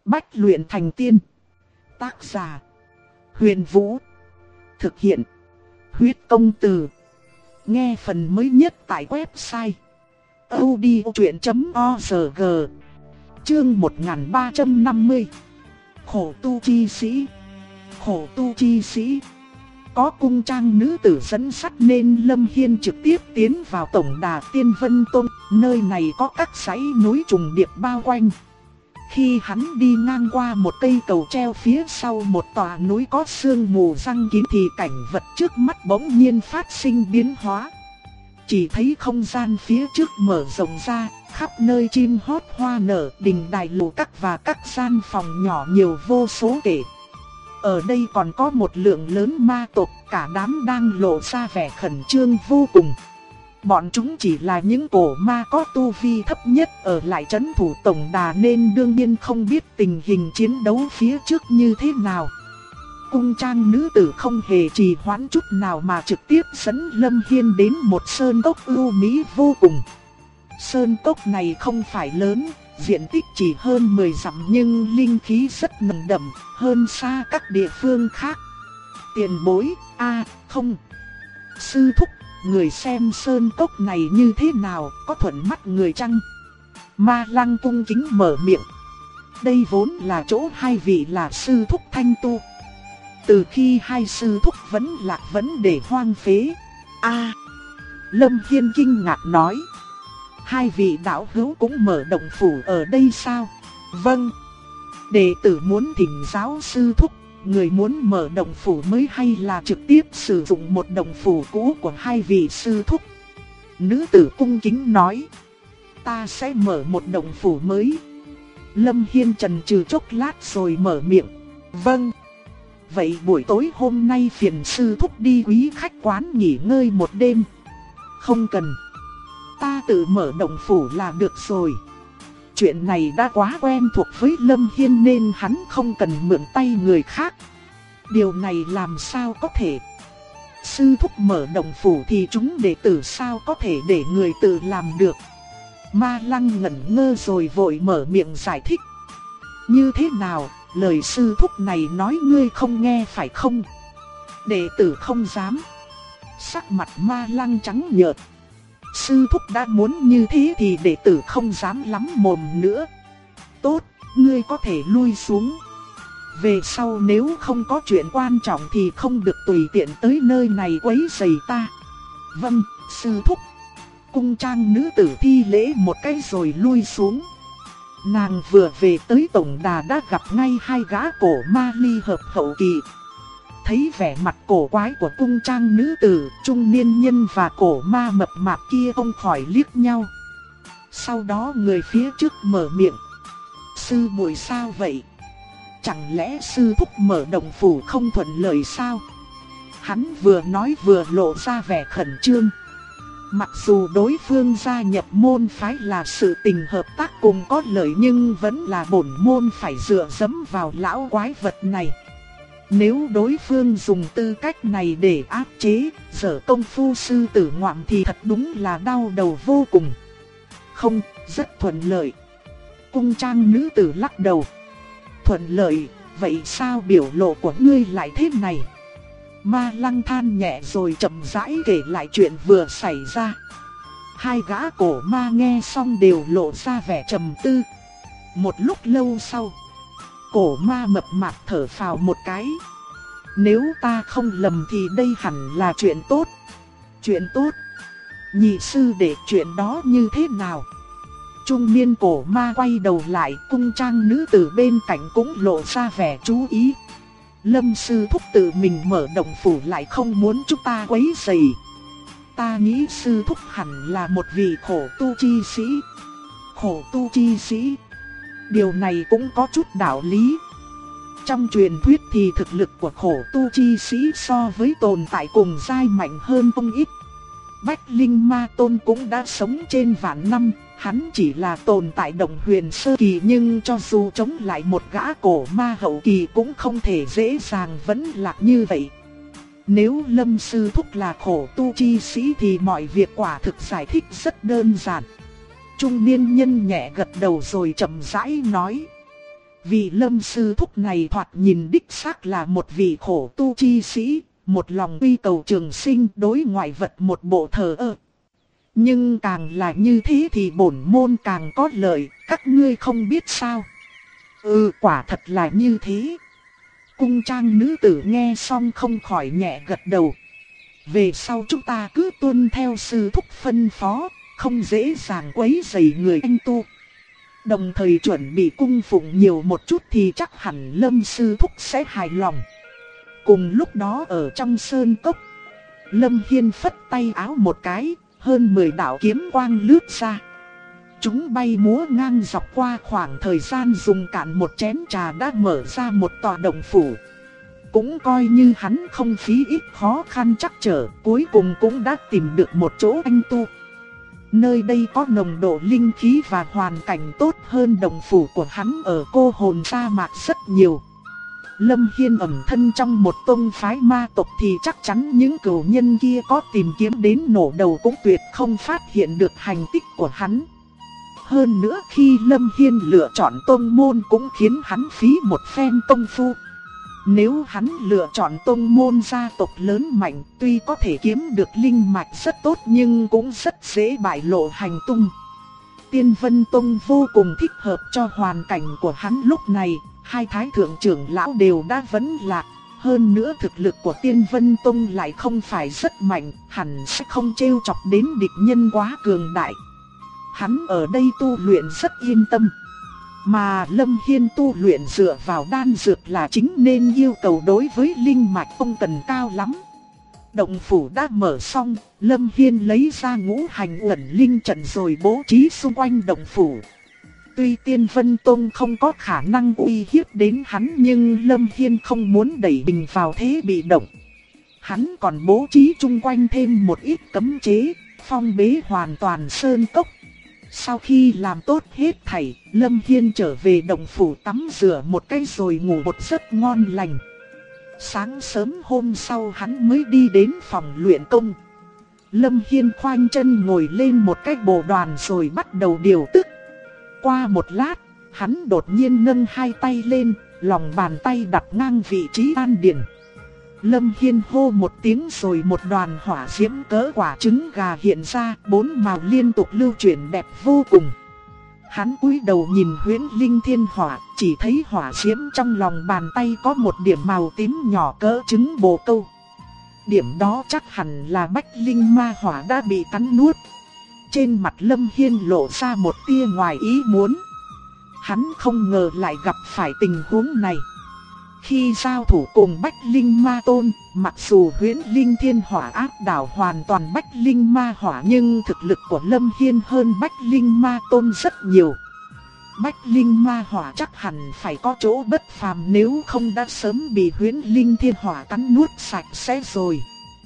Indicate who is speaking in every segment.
Speaker 1: Bách luyện thành tiên. Tác giả: Huyền Vũ. Thực hiện: Huyết Công Từ. Nghe phần mới nhất tại website audiochuyện.org. Chương 1350. Khổ tu chi sĩ. Khổ tu chi sĩ. Có cung trang nữ tử dẫn dắt nên Lâm Hiên trực tiếp tiến vào tổng đà Tiên Vân Tôn. Nơi này có các dãy núi trùng điệp bao quanh. Khi hắn đi ngang qua một cây cầu treo phía sau một tòa núi có sương mù giăng kín thì cảnh vật trước mắt bỗng nhiên phát sinh biến hóa. Chỉ thấy không gian phía trước mở rộng ra, khắp nơi chim hót hoa nở, đình đài lầu các và các gian phòng nhỏ nhiều vô số kể. Ở đây còn có một lượng lớn ma tộc, cả đám đang lộ ra vẻ khẩn trương vô cùng. Bọn chúng chỉ là những cổ ma có tu vi thấp nhất ở lại trấn thủ tổng đà nên đương nhiên không biết tình hình chiến đấu phía trước như thế nào. Cung trang nữ tử không hề trì hoãn chút nào mà trực tiếp dẫn Lâm Hiên đến một sơn cốc ưu mỹ vô cùng. Sơn cốc này không phải lớn, diện tích chỉ hơn 10 dặm nhưng linh khí rất nồng đậm, hơn xa các địa phương khác. Tiền bối, không. Sư thúc, người xem sơn cốc này như thế nào, có thuận mắt người chăng? Ma Lăng cung kính mở miệng. Đây vốn là chỗ hai vị là sư thúc thanh tu. Từ khi hai sư thúc vẫn lạc vấn đề hoang phế. Lâm Hiên kinh ngạc nói. Hai vị đạo hữu cũng mở động phủ ở đây sao? Vâng. Đệ tử muốn thỉnh giáo sư thúc, người muốn mở động phủ mới hay là trực tiếp sử dụng một động phủ cũ của hai vị sư thúc? Nữ tử cung kính nói. Ta sẽ mở một động phủ mới. Lâm Hiên chần chừ chốc lát rồi mở miệng. Vâng. Vậy buổi tối hôm nay phiền sư thúc đi quý khách quán nghỉ ngơi một đêm. Không cần. Ta tự mở động phủ là được rồi. Chuyện này đã quá quen thuộc với Lâm Hiên nên hắn không cần mượn tay người khác. Điều này làm sao có thể? Sư thúc mở động phủ thì chúng đệ tử sao có thể để người tự làm được? Ma Lăng ngẩn ngơ rồi vội mở miệng giải thích. Như thế nào, lời sư thúc này nói ngươi không nghe phải không? Đệ tử không dám. Sắc mặt Ma Lăng trắng nhợt. Sư thúc đã muốn như thế thì đệ tử không dám lắm mồm nữa. Tốt, ngươi có thể lui xuống. Về sau nếu không có chuyện quan trọng thì không được tùy tiện tới nơi này quấy rầy ta. Vâng, sư thúc. Cung trang nữ tử thi lễ một cái rồi lui xuống. Nàng vừa về tới tổng đà đã gặp ngay hai gã cổ ma ly hợp hậu kỳ. Thấy vẻ mặt cổ quái của cung trang nữ tử, trung niên nhân và cổ ma mập mạp kia không khỏi liếc nhau. Sau đó người phía trước mở miệng. Sư muội sao vậy? Chẳng lẽ sư thúc mở động phủ không thuận lợi sao? Hắn vừa nói vừa lộ ra vẻ khẩn trương. Mặc dù đối phương gia nhập môn phái là sự tình hợp tác cùng có lợi nhưng vẫn là bổn môn phải dựa dẫm vào lão quái vật này. Nếu đối phương dùng tư cách này để áp chế, giở công phu sư tử ngoạm thì thật đúng là đau đầu vô cùng. Không, rất thuận lợi. Cung trang nữ tử lắc đầu. Thuận lợi, vậy sao biểu lộ của ngươi lại thế này? Ma Lăng than nhẹ rồi chậm rãi kể lại chuyện vừa xảy ra. Hai gã cổ ma nghe xong đều lộ ra vẻ trầm tư. Một lúc lâu sau, cổ ma mập mạp thở phào một cái. Nếu ta không lầm thì đây hẳn là chuyện tốt. Chuyện tốt? Nhị sư đệ, chuyện đó như thế nào? Trung niên cổ ma quay đầu lại, cung trang nữ tử bên cạnh cũng lộ ra vẻ chú ý. Lâm sư thúc tự mình mở động phủ lại không muốn chúng ta quấy rầy. Ta nghĩ sư thúc hẳn là một vị khổ tu chi sĩ. Khổ tu chi sĩ? Điều này cũng có chút đạo lý. Trong truyền thuyết thì thực lực của khổ tu chi sĩ so với tồn tại cùng giai mạnh hơn không ít. Bách Linh Ma Tôn cũng đã sống trên vạn năm, hắn chỉ là tồn tại động huyền sơ kỳ nhưng cho dù chống lại một gã cổ ma hậu kỳ cũng không thể dễ dàng vẫn lạc như vậy. Nếu Lâm sư thúc là khổ tu chi sĩ thì mọi việc quả thực giải thích rất đơn giản. Trung niên nhân nhẹ gật đầu rồi chậm rãi nói. Vị Lâm sư thúc này thoạt nhìn đích xác là một vị khổ tu chi sĩ, một lòng uy cầu trường sinh, đối ngoại vật một bộ thờ ơ. Nhưng càng là như thế thì bổn môn càng có lợi, các ngươi không biết sao. Quả thật là như thế. Cung trang nữ tử nghe xong không khỏi nhẹ gật đầu. Về sau chúng ta cứ tuân theo sư thúc phân phó, không dễ dàng quấy rầy người anh tu. Đồng thời chuẩn bị cung phụng nhiều một chút thì chắc hẳn Lâm sư thúc sẽ hài lòng. Cùng lúc đó ở trong sơn cốc, Lâm Hiên phất tay áo một cái, hơn 10 đạo kiếm quang lướt ra. Chúng bay múa ngang dọc qua khoảng thời gian dùng cạn một chén trà đã mở ra một tòa động phủ. Cũng coi như hắn không phí ít khó khăn trắc trở, cuối cùng cũng đã tìm được một chỗ anh tu. Nơi đây có nồng độ linh khí và hoàn cảnh tốt hơn động phủ của hắn ở Cô Hồn sa mạc rất nhiều. Lâm Hiên ẩn thân trong một tông phái ma tộc thì chắc chắn những cửu nhân kia có tìm kiếm đến nổ đầu cũng tuyệt không phát hiện được hành tích của hắn. Hơn nữa khi Lâm Hiên lựa chọn tông môn cũng khiến hắn phí một phen công phu. Nếu hắn lựa chọn tông môn gia tộc lớn mạnh, tuy có thể kiếm được linh mạch rất tốt nhưng cũng rất dễ bại lộ hành tung. Tiên Vân Tông vô cùng thích hợp cho hoàn cảnh của hắn lúc này, hai thái thượng trưởng lão đều đã vấn lạc. Hơn nữa thực lực của Tiên Vân Tông lại không phải rất mạnh, hẳn sẽ không trêu chọc đến địch nhân quá cường đại. Hắn ở đây tu luyện rất yên tâm. Mà Lâm Hiên tu luyện dựa vào đan dược là chính nên yêu cầu đối với linh mạch không cần cao lắm. Động phủ đã mở xong, Lâm Hiên lấy ra ngũ hành uẩn linh trận rồi bố trí xung quanh động phủ. Tuy Tiên Vân Tông không có khả năng uy hiếp đến hắn nhưng Lâm Hiên không muốn đẩy mình vào thế bị động. Hắn còn bố trí chung quanh thêm một ít cấm chế, phong bế hoàn toàn sơn cốc. Sau khi làm tốt hết thảy, Lâm Hiên trở về động phủ tắm rửa một cái rồi ngủ một giấc ngon lành. Sáng sớm hôm sau hắn mới đi đến phòng luyện công. Lâm Hiên khoanh chân ngồi lên một cái bồ đoàn rồi bắt đầu điều tức. Qua một lát, hắn đột nhiên nâng hai tay lên, lòng bàn tay đặt ngang vị trí đan điền. Lâm Hiên hô một tiếng rồi một đoàn hỏa diễm cỡ quả trứng gà hiện ra, 4 màu liên tục lưu chuyển đẹp vô cùng. Hắn cúi đầu nhìn Huyễn Linh Thiên Hỏa, chỉ thấy hỏa diễm trong lòng bàn tay có một điểm màu tím nhỏ cỡ trứng bồ câu. Điểm đó chắc hẳn là Bách Linh Ma Hỏa đã bị cắn nuốt. Trên mặt Lâm Hiên lộ ra một tia ngoài ý muốn. Hắn không ngờ lại gặp phải tình huống này. Khi giao thủ cùng Bách Linh Ma Tôn, mặc dù Huyễn Linh Thiên Hỏa áp đảo hoàn toàn Bách Linh Ma Hỏa nhưng thực lực của Lâm Hiên hơn Bách Linh Ma Tôn rất nhiều. Bách Linh Ma Hỏa chắc hẳn phải có chỗ bất phàm, nếu không đã sớm bị Huyễn Linh Thiên Hỏa cắn nuốt sạch sẽ rồi.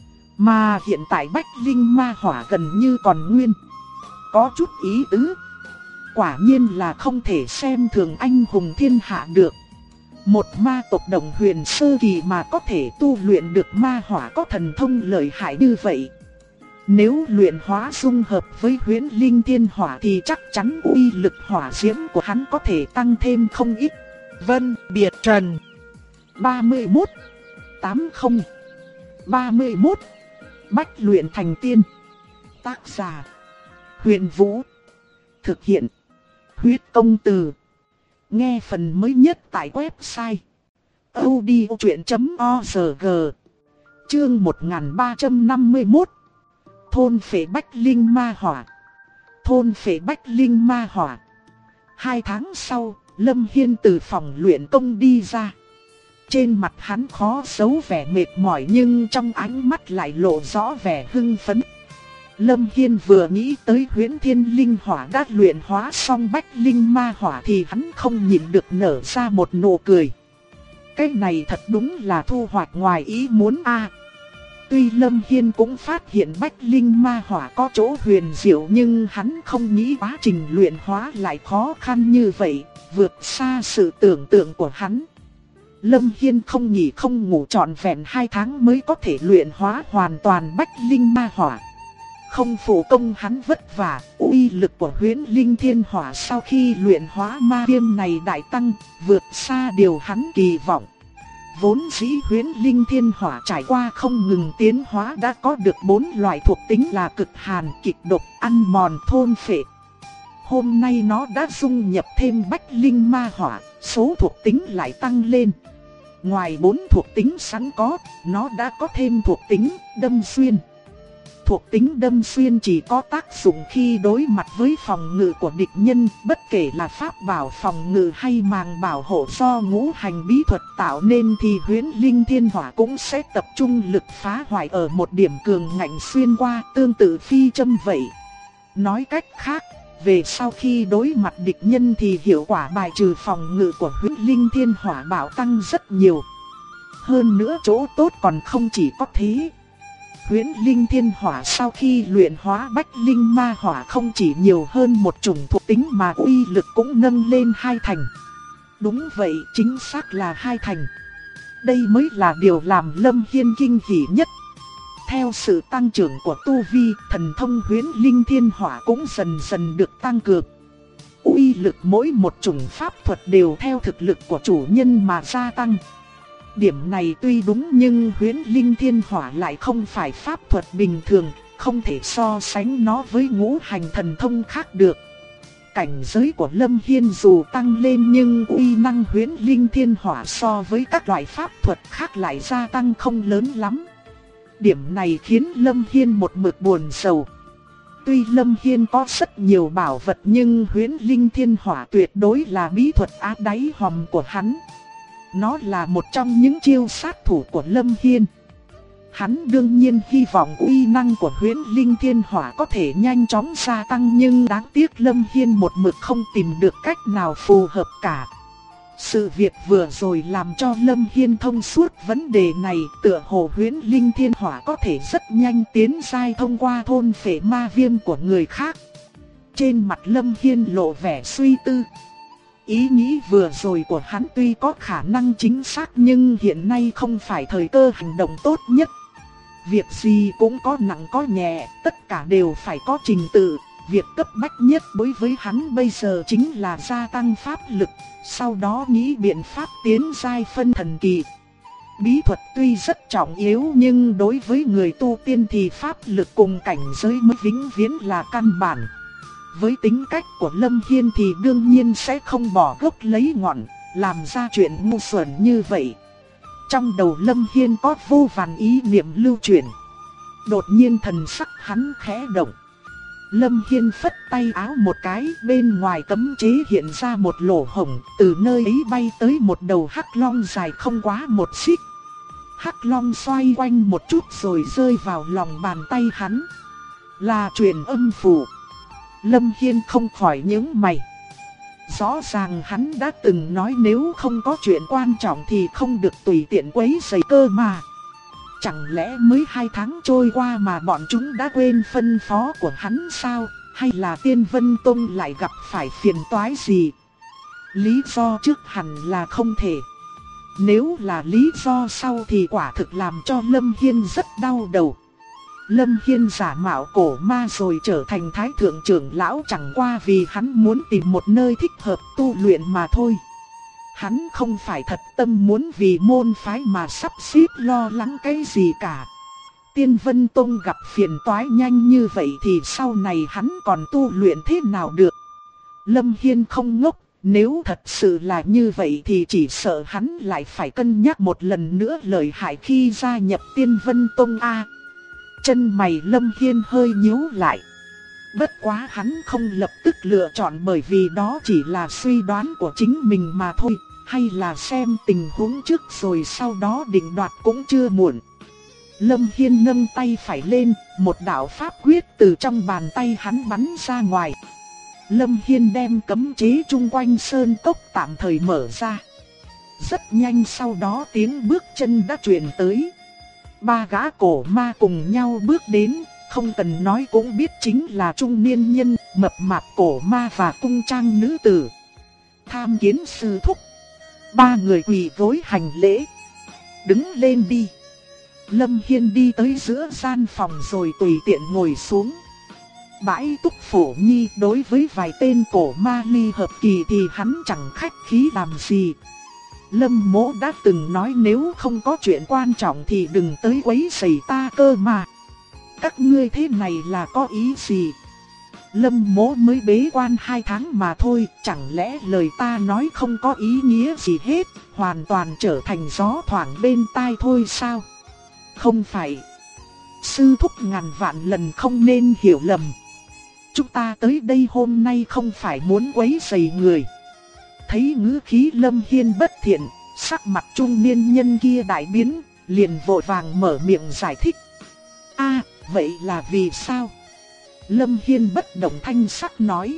Speaker 1: Mà hiện tại Bách Linh Ma Hỏa gần như còn nguyên. Có chút ý tứ. Quả nhiên là không thể xem thường anh hùng thiên hạ được. Một ma tộc Đồng Huyền sơ kỳ mà có thể tu luyện được ma hỏa có thần thông lợi hại như vậy. Nếu luyện hóa dung hợp với Huyễn Linh Thiên Hỏa thì chắc chắn uy lực hỏa diễm của hắn có thể tăng thêm không ít. Vân Biệt Trần 31 80 31 Bách luyện thành tiên. Tác giả Huyền Vũ. Thực hiện Huyết Công Từ. Nghe phần mới nhất tại website audiochuyện.org. Chương 1351. Thôn phệ Bách Linh Ma Hỏa. Thôn phệ Bách Linh Ma Hỏa. 2 tháng sau, Lâm Hiên từ phòng luyện công đi ra. Trên mặt hắn khó giấu vẻ mệt mỏi nhưng trong ánh mắt lại lộ rõ vẻ hưng phấn. Lâm Hiên vừa nghĩ tới Huyễn Thiên Linh Hỏa đã luyện hóa xong Bách Linh Ma Hỏa thì hắn không nhịn được nở ra một nụ cười. Cái này thật đúng là thu hoạch ngoài ý muốn a. Tuy Lâm Hiên cũng phát hiện Bách Linh Ma Hỏa có chỗ huyền diệu nhưng hắn không nghĩ quá trình luyện hóa lại khó khăn như vậy, vượt xa sự tưởng tượng của hắn. Lâm Hiên không nghỉ không ngủ trọn vẹn 2 tháng mới có thể luyện hóa hoàn toàn Bách Linh Ma Hỏa. không phụ công hắn vất vả, uy lực của Huyễn Linh Thiên Hỏa sau khi luyện hóa ma viêm này đại tăng, vượt xa điều hắn kỳ vọng. Vốn dĩ Huyễn Linh Thiên Hỏa trải qua không ngừng tiến hóa đã có được 4 loại thuộc tính là cực hàn, kịch độc, ăn mòn, thôn phệ. Hôm nay nó đã dung nhập thêm Bách Linh Ma Hỏa, số thuộc tính lại tăng lên. Ngoài 4 thuộc tính sẵn có, nó đã có thêm thuộc tính đâm xuyên. Thuộc tính đâm xuyên chỉ có tác dụng khi đối mặt với phòng ngự của địch nhân, bất kể là pháp bảo phòng ngự hay màng bảo hộ do ngũ hành bí thuật tạo nên thì Huyễn Linh Thiên Hỏa cũng sẽ tập trung lực phá hoại ở một điểm cường ngạnh xuyên qua, tương tự phi châm vậy. Nói cách khác, về sau khi đối mặt địch nhân thì hiệu quả bài trừ phòng ngự của Huyễn Linh Thiên Hỏa bạo tăng rất nhiều. Hơn nữa chỗ tốt còn không chỉ có thế. Huyễn Linh Thiên Hỏa sau khi luyện hóa Bách Linh Ma Hỏa không chỉ nhiều hơn một chủng thuộc tính mà uy lực cũng nâng lên 2 thành. Đúng vậy, chính xác là 2 thành. Đây mới là điều làm Lâm Hiên kinh hỉ nhất. Theo sự tăng trưởng của tu vi, thần thông Huyễn Linh Thiên Hỏa cũng dần dần được tăng cường. Uy lực mỗi một chủng pháp thuật đều theo thực lực của chủ nhân mà gia tăng. Điểm này tuy đúng nhưng Huyễn Linh Thiên Hỏa lại không phải pháp thuật bình thường, không thể so sánh nó với ngũ hành thần thông khác được. Cảnh giới của Lâm Hiên dù tăng lên nhưng uy năng Huyễn Linh Thiên Hỏa so với các loại pháp thuật khác lại gia tăng không lớn lắm. Điểm này khiến Lâm Hiên một mực buồn sầu. Tuy Lâm Hiên có rất nhiều bảo vật nhưng Huyễn Linh Thiên Hỏa tuyệt đối là bí thuật áp đáy hòm của hắn. Nó là một trong những chiêu sát thủ của Lâm Hiên. Hắn đương nhiên hy vọng uy năng của Huyễn Linh Thiên Hỏa có thể nhanh chóng gia tăng nhưng đáng tiếc Lâm Hiên một mực không tìm được cách nào phù hợp cả. Sự việc vừa rồi làm cho Lâm Hiên thông suốt vấn đề này, tựa hồ Huyễn Linh Thiên Hỏa có thể rất nhanh tiến giai thông qua thôn phệ ma viêm của người khác. Trên mặt Lâm Hiên lộ vẻ suy tư. Ý nghĩ vừa rồi của hắn tuy có khả năng chính xác nhưng hiện nay không phải thời cơ hành động tốt nhất. Việc gì cũng có nặng có nhẹ, tất cả đều phải có trình tự. Việc cấp bách nhất đối với hắn bây giờ chính là gia tăng pháp lực, sau đó nghĩ biện pháp tiến giai phân thần kỳ. Bí thuật tuy rất trọng yếu nhưng đối với người tu tiên thì pháp lực cùng cảnh giới mới vĩnh viễn là căn bản. Với tính cách của Lâm Hiên thì đương nhiên sẽ không bỏ gốc lấy ngọn, làm ra chuyện ngu xuẩn như vậy. Trong đầu Lâm Hiên có vô vàn ý niệm lưu chuyển. Đột nhiên thần sắc hắn khẽ động. Lâm Hiên phất tay áo một cái, bên ngoài cấm chế hiện ra một lỗ hổng, từ nơi ấy bay tới một đầu hắc long dài không quá 1 xích. Hắc long xoay quanh một chút rồi rơi vào lòng bàn tay hắn. Là truyền âm phù. Lâm Hiên không khỏi nhướng mày. Rõ ràng hắn đã từng nói nếu không có chuyện quan trọng thì không được tùy tiện quấy rầy cơ mà. Chẳng lẽ mới 2 tháng trôi qua mà bọn chúng đã quên phân phó của hắn sao? Hay là Tiên Vân Tông lại gặp phải phiền toái gì? Lý do trước hẳn là không thể. Nếu là lý do sau thì quả thực làm cho Lâm Hiên rất đau đầu. Lâm Hiên giả mạo cổ ma rồi trở thành thái thượng trưởng lão chẳng qua vì hắn muốn tìm một nơi thích hợp tu luyện mà thôi. Hắn không phải thật tâm muốn vì môn phái mà sắp xếp lo lắng cái gì cả. Tiên Vân Tông gặp phiền toái nhanh như vậy thì sau này hắn còn tu luyện thế nào được? Lâm Hiên không ngốc, nếu thật sự là như vậy thì chỉ sợ hắn lại phải cân nhắc một lần nữa lợi hại khi gia nhập Tiên Vân Tông a. Chân mày Lâm Hiên hơi nhíu lại. Bất quá hắn không lập tức lựa chọn bởi vì đó chỉ là suy đoán của chính mình mà thôi. Hay là xem tình huống trước rồi sau đó định đoạt cũng chưa muộn. Lâm Hiên nâng tay phải lên, một đạo pháp quyết từ trong bàn tay hắn bắn ra ngoài. Lâm Hiên đem cấm chế chung quanh sơn cốc tạm thời mở ra. Rất nhanh sau đó tiếng bước chân đã truyền tới. 3 gã cổ ma cùng nhau bước đến, không cần nói cũng biết chính là trung niên nhân, mập mạp cổ ma và cung trang nữ tử. Tham kiến sư thúc. 3 người quỳ gối hành lễ. Đứng lên đi. Lâm Hiên đi tới giữa gian phòng rồi tùy tiện ngồi xuống. bãi túc phổ nhi, đối với vài tên cổ ma ly hợp kỳ thì hắn chẳng khách khí làm gì. Lâm Mỗ đã từng nói nếu không có chuyện quan trọng thì đừng tới quấy rầy ta cơ mà. Các ngươi thế này là có ý gì? Lâm Mỗ mới bế quan 2 tháng mà thôi, chẳng lẽ lời ta nói không có ý nghĩa gì hết, hoàn toàn trở thành gió thoảng bên tai thôi sao? Không phải. Sư thúc ngàn vạn lần không nên hiểu lầm. Chúng ta tới đây hôm nay không phải muốn quấy rầy người. Thấy ngữ khí Lâm Hiên bất thiện, sắc mặt trung niên nhân kia đại biến, liền vội vàng mở miệng giải thích. Vậy là vì sao? Lâm Hiên bất động thanh sắc nói.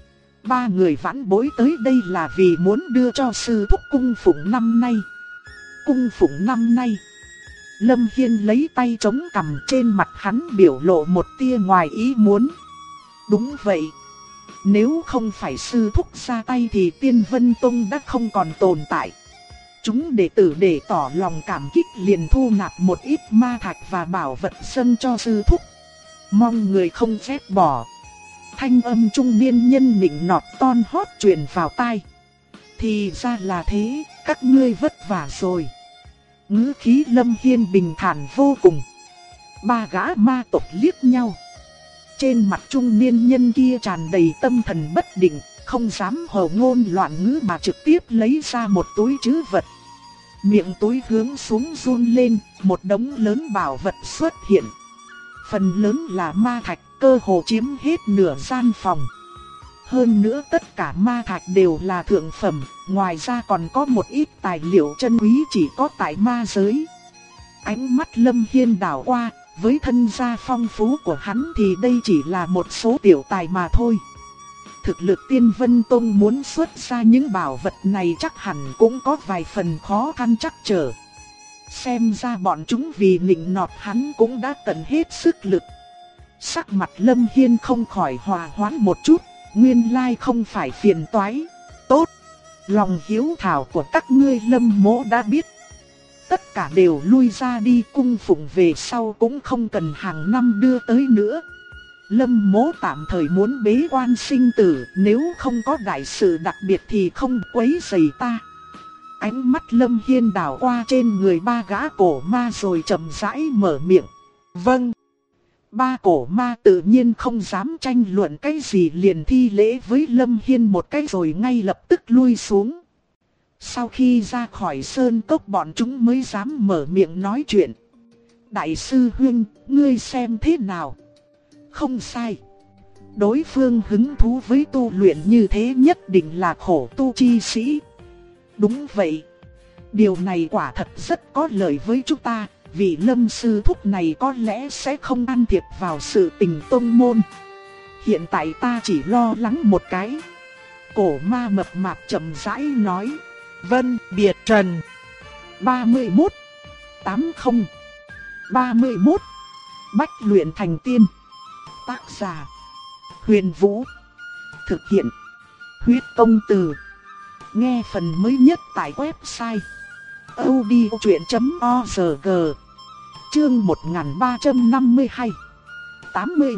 Speaker 1: 3 người vãn bối tới đây là vì muốn đưa cho sư thúc cung phụng năm nay. Cung phụng năm nay. Lâm Hiên lấy tay chống cằm, trên mặt hắn biểu lộ một tia ngoài ý muốn. Đúng vậy. Nếu không phải sư thúc ra tay thì Tiên Vân Tông đã không còn tồn tại. Chúng đệ tử để tỏ lòng cảm kích liền thu nạp một ít ma thạch và bảo vật dâng cho sư thúc. Mong người không ghét bỏ. Thanh âm trung niên nhân nịnh nọt ton hót truyền vào tai. Thì ra là thế, các ngươi vất vả rồi. Ngữ khí Lâm Hiên bình thản vô cùng. 3 gã ma tộc liếc nhau. Trên mặt trung niên nhân kia tràn đầy tâm thần bất định, không dám hổ ngôn loạn ngữ mà trực tiếp lấy ra một túi trữ vật. Miệng túi hướng xuống run lên, một đống lớn bảo vật xuất hiện. Phần lớn là ma thạch, cơ hồ chiếm hết nửa gian phòng. Hơn nữa tất cả ma thạch đều là thượng phẩm, ngoài ra còn có một ít tài liệu chân quý chỉ có tại ma giới. Ánh mắt Lâm Hiên đảo qua, với thân gia phong phú của hắn thì đây chỉ là một số tiểu tài mà thôi. Thực lực Tiên Vân Tông muốn xuất ra những bảo vật này chắc hẳn cũng có vài phần khó khăn trắc trở. Xem ra bọn chúng vì nịnh nọt hắn cũng đã tận hết sức lực. Sắc mặt Lâm Hiên không khỏi hòa hoãn một chút, nguyên lai không phải phiền toái. Tốt, lòng hiếu thảo của các ngươi Lâm Mỗ đã biết. Tất cả đều lui ra đi, cung phụng về sau cũng không cần hàng năm đưa tới nữa. Lâm Mỗ tạm thời muốn bế quan sinh tử, nếu không có đại sự đặc biệt thì không quấy rầy ta. Ánh mắt Lâm Hiên đảo qua trên người 3 gã cổ ma rồi chậm rãi mở miệng. Vâng. 3 cổ ma tự nhiên không dám tranh luận cái gì, liền thi lễ với Lâm Hiên một cái rồi ngay lập tức lui xuống. Sau khi ra khỏi sơn cốc bọn chúng mới dám mở miệng nói chuyện. Đại sư huynh, ngươi xem thế nào? Không sai. Đối phương hứng thú với tu luyện như thế nhất định là khổ tu chi sĩ. Đúng vậy. Điều này quả thật rất có lợi với chúng ta. Vị Lâm sư thúc này có lẽ sẽ không can thiệp vào sự tình tông môn. Hiện tại ta chỉ lo lắng một cái. Cổ ma mập mạp chậm rãi nói. Vân Biệt Trần 31 80 31 Bách luyện thành tiên. Tác giả Huyền Vũ. Thực hiện Huyết Công Từ. Nghe phần mới nhất tại website audiochuyện.org. Chương 1352 80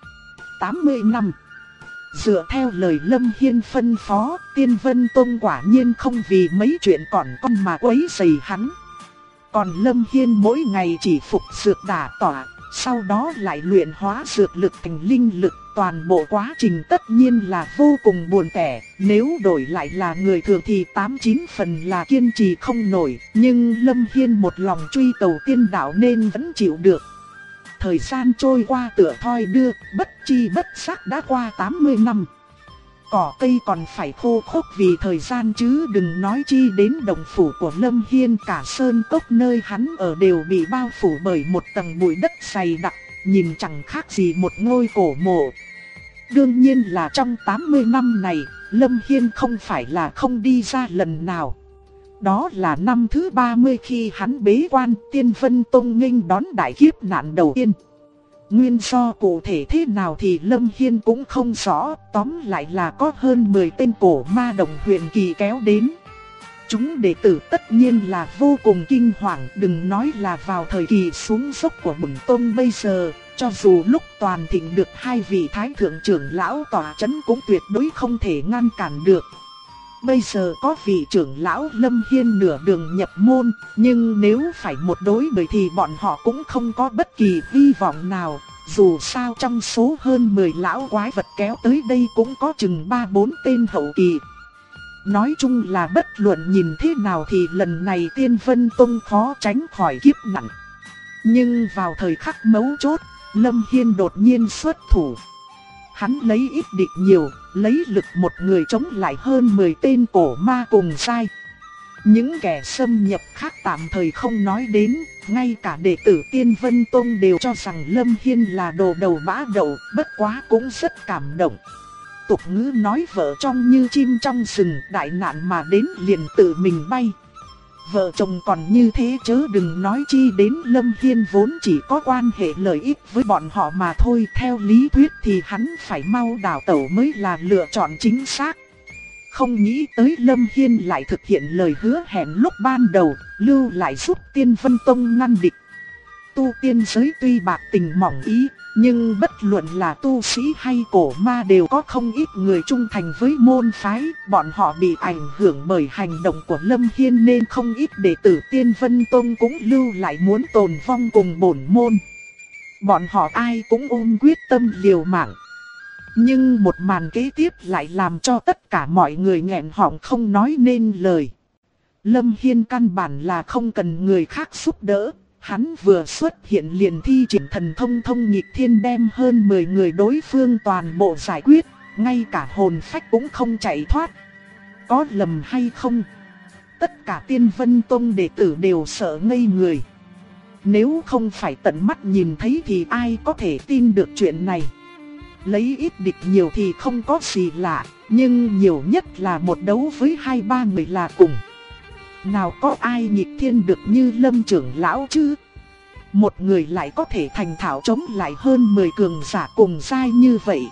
Speaker 1: năm. Dựa theo lời Lâm Hiên phân phó, Tiên Vân Tông quả nhiên không vì mấy chuyện còn con mà quấy rầy hắn. Còn Lâm Hiên mỗi ngày chỉ phục dược đả tỏa, sau đó lại luyện hóa dược lực thành linh lực. Toàn bộ quá trình tất nhiên là vô cùng buồn tẻ, nếu đổi lại là người thường thì 8-9 phần là kiên trì không nổi, nhưng Lâm Hiên một lòng truy cầu tiên đạo nên vẫn chịu được. Thời gian trôi qua tựa thoi đưa, bất chi bất giác đã qua 80 năm. Cỏ cây còn phải khô khốc vì thời gian chứ đừng nói chi đến đồng phủ của Lâm Hiên. Cả sơn cốc nơi hắn ở đều bị bao phủ bởi một tầng bụi đất dày đặc, nhìn chẳng khác gì một ngôi cổ mộ. Đương nhiên là trong 80 năm này, Lâm Hiên không phải là không đi ra lần nào. Đó là năm thứ 30 khi hắn bế quan, Tiên Vân Tông nghênh đón đại kiếp nạn đầu tiên. Nguyên do cụ thể thế nào thì Lâm Hiên cũng không rõ, tóm lại là có hơn 10 tên cổ ma đồng huyền kỳ kéo đến. Chúng đệ tử tất nhiên là vô cùng kinh hoàng, đừng nói là vào thời kỳ xuống dốc của bổn tông bây giờ, Cho dù lúc toàn thịnh được hai vị thái thượng trưởng lão tỏa chấn cũng tuyệt đối không thể ngăn cản được. Bây giờ có vị trưởng lão Lâm Hiên nửa đường nhập môn, nhưng nếu phải một đối mười thì bọn họ cũng không có bất kỳ hy vọng nào. Dù sao trong số hơn 10 lão quái vật kéo tới đây cũng có chừng 3-4 tên hậu kỳ. Nói chung là bất luận nhìn thế nào thì lần này Tiên Vân Tông khó tránh khỏi kiếp nạn. Nhưng vào thời khắc mấu chốt, Lâm Hiên đột nhiên xuất thủ. Hắn lấy ít địch nhiều, lấy lực một người chống lại hơn 10 tên cổ ma cùng giai. Những kẻ xâm nhập khác tạm thời không nói đến, ngay cả đệ tử Tiên Vân Tông đều cho rằng Lâm Hiên là đồ đầu bã đậu, bất quá cũng rất cảm động. Tục ngữ nói vợ trong như chim trong rừng, đại nạn mà đến liền tự mình bay. Vợ chồng còn như thế chớ đừng nói chi đến Lâm Hiên vốn chỉ có quan hệ lợi ích với bọn họ mà thôi. Theo lý thuyết thì hắn phải mau đào tẩu mới là lựa chọn chính xác. Không nghĩ tới Lâm Hiên lại thực hiện lời hứa hẹn lúc ban đầu, lưu lại giúp Tiên Vân Tông ngăn địch. Tu tiên giới tuy bạc tình mỏng ý, nhưng bất luận là tu sĩ hay cổ ma đều có không ít người trung thành với môn phái. Bọn họ bị ảnh hưởng bởi hành động của Lâm Hiên nên không ít đệ tử Tiên Vân Tông cũng lưu lại muốn tồn vong cùng bổn môn. Bọn họ ai cũng ôm quyết tâm liều mạng. Nhưng một màn kế tiếp lại làm cho tất cả mọi người nghẹn họng không nói nên lời. Lâm Hiên căn bản là không cần người khác giúp đỡ. Hắn vừa xuất hiện liền thi triển thần thông thông nghịch thiên đem hơn 10 người đối phương toàn bộ giải quyết, ngay cả hồn phách cũng không chạy thoát. Có lầm hay không? Tất cả Tiên Vân Tông đệ tử đều sợ ngây người. Nếu không phải tận mắt nhìn thấy thì ai có thể tin được chuyện này? Lấy ít địch nhiều thì không có gì lạ, nhưng nhiều nhất là một đấu với 2-3 người là cùng. Nào có ai nghịch thiên được như Lâm trưởng lão chứ? Một người lại có thể thành thạo chống lại hơn 10 cường giả cùng giai như vậy.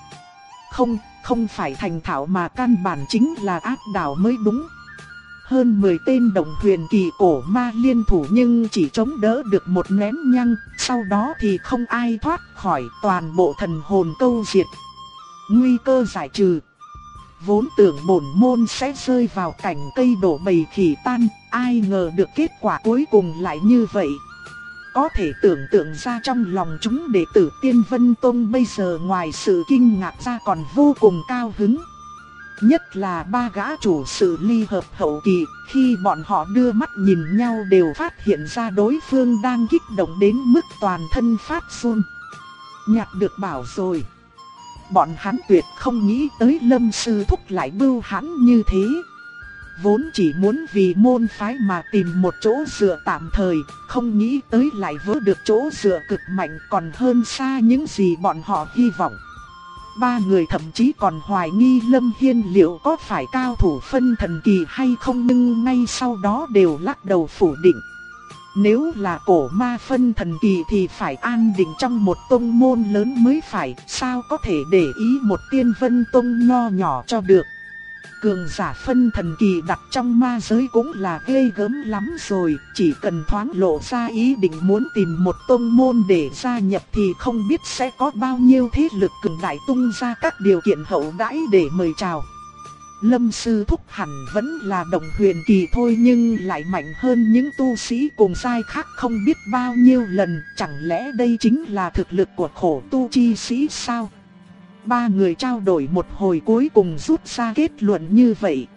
Speaker 1: Không phải thành thạo mà căn bản chính là áp đảo mới đúng. Hơn 10 tên đồng huyền kỳ cổ ma liên thủ nhưng chỉ chống đỡ được một nén nhang, sau đó thì không ai thoát khỏi, toàn bộ thần hồn câu diệt. Nguy cơ giải trừ. Vốn tưởng bổn môn sẽ rơi vào cảnh cây đổ bầy khỉ tan, ai ngờ được kết quả cuối cùng lại như vậy. Có thể tưởng tượng ra trong lòng chúng đệ tử Tiên Vân Tông bây giờ ngoài sự kinh ngạc ra còn vô cùng cao hứng. Nhất là ba gã chủ sự ly hợp hậu kỳ, khi bọn họ đưa mắt nhìn nhau đều phát hiện ra đối phương đang kích động đến mức toàn thân phát run. Nhặt được bảo rồi. Bọn hắn tuyệt không nghĩ tới Lâm sư thúc lại bưu hãn như thế. Vốn chỉ muốn vì môn phái mà tìm một chỗ dựa tạm thời, không nghĩ tới lại vớ được chỗ dựa cực mạnh còn hơn xa những gì bọn họ hy vọng. Ba người thậm chí còn hoài nghi Lâm Hiên liệu có phải cao thủ phân thần kỳ hay không, nhưng ngay sau đó đều lắc đầu phủ định. Nếu là cổ ma phân thần kỳ thì phải an định trong một tông môn lớn mới phải, sao có thể để ý một Tiên Vân Tông nho nhỏ cho được. Cường giả phân thần kỳ đặt trong ma giới cũng là ghê gớm lắm rồi, chỉ cần thoáng lộ ra ý định muốn tìm một tông môn để gia nhập thì không biết sẽ có bao nhiêu thế lực cường đại tung ra các điều kiện hậu đãi để mời chào. Lâm sư thúc hẳn vẫn là đồng huyền kỳ thôi nhưng lại mạnh hơn những tu sĩ cùng giai khác không biết bao nhiêu lần, chẳng lẽ đây chính là thực lực của khổ tu chi sĩ sao? Ba người trao đổi một hồi cuối cùng rút ra kết luận như vậy.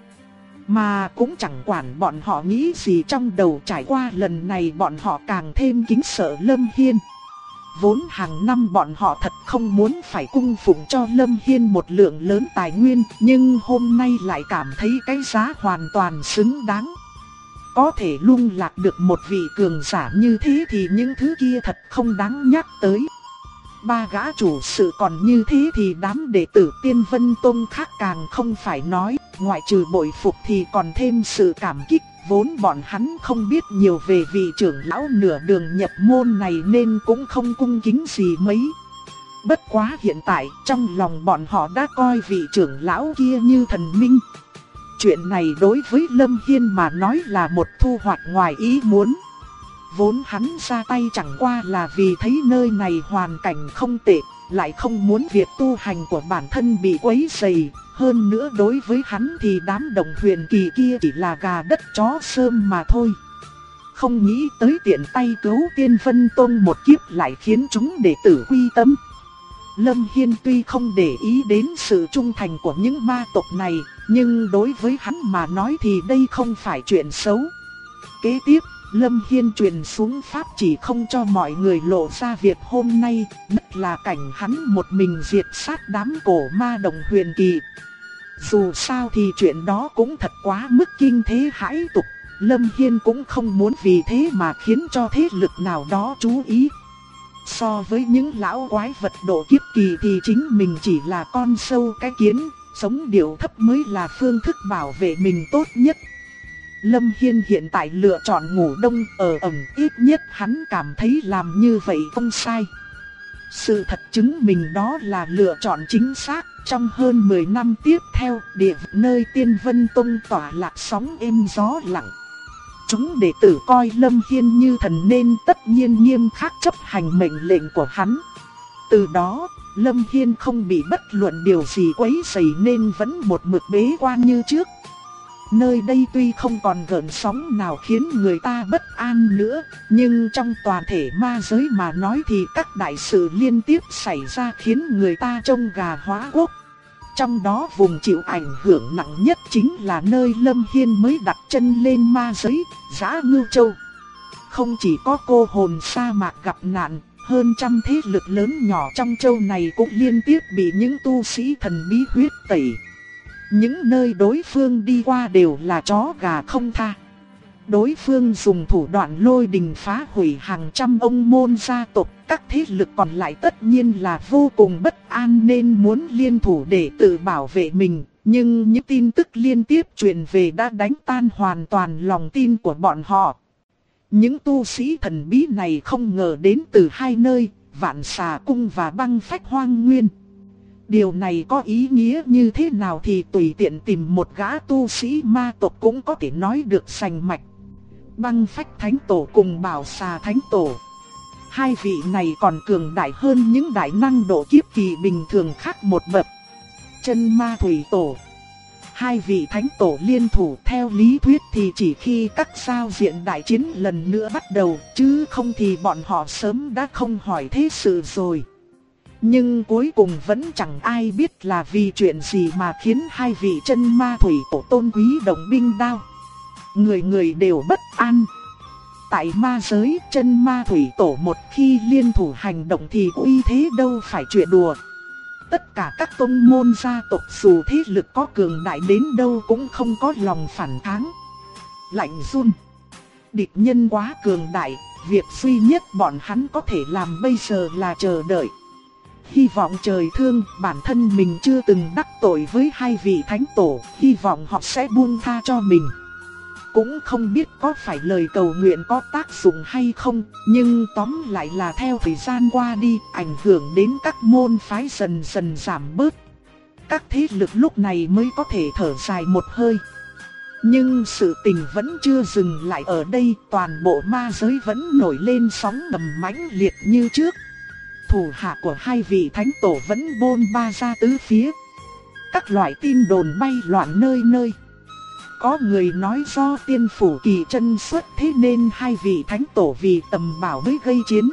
Speaker 1: Mà cũng chẳng quản bọn họ nghĩ gì trong đầu, trải qua lần này bọn họ càng thêm kính sợ Lâm Hiên. Vốn hàng năm bọn họ thật không muốn phải cung phụng cho Lâm Hiên một lượng lớn tài nguyên, nhưng hôm nay lại cảm thấy cái giá hoàn toàn xứng đáng. Có thể lung lạc được một vị cường giả như thế thì những thứ kia thật không đáng nhắc tới. Ba gã chủ sự còn như thế thì đám đệ tử Tiên Vân Tông khác càng không phải nói, ngoại trừ bội phục thì còn thêm sự cảm kích. Vốn bọn hắn không biết nhiều về vị trưởng lão nửa đường nhập môn này nên cũng không cung kính gì mấy. Bất quá hiện tại trong lòng bọn họ đã coi vị trưởng lão kia như thần minh. Chuyện này đối với Lâm Hiên mà nói là một thu hoạch ngoài ý muốn. vốn hắn ra tay chẳng qua là vì thấy nơi này hoàn cảnh không tệ, lại không muốn việc tu hành của bản thân bị quấy rầy. Hơn nữa đối với hắn thì đám đồng huyền kỳ kia chỉ là gà đất chó sơm mà thôi. Không nghĩ tới tiện tay cứu Tiên Vân Tông một kiếp lại khiến chúng đệ tử quy tâm. Lâm Hiên tuy không để ý đến sự trung thành của những ma tộc này, nhưng đối với hắn mà nói thì đây không phải chuyện xấu. Kế tiếp, Lâm Hiên truyền xuống pháp chỉ không cho mọi người lộ ra việc hôm nay, nhất là cảnh hắn một mình diệt sát đám cổ ma đồng huyền kỳ. Dù sao thì chuyện đó cũng thật quá mức kinh thế hãi tục, Lâm Hiên cũng không muốn vì thế mà khiến cho thế lực nào đó chú ý. So với những lão quái vật độ kiếp kỳ thì chính mình chỉ là con sâu cái kiến, sống điệu thấp mới là phương thức bảo vệ mình tốt nhất. Lâm Hiên hiện tại lựa chọn ngủ đông ở ẩm, ít nhất hắn cảm thấy làm như vậy không sai. Sự thật chứng minh đó là lựa chọn chính xác. Trong hơn 10 năm tiếp theo, địa vực nơi Tiên Vân Tông tỏa lạc sóng êm gió lặng. Chúng đệ tử coi Lâm Hiên như thần nên tất nhiên nghiêm khắc chấp hành mệnh lệnh của hắn. Từ đó, Lâm Hiên không bị bất luận điều gì quấy rầy nên vẫn một mực bế quan như trước. Nơi đây tuy không còn gợn sóng nào khiến người ta bất an nữa, nhưng trong toàn thể ma giới mà nói thì các đại sự liên tiếp xảy ra khiến người ta trông gà hóa quốc. Trong đó vùng chịu ảnh hưởng nặng nhất chính là nơi Lâm Hiên mới đặt chân lên ma giới, Dã Ngưu Châu. Không chỉ có cô hồn sa mạc gặp nạn, hơn trăm thế lực lớn nhỏ trong châu này cũng liên tiếp bị những tu sĩ thần bí huyết tẩy. Những nơi đối phương đi qua đều là chó gà không tha. Đối phương dùng thủ đoạn lôi đình phá hủy hàng trăm ông môn gia tộc, các thế lực còn lại tất nhiên là vô cùng bất an nên muốn liên thủ để tự bảo vệ mình. Nhưng những tin tức liên tiếp truyền về đã đánh tan hoàn toàn lòng tin của bọn họ. Những tu sĩ thần bí này không ngờ đến từ hai nơi, Vạn Xà Cung và Băng Phách Hoang Nguyên. Điều này có ý nghĩa như thế nào thì tùy tiện tìm một gã tu sĩ ma tộc cũng có thể nói được sành mạch. Băng Phách Thánh Tổ cùng Bảo Xà Thánh Tổ, hai vị này còn cường đại hơn những đại năng độ kiếp kỳ bình thường khác một bậc. Chân Ma Thủy Tổ, hai vị thánh tổ liên thủ theo lý thuyết thì chỉ khi các giao diện đại chiến lần nữa bắt đầu, chứ không thì bọn họ sớm đã không hỏi thế sự rồi. Nhưng cuối cùng vẫn chẳng ai biết là vì chuyện gì mà khiến hai vị chân ma thủy tổ tôn quý đồng binh đao. Người người đều bất an. Tại ma giới, chân ma thủy tổ một khi liên thủ hành động thì uy thế đâu phải chuyện đùa. Tất cả các tông môn gia tộc dù thế lực có cường đại đến đâu cũng không có lòng phản kháng. Lạnh run. Địch nhân quá cường đại, việc duy nhất bọn hắn có thể làm bây giờ là chờ đợi. Hy vọng trời thương, bản thân mình chưa từng đắc tội với hai vị thánh tổ, hy vọng họ sẽ buông tha cho mình. Cũng không biết có phải lời cầu nguyện có tác dụng hay không, nhưng tóm lại là theo thời gian qua đi, ảnh hưởng đến các môn phái dần dần giảm bớt. Các thế lực lúc này mới có thể thở dài một hơi. Nhưng sự tình vẫn chưa dừng lại ở đây, toàn bộ ma giới vẫn nổi lên sóng ngầm mãnh liệt như trước. Thủ hạ của hai vị thánh tổ vẫn bôn ba ra tứ phía. Các loại tin đồn bay loạn nơi nơi. Có người nói do tiên phủ kỳ chân xuất thế nên hai vị thánh tổ vì tầm bảo mới gây chiến.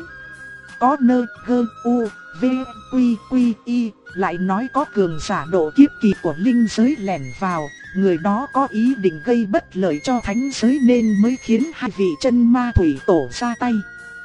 Speaker 1: Có nơi gơ u, v, quy quy y, lại nói có cường giả độ kiếp kỳ của linh giới lẻn vào. Người đó có ý định gây bất lợi cho thánh giới nên mới khiến hai vị chân ma thủy tổ ra tay.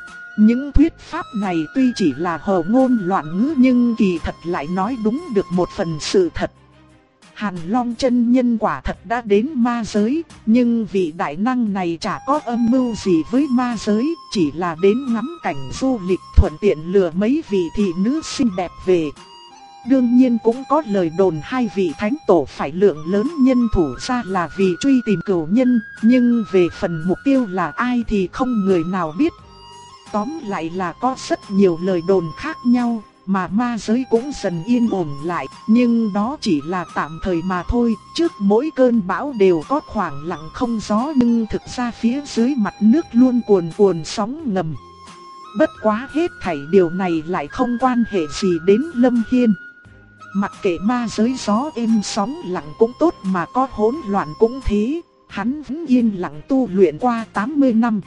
Speaker 1: Những thuyết pháp này tuy chỉ là hờ ngôn loạn ngữ nhưng kỳ thật lại nói đúng được một phần sự thật. Hàn Long chân nhân quả thật đã đến ma giới, nhưng vị đại năng này chả có âm mưu gì với ma giới, chỉ là đến ngắm cảnh du lịch thuận tiện lừa mấy vị thị nữ xinh đẹp về. Đương nhiên cũng có lời đồn hai vị thánh tổ phải lượng lớn nhân thủ ra là vì truy tìm cửu nhân, nhưng về phần mục tiêu là ai thì không người nào biết. Tóm lại là có rất nhiều lời đồn khác nhau, mà ma giới cũng dần yên ổn lại, nhưng đó chỉ là tạm thời mà thôi. Trước mỗi cơn bão đều có khoảng lặng không gió, nhưng thực ra phía dưới mặt nước luôn cuồn cuộn sóng ngầm. Bất quá hết thảy điều này lại không quan hệ gì đến Lâm Hiên. Mặc kệ ma giới gió êm sóng lặng cũng tốt mà có hỗn loạn cũng thế, hắn vẫn yên lặng tu luyện qua 80 năm.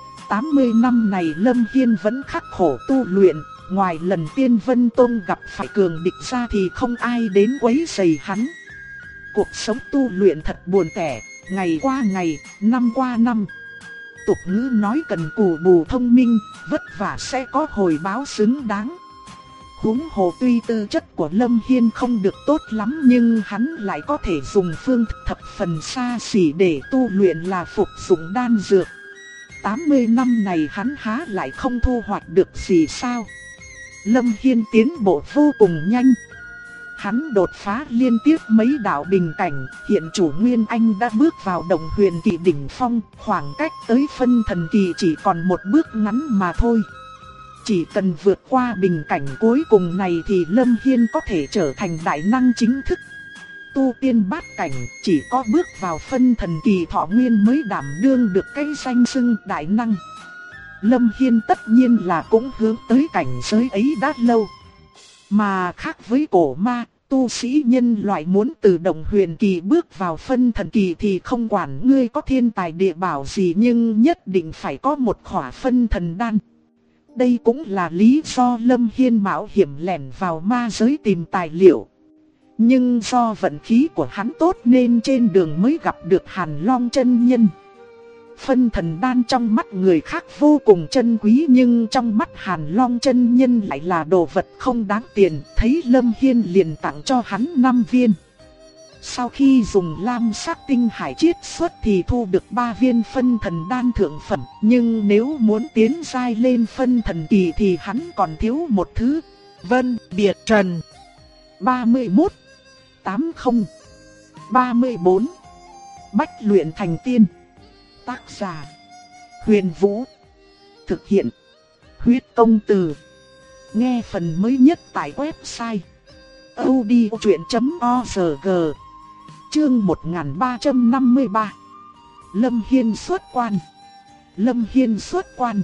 Speaker 1: 80 năm này Lâm Hiên vẫn khắc khổ tu luyện, ngoài lần Tiên Vân Tông gặp phải cường địch ra thì không ai đến quấy rầy hắn. Cuộc sống tu luyện thật buồn tẻ, ngày qua ngày, năm qua năm. Tục ngữ nói cần cù bù thông minh, vất vả sẽ có hồi báo xứng đáng. Huống hồ tuy tư chất của Lâm Hiên không được tốt lắm, nhưng hắn lại có thể dùng phương thức thập phần xa xỉ để tu luyện là phục dụng đan dược. 80 năm này hắn há lại không thu hoạch được gì sao? Lâm Hiên tiến bộ vô cùng nhanh. Hắn đột phá liên tiếp mấy đạo bình cảnh, hiện chủ Nguyên Anh đã bước vào Động Huyền Kỳ đỉnh phong, khoảng cách tới phân thần kỳ chỉ còn một bước ngắn mà thôi. Chỉ cần vượt qua bình cảnh cuối cùng này thì Lâm Hiên có thể trở thành đại năng chính thức. Tu tiên bát cảnh, chỉ có bước vào phân thần kỳ thọ nguyên mới đảm đương được cái danh xưng đại năng. Lâm Hiên tất nhiên là cũng hướng tới cảnh giới ấy đã lâu. Mà khác với cổ ma, tu sĩ nhân loại muốn từ Động Huyền Kỳ bước vào phân thần kỳ thì không quản ngươi có thiên tài địa bảo gì, nhưng nhất định phải có một khỏa phân thần đan. Đây cũng là lý do Lâm Hiên mạo hiểm lẻn vào ma giới tìm tài liệu. Nhưng do vận khí của hắn tốt nên trên đường mới gặp được Hàn Long chân nhân. Phân thần đan trong mắt người khác vô cùng chân quý, nhưng trong mắt Hàn Long chân nhân lại là đồ vật không đáng tiền. Thấy Lâm Hiên liền tặng cho hắn 5 viên. Sau khi dùng lam sắc tinh hải chiết xuất thì thu được 3 viên phân thần đan thượng phẩm. Nhưng nếu muốn tiến giai lên phân thần kỳ thì hắn còn thiếu một thứ. Vân Biệt Trần 31 80 34 Bách luyện thành tiên. Tác giả Huyền Vũ. Thực hiện Huyết Công Từ. Nghe phần mới nhất tại website audiochuyện.org. Chương 1353. Lâm Hiên xuất quan. Lâm Hiên xuất quan.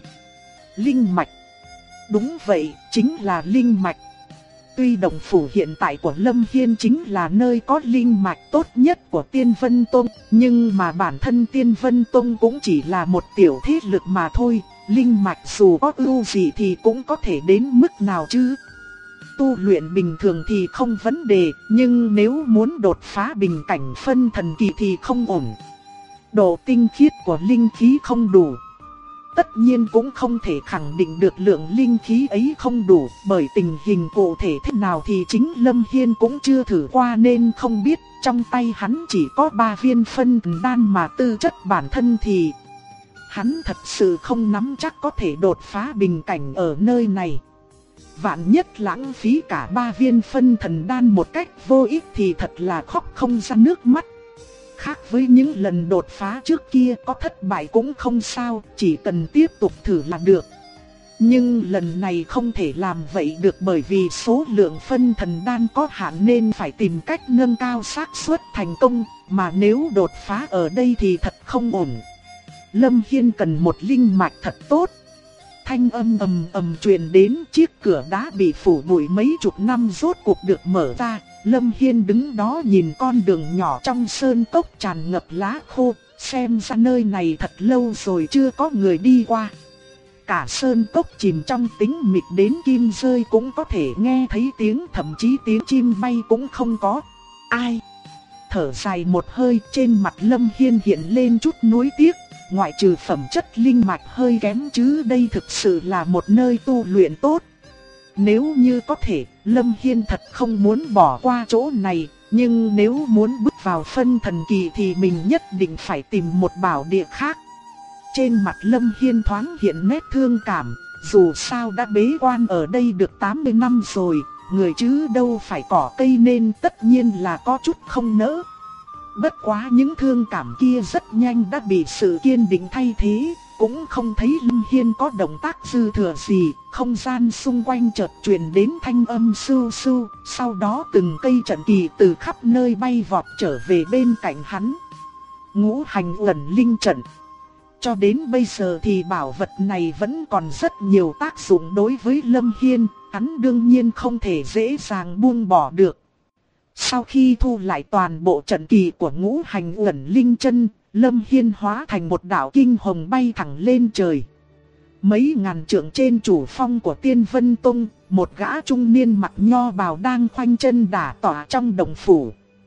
Speaker 1: Linh mạch. Đúng vậy, chính là linh mạch. Tuy động phủ hiện tại của Lâm Hiên chính là nơi có linh mạch tốt nhất của Tiên Vân Tông, nhưng mà bản thân Tiên Vân Tông cũng chỉ là một tiểu thế lực mà thôi. Linh mạch dù có ưu gì thì cũng có thể đến mức nào chứ? Tu luyện bình thường thì không vấn đề, nhưng nếu muốn đột phá bình cảnh phân thần kỳ thì không ổn. Độ tinh khiết của linh khí không đủ. Tất nhiên cũng không thể khẳng định được lượng linh khí ấy không đủ, bởi tình hình cụ thể thế nào thì chính Lâm Hiên cũng chưa thử qua nên không biết. Trong tay hắn chỉ có 3 viên phân thần đan mà tư chất bản thân thì hắn thật sự không nắm chắc có thể đột phá bình cảnh ở nơi này. Vạn nhất lãng phí cả 3 viên phân thần đan một cách vô ích thì thật là khóc không ra nước mắt. Khác với những lần đột phá trước kia, có thất bại cũng không sao, chỉ cần tiếp tục thử là được. Nhưng lần này không thể làm vậy được, bởi vì số lượng phân thần đan có hạn nên phải tìm cách nâng cao xác suất thành công, mà nếu đột phá ở đây thì thật không ổn. Lâm Hiên cần một linh mạch thật tốt. Thanh âm ầm ầm truyền đến, chiếc cửa đá bị phủ bụi mấy chục năm rốt cuộc được mở ra. Lâm Hiên đứng đó nhìn con đường nhỏ trong sơn cốc tràn ngập lá khô, xem ra nơi này thật lâu rồi chưa có người đi qua. Cả sơn cốc chìm trong tĩnh mịch đến kim rơi cũng có thể nghe thấy tiếng, thậm chí tiếng chim bay cũng không có. Ai? Thở dài một hơi, trên mặt Lâm Hiên hiện lên chút nuối tiếc. Ngoại trừ phẩm chất linh mạch hơi kém chứ đây thực sự là một nơi tu luyện tốt. Nếu như có thể, Lâm Hiên thật không muốn bỏ qua chỗ này, nhưng nếu muốn bước vào phân thần kỳ thì mình nhất định phải tìm một bảo địa khác. Trên mặt Lâm Hiên thoáng hiện nét thương cảm, dù sao đã bế quan ở đây được 80 năm rồi, người chứ đâu phải cỏ cây nên tất nhiên là có chút không nỡ. Bất quá những thương cảm kia rất nhanh đã bị sự kiên định thay thế, cũng không thấy Lâm Hiên có động tác dư thừa gì, không gian xung quanh chợt truyền đến thanh âm sưu sưu, sau đó từng cây trận kỳ từ khắp nơi bay vọt trở về bên cạnh hắn. Ngũ hành ẩn linh trận. Cho đến bây giờ thì bảo vật này vẫn còn rất nhiều tác dụng đối với Lâm Hiên, hắn đương nhiên không thể dễ dàng buông bỏ được. Sau khi thu lại toàn bộ trận kỳ của ngũ hành ẩn linh chân, Lâm Hiên hóa thành một đạo kinh hồng bay thẳng lên trời. Mấy ngàn trượng trên chủ phong của Tiên Vân Tông, một gã trung niên mặc nho bào đang khoanh chân đả tọa trong động phủ.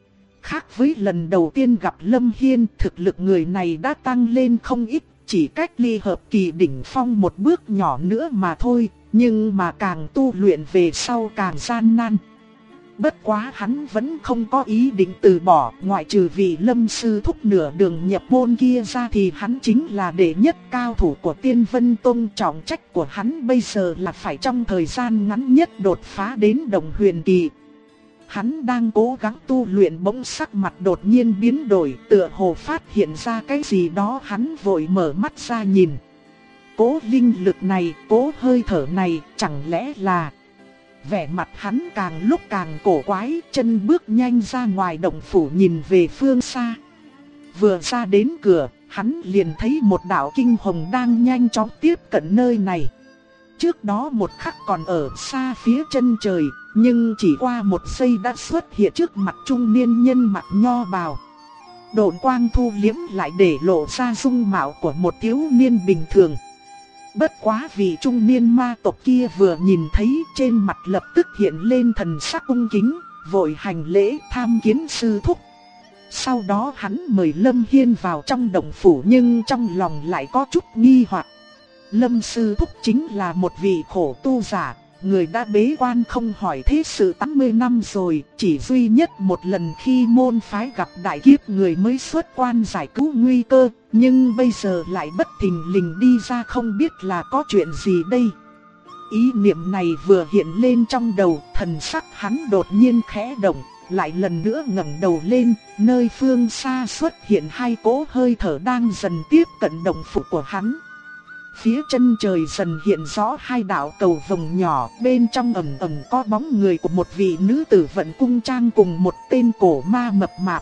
Speaker 1: Khác với lần đầu tiên gặp Lâm Hiên, thực lực người này đã tăng lên không ít, chỉ cách ly hợp kỳ đỉnh phong một bước nhỏ nữa mà thôi, nhưng mà càng tu luyện về sau càng gian nan. Bất quá hắn vẫn không có ý định từ bỏ, ngoại trừ vị Lâm sư thúc nửa đường nhập môn kia ra thì hắn chính là đệ nhất cao thủ của Tiên Vân Tông. Trọng trách của hắn bây giờ là phải trong thời gian ngắn nhất đột phá đến đồng huyền kỳ. Hắn đang cố gắng tu luyện, bỗng sắc mặt đột nhiên biến đổi, tựa hồ phát hiện ra cái gì đó, hắn vội mở mắt ra nhìn. Cố linh lực này, cố hơi thở này, chẳng lẽ là... Vẻ mặt hắn càng lúc càng cổ quái, chân bước nhanh ra ngoài động phủ nhìn về phương xa. Vừa ra đến cửa, hắn liền thấy một đạo kinh hồng đang nhanh chóng tiếp cận nơi này. Trước đó một khắc còn ở xa phía chân trời, nhưng chỉ qua một giây đã xuất hiện trước mặt trung niên nhân mặc nho bào. Độn quang thu liếm lại để lộ ra dung mạo của một thiếu niên bình thường. Bất quá vì trung niên ma tộc kia vừa nhìn thấy, trên mặt lập tức hiện lên thần sắc cung kính, vội hành lễ tham kiến sư thúc. Sau đó hắn mời Lâm Hiên vào trong động phủ, nhưng trong lòng lại có chút nghi hoặc. Lâm sư thúc chính là một vị khổ tu giả, người đã bế quan không hỏi thế sự 80 năm rồi, chỉ duy nhất một lần khi môn phái gặp đại kiếp người mới xuất quan giải cứu nguy cơ, nhưng bây giờ lại bất thình lình đi ra, không biết là có chuyện gì đây. Ý niệm này vừa hiện lên trong đầu, thần sắc hắn đột nhiên khẽ động, lại lần nữa ngẩng đầu lên, nơi phương xa xuất hiện hai cỗ hơi thở đang dần tiếp cận động phủ của hắn. Phía chân trời dần hiện rõ hai đạo cầu vồng nhỏ, bên trong ẩn ẩn có bóng người của một vị nữ tử vận cung trang cùng một tên cổ ma mập mạp.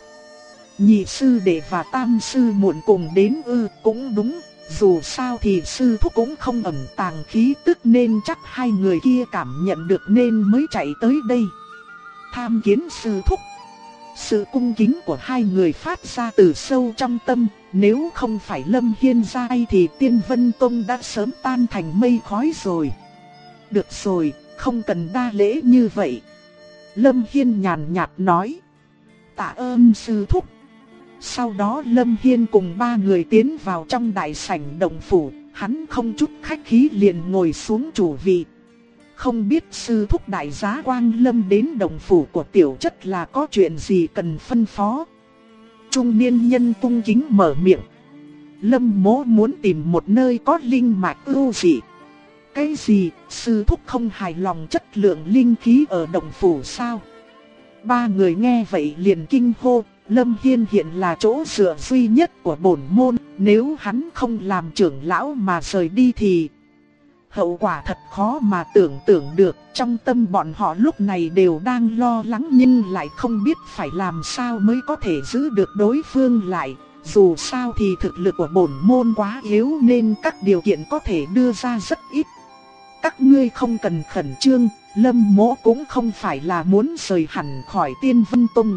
Speaker 1: Nhị sư đệ và tam sư muộn cùng đến ư? Cũng đúng, dù sao thì sư thúc cũng không ẩn tàng khí tức nên chắc hai người kia cảm nhận được nên mới chạy tới đây. Tham kiến sư thúc. Sự cung kính của hai người phát ra từ sâu trong tâm, nếu không phải Lâm Hiên ra tay thì Tiên Vân Tông đã sớm tan thành mây khói rồi. Được rồi, không cần đa lễ như vậy. Lâm Hiên nhàn nhạt nói. Tạ ơn sư thúc. Sau đó Lâm Hiên cùng ba người tiến vào trong đại sảnh động phủ, hắn không chút khách khí liền ngồi xuống chủ vị. Không biết sư thúc đại giá Quang Lâm đến động phủ của tiểu chất là có chuyện gì cần phân phó. Trung niên nhân cung kính mở miệng. Lâm mỗ muốn tìm một nơi có linh mạch ưu dị. Cái gì, sư thúc không hài lòng chất lượng linh khí ở động phủ sao? Ba người nghe vậy liền kinh hô. Lâm Hiên hiện là chỗ dựa duy nhất của bổn môn, nếu hắn không làm trưởng lão mà rời đi thì hậu quả thật khó mà tưởng tượng được. Trong tâm bọn họ lúc này đều đang lo lắng nhưng lại không biết phải làm sao mới có thể giữ được đối phương lại. Dù sao thì thực lực của bổn môn quá yếu nên các điều kiện có thể đưa ra rất ít. Các ngươi không cần khẩn trương, Lâm mỗ cũng không phải là muốn rời hẳn khỏi Tiên Vân Tông.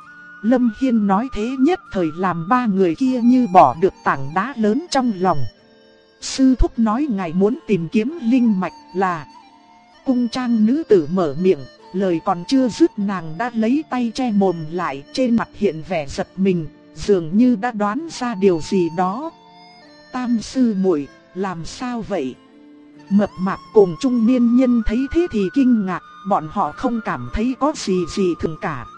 Speaker 1: Lâm Hiên nói thế nhất thời làm ba người kia như bỏ được tảng đá lớn trong lòng. Sư thúc nói ngài muốn tìm kiếm linh mạch là... Cung trang nữ tử mở miệng, lời còn chưa dứt nàng đã lấy tay che mồm lại, trên mặt hiện vẻ giật mình, dường như đã đoán ra điều gì đó. Tam sư muội, làm sao vậy? Mập mạp cùng trung niên nhân thấy thế thì kinh ngạc, bọn họ không cảm thấy có gì thường cả.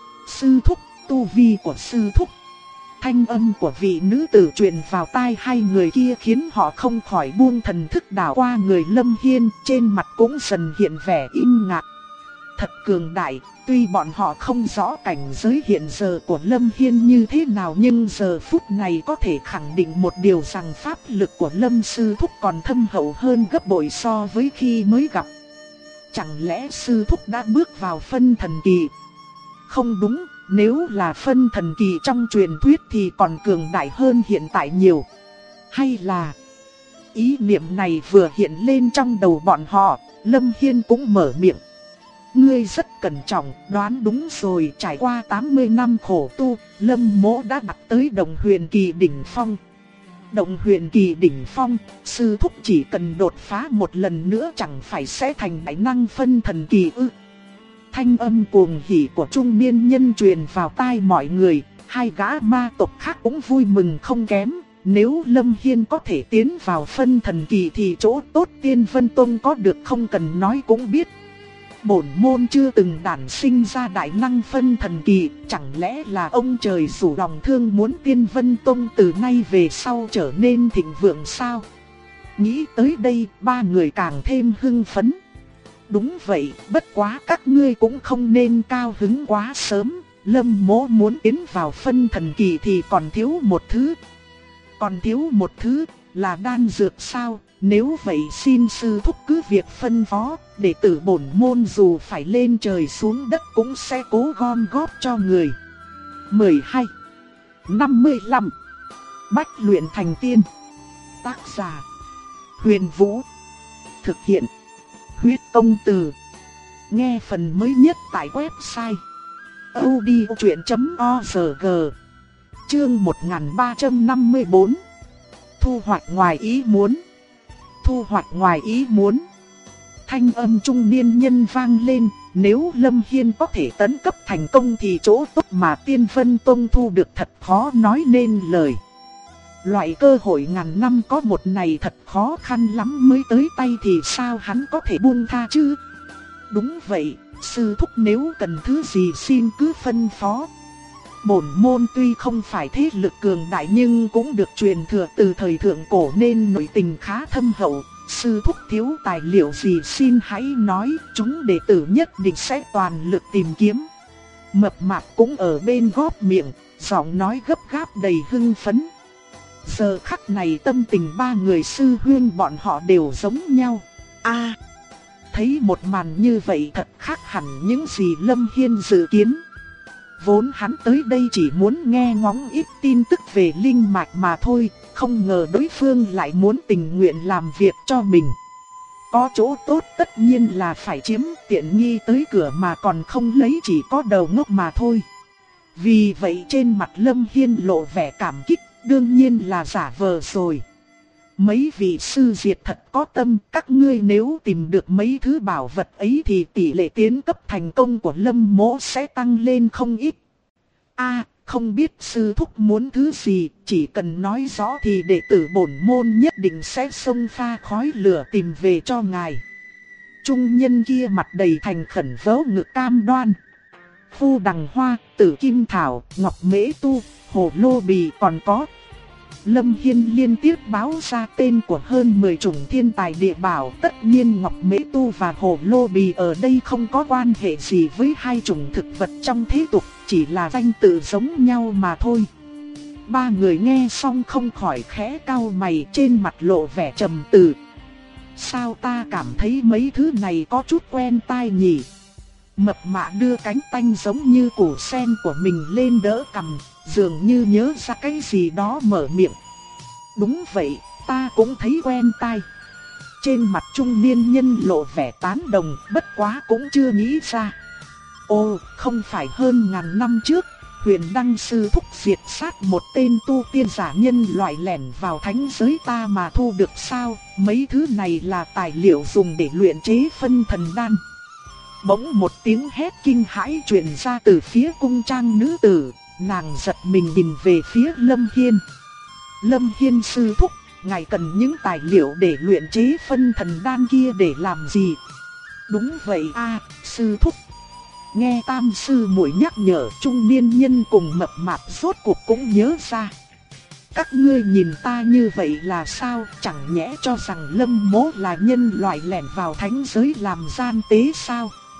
Speaker 1: Sư thúc, tu vi của sư thúc. Thanh âm của vị nữ tử truyền vào tai hai người kia khiến họ không khỏi buông thần thức đảo qua người Lâm Hiên, trên mặt cũng dần hiện vẻ im ngạc. thật cường đại. Tuy bọn họ không rõ cảnh giới hiện giờ của Lâm Hiên như thế nào, nhưng giờ phút này có thể khẳng định một điều rằng pháp lực của Lâm sư thúc còn thâm hậu hơn gấp bội so với khi mới gặp. Chẳng lẽ sư thúc đã bước vào phân thần kỳ? Không đúng, nếu là phân thần kỳ trong truyền thuyết thì còn cường đại hơn hiện tại nhiều. Hay là... Ý niệm này vừa hiện lên trong đầu bọn họ, Lâm Hiên cũng mở miệng. Ngươi rất cẩn trọng, đoán đúng rồi. Trải qua 80 năm khổ tu, Lâm mỗ đã đạt tới Động Huyền Kỳ đỉnh phong. Động Huyền Kỳ đỉnh phong, sư thúc chỉ cần đột phá một lần nữa chẳng phải sẽ thành đại năng phân thần kỳ ư? Thanh âm cuồng hỉ của trung niên nhân truyền vào tai mọi người. Hai gã ma tộc khác cũng vui mừng không kém. Nếu Lâm Hiên có thể tiến vào phân thần kỳ thì chỗ tốt Tiên Vân Tông có được không cần nói cũng biết. Bổn môn chưa từng đản sinh ra đại năng phân thần kỳ, chẳng lẽ là ông trời rủ lòng thương muốn Tiên Vân Tông từ nay về sau trở nên thịnh vượng sao? Nghĩ tới đây, ba người càng thêm hưng phấn. Đúng vậy, bất quá các ngươi cũng không nên cao hứng quá sớm. Lâm mỗ muốn tiến vào phân thần kỳ thì còn thiếu một thứ. Còn thiếu một thứ là đan dược sao? Nếu vậy xin sư thúc cứ việc phân phó, đệ tử bổn môn dù phải lên trời xuống đất cũng sẽ cố gom góp cho người. 12. 55. Bách luyện thành tiên. Tác giả: Huyền Vũ. Thực hiện: Huyết Công Từ. Nghe phần mới nhất tại website audiochuyện.org. Chương 1354. Thu hoạch ngoài ý muốn. Thu hoạch ngoài ý muốn. Thanh âm trung niên nhân vang lên, nếu Lâm Hiên có thể tấn cấp thành công thì chỗ tốt mà Tiên Vân Tông thu được thật khó nói nên lời. Loại cơ hội ngàn năm có một này thật khó khăn lắm mới tới tay thì sao hắn có thể buông tha chứ? Đúng vậy, sư thúc nếu cần thứ gì xin cứ phân phó. Bổn môn tuy không phải thế lực cường đại nhưng cũng được truyền thừa từ thời thượng cổ nên nội tình khá thâm hậu. Sư thúc thiếu tài liệu gì xin hãy nói, chúng đệ tử nhất định sẽ toàn lực tìm kiếm. Mập mạp cũng ở bên góp miệng, giọng nói gấp gáp đầy hưng phấn. Giờ khắc này tâm tình ba người sư huynh bọn họ đều giống nhau. Thấy một màn như vậy thật khác hẳn những gì Lâm Hiên dự kiến. Vốn hắn tới đây chỉ muốn nghe ngóng ít tin tức về linh mạch mà thôi, không ngờ đối phương lại muốn tình nguyện làm việc cho mình. Có chỗ tốt tất nhiên là phải chiếm tiện nghi tới cửa mà còn không lấy chỉ có đầu ngốc mà thôi. Vì vậy trên mặt Lâm Hiên lộ vẻ cảm kích, đương nhiên là giả vờ rồi. Mấy vị sư diệt thật có tâm, các ngươi nếu tìm được mấy thứ bảo vật ấy thì tỷ lệ tiến cấp thành công của Lâm mỗ sẽ tăng lên không ít. Không biết sư thúc muốn thứ gì, chỉ cần nói rõ thì đệ tử bổn môn nhất định sẽ xông pha khói lửa tìm về cho ngài. Trung nhân kia mặt đầy thành khẩn vớ ngực cam đoan. Phu đằng hoa, tử kim thảo, ngọc mễ tu, hồ lô bì còn có. Lâm Hiên liên tiếp báo ra tên của hơn 10 chủng thiên tài địa bảo. Tất nhiên ngọc mễ tu và hồ lô bì ở đây không có quan hệ gì với hai chủng thực vật trong thế tục, chỉ là danh tự giống nhau mà thôi. Ba người nghe xong không khỏi khẽ cau mày, trên mặt lộ vẻ trầm tư. Sao ta cảm thấy mấy thứ này có chút quen tai nhỉ? Mập mạ đưa cánh tay giống như củ sen của mình lên đỡ cằm, dường như nhớ ra cái gì đó mở miệng. Đúng vậy, ta cũng thấy quen tai. Trên mặt trung niên nhân lộ vẻ tán đồng, bất quá cũng chưa nghĩ ra. Ồ, không phải hơn ngàn năm trước, Huyền Đăng sư thúc diệt sát một tên tu tiên giả nhân loại lẻn vào thánh giới ta mà thu được sao? Mấy thứ này là tài liệu dùng để luyện chế phân thần đan. Bỗng một tiếng hét kinh hãi truyền ra từ phía cung trang nữ tử, nàng giật mình nhìn về phía Lâm Hiên. Lâm Hiên sư thúc, ngài cần những tài liệu để luyện chế phân thần đan kia để làm gì? Đúng vậy sư thúc. Nghe tam sư muội nhắc nhở, trung niên nhân cùng mập mạp rốt cuộc cũng nhớ ra. Các ngươi nhìn ta như vậy là sao? Chẳng nhẽ cho rằng Lâm mỗ là nhân loại lẻn vào thánh giới làm gian tế sao?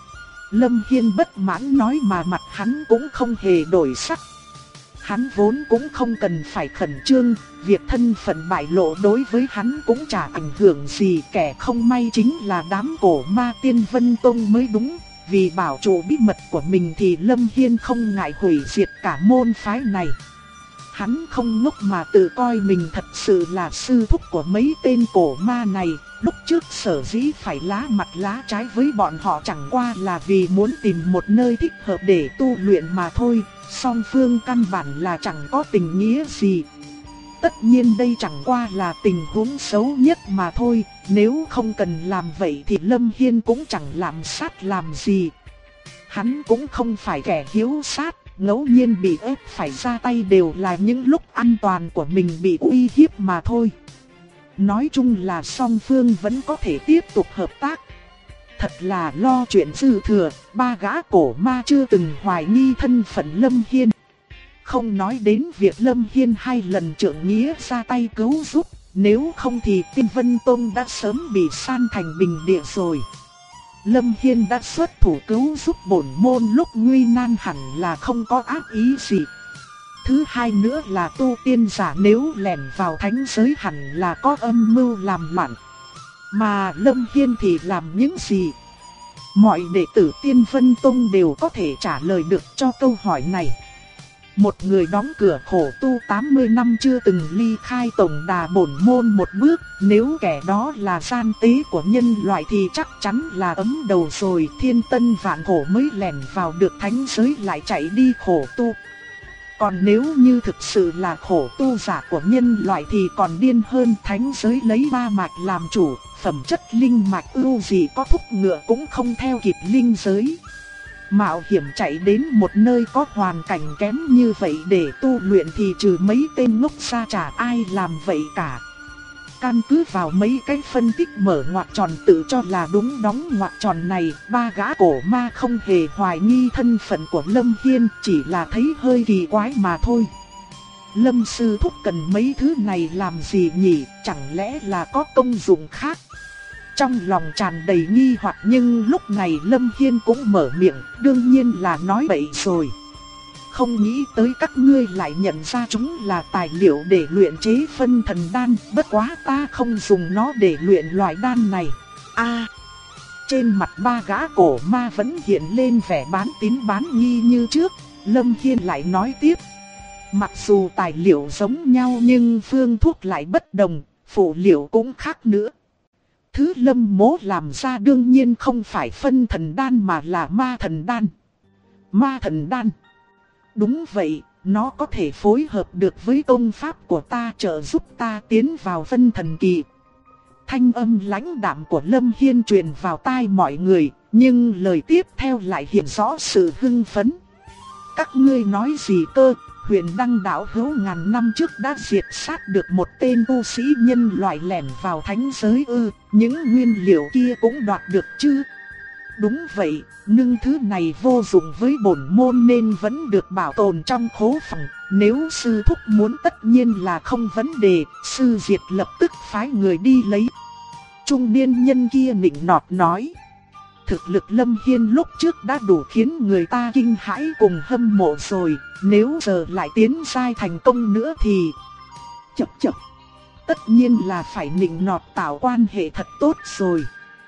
Speaker 1: Lâm Hiên bất mãn nói mà mặt hắn cũng không hề đổi sắc. Hắn vốn cũng không cần phải khẩn trương, việc thân phận bại lộ đối với hắn cũng chả ảnh hưởng gì, kẻ không may chính là đám cổ ma Tiên Vân Tông mới đúng. Vì bảo trụ bí mật của mình thì Lâm Hiên không ngại hủy diệt cả môn phái này. Hắn không ngốc mà tự coi mình thật sự là sư thúc của mấy tên cổ ma này. Lúc trước sở dĩ phải lá mặt lá trái với bọn họ chẳng qua là vì muốn tìm một nơi thích hợp để tu luyện mà thôi. Song phương căn bản là chẳng có tình nghĩa gì. Tất nhiên đây chẳng qua là tình huống xấu nhất mà thôi. Nếu không cần làm vậy thì Lâm Hiên cũng chẳng làm sát làm gì. Hắn cũng không phải kẻ hiếu sát, ngẫu nhiên bị ép phải ra tay đều là những lúc an toàn của mình bị uy hiếp mà thôi. Nói chung là song phương vẫn có thể tiếp tục hợp tác. Thật là lo chuyện dư thừa, ba gã cổ ma chưa từng hoài nghi thân phận Lâm Hiên. Không nói đến việc Lâm Hiên 2 lần trượng nghĩa ra tay cứu giúp, nếu không thì Tiên Vân Tông đã sớm bị san thành bình địa rồi. Lâm Hiên đã xuất thủ cứu giúp bổn môn lúc nguy nan hẳn là không có ác ý gì. Thứ hai nữa là tu tiên giả nếu lẻn vào thánh giới hẳn là có âm mưu làm loạn. Mà Lâm Hiên thì làm những gì? Mọi đệ tử Tiên Vân Tông đều có thể trả lời được cho câu hỏi này. Một người đóng cửa khổ tu 80 năm chưa từng ly khai tổng đà bổn môn một bước, nếu kẻ đó là gian tế của nhân loại thì chắc chắn là ấm đầu rồi. Thiên tân vạn khổ mới lẻn vào được thánh giới lại chạy đi khổ tu. Còn nếu như thực sự là khổ tu giả của nhân loại thì còn điên hơn. Thánh giới lấy 3 mạch làm chủ, phẩm chất linh mạch ưu gì có thúc ngựa cũng không theo kịp linh giới. Mạo hiểm chạy đến một nơi có hoàn cảnh kém như vậy để tu luyện thì trừ mấy tên ngốc ra chả ai làm vậy cả. Căn cứ vào mấy cái phân tích mở ngoặc tròn tự cho là đúng đóng ngoặc tròn này, ba gã cổ ma không hề hoài nghi thân phận của Lâm Hiên, chỉ là thấy hơi kỳ quái mà thôi. Lâm sư thúc cần mấy thứ này làm gì nhỉ, chẳng lẽ là có công dụng khác? Trong lòng tràn đầy nghi hoặc nhưng lúc này Lâm Hiên cũng mở miệng, đương nhiên là nói bậy rồi. Không nghĩ tới các ngươi lại nhận ra chúng là tài liệu để luyện chế phân thần đan, bất quá ta không dùng nó để luyện loại đan này. Trên mặt ba gã cổ ma vẫn hiện lên vẻ bán tín bán nghi như trước, Lâm Hiên lại nói tiếp. Mặc dù tài liệu giống nhau nhưng phương thuốc lại bất đồng, phụ liệu cũng khác nữa. Thứ Lâm mố làm ra đương nhiên không phải phân thần đan mà là ma thần đan. Ma thần đan? Đúng vậy, nó có thể phối hợp được với công pháp của ta trợ giúp ta tiến vào phân thần kỳ. Thanh âm lãnh đạm của Lâm Hiên truyền vào tai mọi người, nhưng lời tiếp theo lại hiện rõ sự hưng phấn. Các ngươi nói gì cơ? Huyền Đăng đạo hữu ngàn năm trước đã diệt sát được một tên tu sĩ nhân loại lẻn vào thánh giới ư? Những nguyên liệu kia cũng đoạt được chứ? Đúng vậy, nhưng thứ này vô dụng với bổn môn nên vẫn được bảo tồn trong khố phòng. Nếu sư thúc muốn tất nhiên là không vấn đề, sư diệt lập tức phái người đi lấy. Trung niên nhân kia nịnh nọt nói. Thực lực Lâm Hiên lúc trước đã đủ khiến người ta kinh hãi cùng hâm mộ rồi, nếu giờ lại tiến giai thành công nữa thì... Chậc. Tất nhiên là phải nịnh nọt tạo quan hệ thật tốt rồi.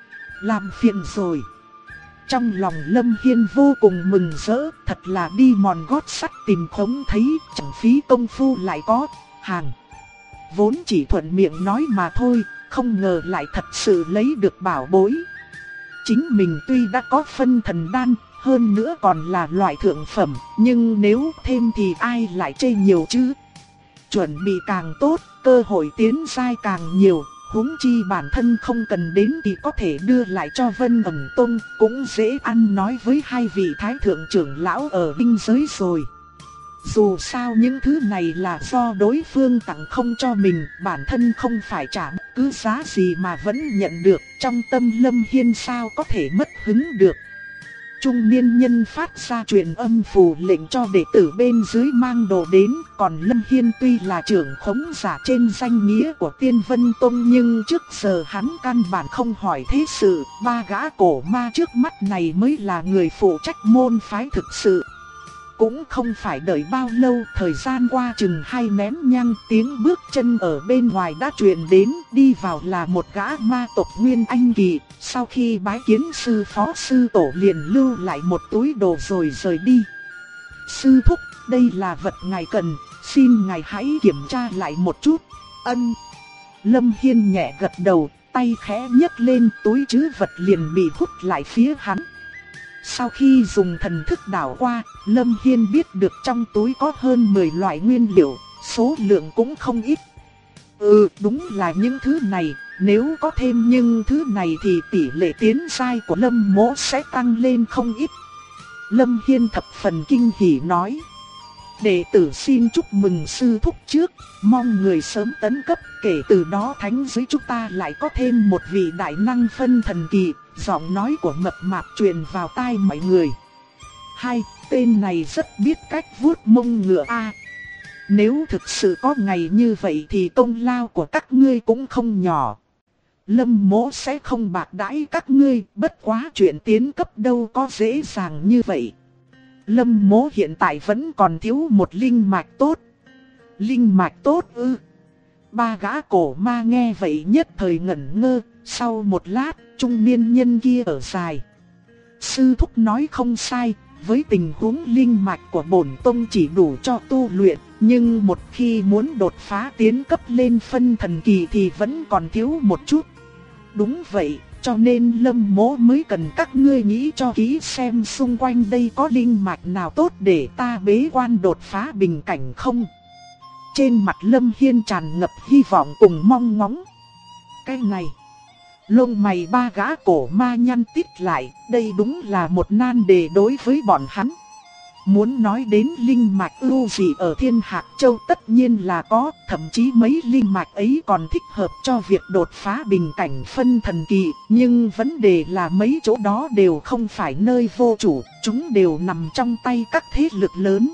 Speaker 1: Làm phiền rồi. Trong lòng Lâm Hiên vô cùng mừng rỡ, thật là đi mòn gót sắt tìm không thấy, chẳng phí công phu lại có hàng. Vốn chỉ thuận miệng nói mà thôi, không ngờ lại thật sự lấy được bảo bối. Chính mình tuy đã có phân thần đan, hơn nữa còn là loại thượng phẩm, nhưng nếu thêm thì ai lại chê nhiều chứ. Chuẩn bị càng tốt, cơ hội tiến giai càng nhiều, huống chi bản thân không cần đến thì có thể đưa lại cho Vân Ẩn Tông, cũng dễ ăn nói với hai vị thái thượng trưởng lão ở binh giới rồi. Dù sao những thứ này là do đối phương tặng không cho mình, bản thân không phải trả bất cứ giá gì mà vẫn nhận được, trong tâm Lâm Hiên sao có thể mất hứng được. Trung niên nhân phát ra truyền âm phù lệnh cho đệ tử bên dưới mang đồ đến. Còn Lâm Hiên tuy là trưởng khống giả trên danh nghĩa của Tiên Vân Tông, nhưng trước giờ hắn căn bản không hỏi thế sự. Ba gã cổ ma trước mắt này mới là người phụ trách môn phái thực sự. Cũng không phải đợi bao lâu, thời gian qua chừng 2 nén nhang, tiếng bước chân ở bên ngoài đã truyền đến. Đi vào là một gã ma tộc Nguyên Anh kỳ. Sau khi bái kiến sư phó sư tổ liền lưu lại một túi đồ rồi rời đi. Sư thúc, đây là vật ngài cần, xin ngài hãy kiểm tra lại một chút. Ân. Lâm Hiên nhẹ gật đầu, tay khẽ nhấc lên, túi trữ vật liền bị hút lại phía hắn. Sau khi dùng thần thức đảo qua, Lâm Hiên biết được trong túi có hơn 10 loại nguyên liệu, số lượng cũng không ít. Đúng là những thứ này, nếu có thêm những thứ này thì tỷ lệ tiến giai của Lâm Mỗ sẽ tăng lên không ít. Lâm Hiên thập phần kinh hỉ nói. Đệ tử xin chúc mừng sư thúc trước, mong người sớm tấn cấp, kể từ đó thánh giới chúng ta lại có thêm một vị đại năng phân thần kỳ. Giọng nói của mập mạp truyền vào tai mọi người. Hai, tên này rất biết cách vuốt mông ngựa a. Nếu thực sự có ngày như vậy thì công lao của các ngươi cũng không nhỏ. Lâm Mỗ sẽ không bạc đãi các ngươi, bất quá chuyện tiến cấp đâu có dễ dàng như vậy. Lâm Mỗ hiện tại vẫn còn thiếu một linh mạch tốt. Linh mạch tốt ư? Ba gã cổ ma nghe vậy nhất thời ngẩn ngơ, sau một lát, trung niên nhân kia ở dài. Sư thúc nói không sai, với tình huống linh mạch của bổn tông chỉ đủ cho tu luyện, nhưng một khi muốn đột phá tiến cấp lên phân thần kỳ thì vẫn còn thiếu một chút. Đúng vậy, cho nên Lâm Mỗ mới cần các ngươi nghĩ cho kỹ xem xung quanh đây có linh mạch nào tốt để ta bế quan đột phá bình cảnh không. Trên mặt Lâm Hiên tràn ngập hy vọng cùng mong ngóng. Cái này, lông mày ba gã cổ ma nhăn tít lại, đây đúng là một nan đề đối với bọn hắn. Muốn nói đến linh mạch ưu dị ở Thiên Hạc Châu tất nhiên là có, thậm chí mấy linh mạch ấy còn thích hợp cho việc đột phá bình cảnh phân thần kỳ, nhưng vấn đề là mấy chỗ đó đều không phải nơi vô chủ, chúng đều nằm trong tay các thế lực lớn.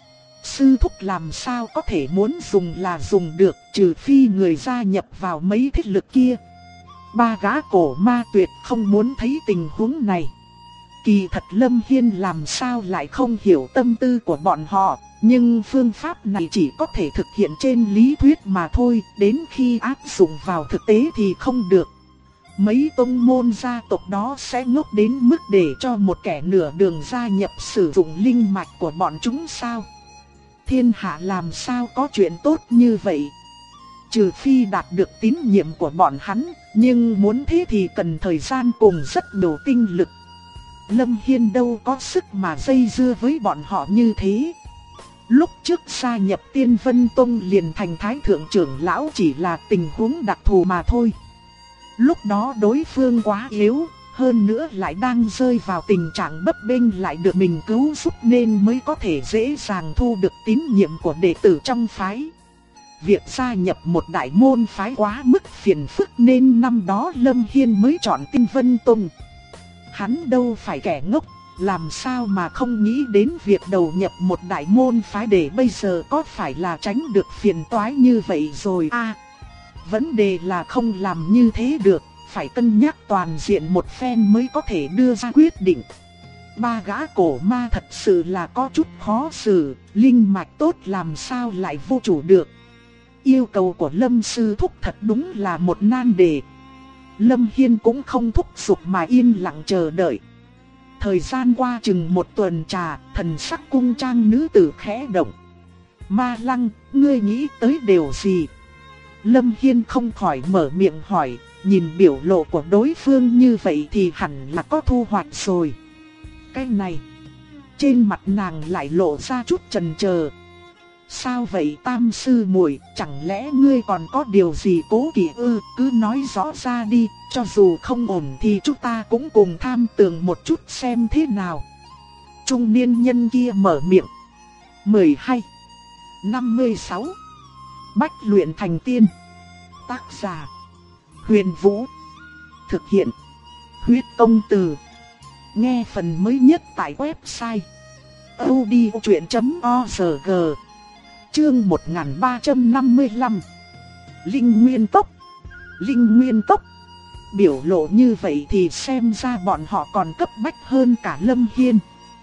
Speaker 1: Sư thúc làm sao có thể muốn dùng là dùng được, trừ phi người gia nhập vào mấy thế lực kia. Ba gã cổ ma tuyệt không muốn thấy tình huống này. Kỳ thật Lâm Hiên làm sao lại không hiểu tâm tư của bọn họ, nhưng phương pháp này chỉ có thể thực hiện trên lý thuyết mà thôi, đến khi áp dụng vào thực tế thì không được. Mấy tông môn gia tộc đó sẽ ngốc đến mức để cho một kẻ nửa đường gia nhập sử dụng linh mạch của bọn chúng sao? Thiên hạ làm sao có chuyện tốt như vậy? Trừ phi đạt được tín nhiệm của bọn hắn, nhưng muốn thế thì cần thời gian cùng rất nhiều tinh lực. Lâm Hiên đâu có sức mà dây dưa với bọn họ như thế. Lúc trước gia nhập Tiên Vân Tông liền thành thái thượng trưởng lão chỉ là tình huống đặc thù mà thôi. Lúc đó đối phương quá yếu, hơn nữa lại đang rơi vào tình trạng bấp bênh lại được mình cứu giúp nên mới có thể dễ dàng thu được tín nhiệm của đệ tử trong phái. Việc gia nhập một đại môn phái quá mức phiền phức nên năm đó Lâm Hiên mới chọn Tiên Vân Tông. Hắn đâu phải kẻ ngốc, làm sao mà không nghĩ đến việc đầu nhập một đại môn phái để bây giờ có phải là tránh được phiền toái như vậy rồi à. Vấn đề là không làm như thế được, phải cân nhắc toàn diện một phen mới có thể đưa ra quyết định. Ba gã cổ ma thật sự là có chút khó xử, linh mạch tốt làm sao lại vô chủ được. Yêu cầu của Lâm sư thúc thật đúng là một nan đề. Lâm Hiên cũng không thúc giục mà yên lặng chờ đợi. Thời gian qua chừng một tuần trà, thần sắc cung trang nữ tử khẽ động. Ma Lăng, ngươi nghĩ tới điều gì? Lâm Hiên không khỏi mở miệng hỏi, nhìn biểu lộ của đối phương như vậy thì hẳn là có thu hoạch rồi. Cái này, trên mặt nàng lại lộ ra chút chần chờ. Sao vậy Tam sư muội, chẳng lẽ ngươi còn có điều gì cố kỵ ư? Cứ nói rõ ra đi, cho dù không ổn thì chúng ta cũng cùng tham tưởng một chút xem thế nào. Trung niên nhân kia mở miệng. 12. 56. Bách luyện thành tiên. Tác giả Huyền Vũ. Thực hiện Huyết Công Từ. Nghe phần mới nhất tại website audiochuyện.org. Chương 1355. Linh Nguyên Tốc. Linh Nguyên Tốc. Biểu lộ như vậy thì xem ra bọn họ còn cấp bách hơn cả Lâm Hiên.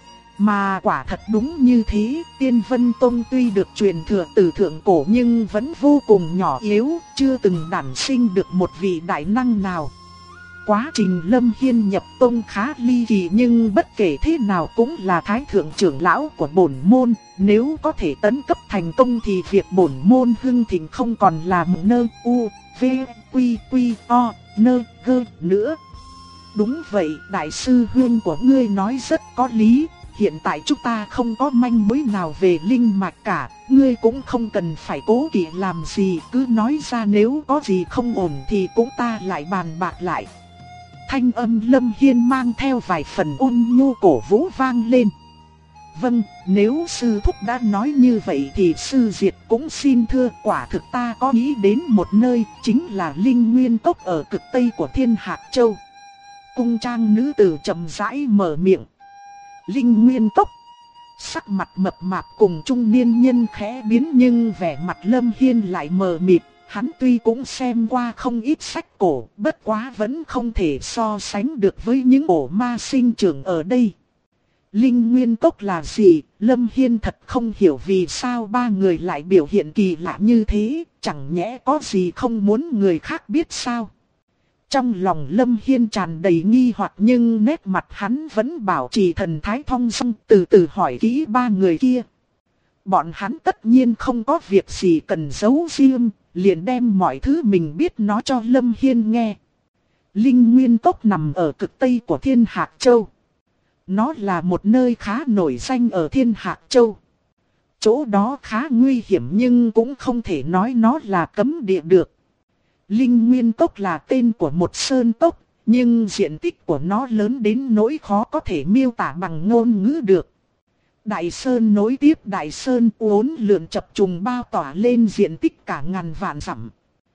Speaker 1: Mà quả thật đúng như thế, Tiên Vân Tông tuy được truyền thừa từ thượng cổ nhưng vẫn vô cùng nhỏ yếu, chưa từng đản sinh được một vị đại năng nào. Quá trình Lâm Hiên nhập tông khá ly kỳ nhưng bất kể thế nào cũng là thái thượng trưởng lão của bổn môn, nếu có thể tấn cấp thành công thì việc bổn môn hưng thịnh không còn là một nơ u, v, quy, o, nơ, gơ nữa. Đúng vậy, đại sư huynh của ngươi nói rất có lý. Hiện tại chúng ta không có manh mối nào về linh mạch cả, ngươi cũng không cần phải cố kỵ làm gì, cứ nói ra nếu có gì không ổn thì cũng ta lại bàn bạc lại. Thanh âm Lâm Hiên mang theo vài phần ôn nhu cổ vũ vang lên. Vâng, nếu sư thúc đã nói như vậy thì sư Diệt cũng xin thưa, quả thực ta có nghĩ đến một nơi, chính là Linh Nguyên Cốc ở cực tây của Thiên Hạc Châu. Cung trang nữ tử chậm rãi mở miệng. Linh Nguyên Cốc. Sắc mặt mập mạp cùng trung niên nhân khẽ biến nhưng vẻ mặt Lâm Hiên lại mờ mịt. Hắn tuy cũng xem qua không ít sách cổ, bất quá vẫn không thể so sánh được với những ổ ma sinh trưởng ở đây. Linh Nguyên Cốc là gì? Lâm Hiên thật không hiểu vì sao ba người lại biểu hiện kỳ lạ như thế, chẳng nhẽ có gì không muốn người khác biết sao? Trong lòng Lâm Hiên tràn đầy nghi hoặc nhưng nét mặt hắn vẫn bảo trì thần thái thong dong, từ từ hỏi kỹ ba người kia. Bọn hắn tất nhiên không có việc gì cần giấu riêng, liền đem mọi thứ mình biết nói cho Lâm Hiên nghe. Linh Nguyên Cốc nằm ở cực tây của Thiên Hạc Châu. Nó là một nơi khá nổi danh ở Thiên Hạc Châu. Chỗ đó khá nguy hiểm nhưng cũng không thể nói nó là cấm địa được. Linh Nguyên Cốc là tên của một sơn cốc, nhưng diện tích của nó lớn đến nỗi khó có thể miêu tả bằng ngôn ngữ được. Đại sơn nối tiếp đại sơn uốn lượn chập trùng bao tỏa lên diện tích cả ngàn vạn dặm.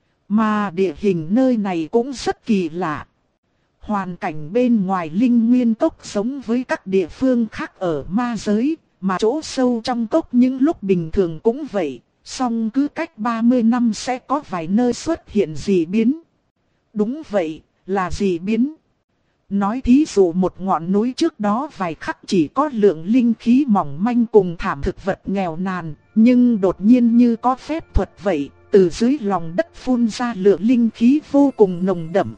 Speaker 1: Mà địa hình nơi này cũng rất kỳ lạ. Hoàn cảnh bên ngoài Linh Nguyên Cốc giống với các địa phương khác ở ma giới, mà chỗ sâu trong cốc những lúc bình thường cũng vậy. Song cứ cách 30 năm sẽ có vài nơi xuất hiện dị biến. Đúng vậy, là dị biến. Nói thí dụ một ngọn núi trước đó vài khắc chỉ có lượng linh khí mỏng manh cùng thảm thực vật nghèo nàn, nhưng đột nhiên như có phép thuật vậy, từ dưới lòng đất phun ra lượng linh khí vô cùng nồng đậm.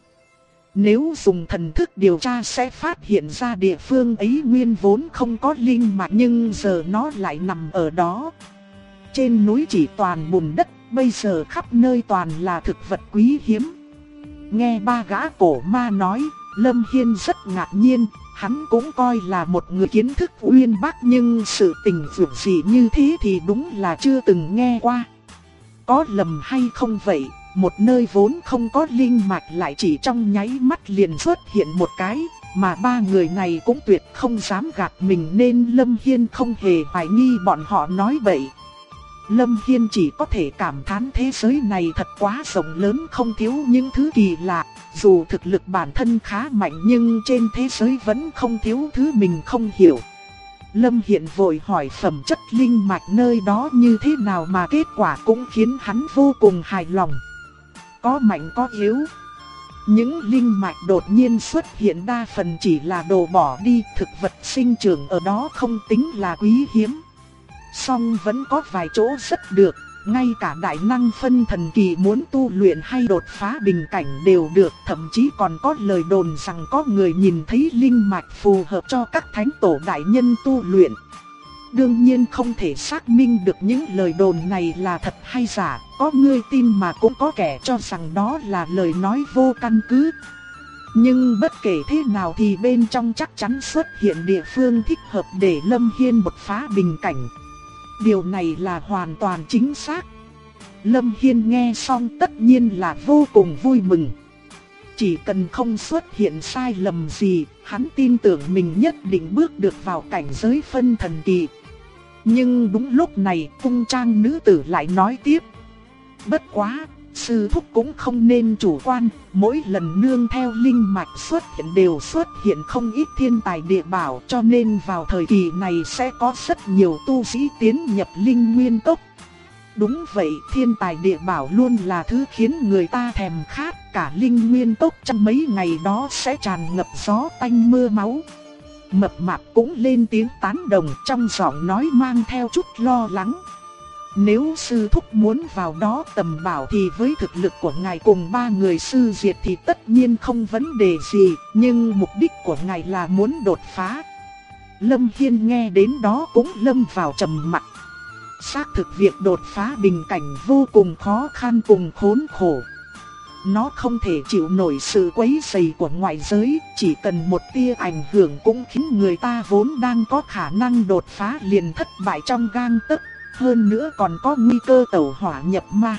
Speaker 1: Nếu dùng thần thức điều tra sẽ phát hiện ra địa phương ấy nguyên vốn không có linh mạch nhưng giờ nó lại nằm ở đó. Trên núi chỉ toàn bùn đất, bây giờ khắp nơi toàn là thực vật quý hiếm. Nghe ba gã cổ ma nói, Lâm Hiên rất ngạc nhiên, hắn cũng coi là một người kiến thức uyên bác nhưng sự tình vượt dị như thế thì đúng là chưa từng nghe qua. Có lầm hay không vậy, một nơi vốn không có linh mạch lại chỉ trong nháy mắt liền xuất hiện một cái, mà ba người này cũng tuyệt không dám gạt mình nên Lâm Hiên không hề hoài nghi bọn họ nói bậy. Lâm Hiên chỉ có thể cảm thán thế giới này thật quá rộng lớn không thiếu những thứ kỳ lạ, dù thực lực bản thân khá mạnh nhưng trên thế giới vẫn không thiếu thứ mình không hiểu. Lâm Hiên vội hỏi phẩm chất linh mạch nơi đó như thế nào mà kết quả cũng khiến hắn vô cùng hài lòng. Có mạnh có yếu. Những linh mạch đột nhiên xuất hiện đa phần chỉ là đồ bỏ đi, thực vật sinh trưởng ở đó không tính là quý hiếm. Song vẫn có vài chỗ rất được, ngay cả đại năng phân thần kỳ muốn tu luyện hay đột phá bình cảnh đều được, thậm chí còn có lời đồn rằng có người nhìn thấy linh mạch phù hợp cho các thánh tổ đại nhân tu luyện. Đương nhiên không thể xác minh được những lời đồn này là thật hay giả, có người tin mà cũng có kẻ cho rằng đó là lời nói vô căn cứ. Nhưng bất kể thế nào thì bên trong chắc chắn xuất hiện địa phương thích hợp để Lâm Hiên đột phá bình cảnh. Điều này là hoàn toàn chính xác. Lâm Hiên nghe xong tất nhiên là vô cùng vui mừng. Chỉ cần không xuất hiện sai lầm gì, hắn tin tưởng mình nhất định bước được vào cảnh giới phân thần kỳ. Nhưng đúng lúc này cung trang nữ tử lại nói tiếp. Bất quá, Sư thúc cũng không nên chủ quan, mỗi lần nương theo linh mạch xuất hiện đều xuất hiện không ít thiên tài địa bảo, cho nên vào thời kỳ này sẽ có rất nhiều tu sĩ tiến nhập linh nguyên cốc. Đúng vậy, thiên tài địa bảo luôn là thứ khiến người ta thèm khát, cả linh nguyên cốc trong mấy ngày đó sẽ tràn ngập gió tanh mưa máu. Mập mạp cũng lên tiếng tán đồng, trong giọng nói mang theo chút lo lắng. Nếu sư thúc muốn vào đó tầm bảo thì với thực lực của ngài cùng 3 người sư diệt thì tất nhiên không vấn đề gì, nhưng mục đích của ngài là muốn đột phá. Lâm Hiên nghe đến đó cũng lâm vào trầm mặc. Xác thực việc đột phá bình cảnh vô cùng khó khăn cùng khốn khổ. Nó không thể chịu nổi sự quấy rầy của ngoại giới, chỉ cần một tia ảnh hưởng cũng khiến người ta vốn đang có khả năng đột phá liền thất bại trong gang tấc. Hơn nữa còn có nguy cơ tẩu hỏa nhập ma.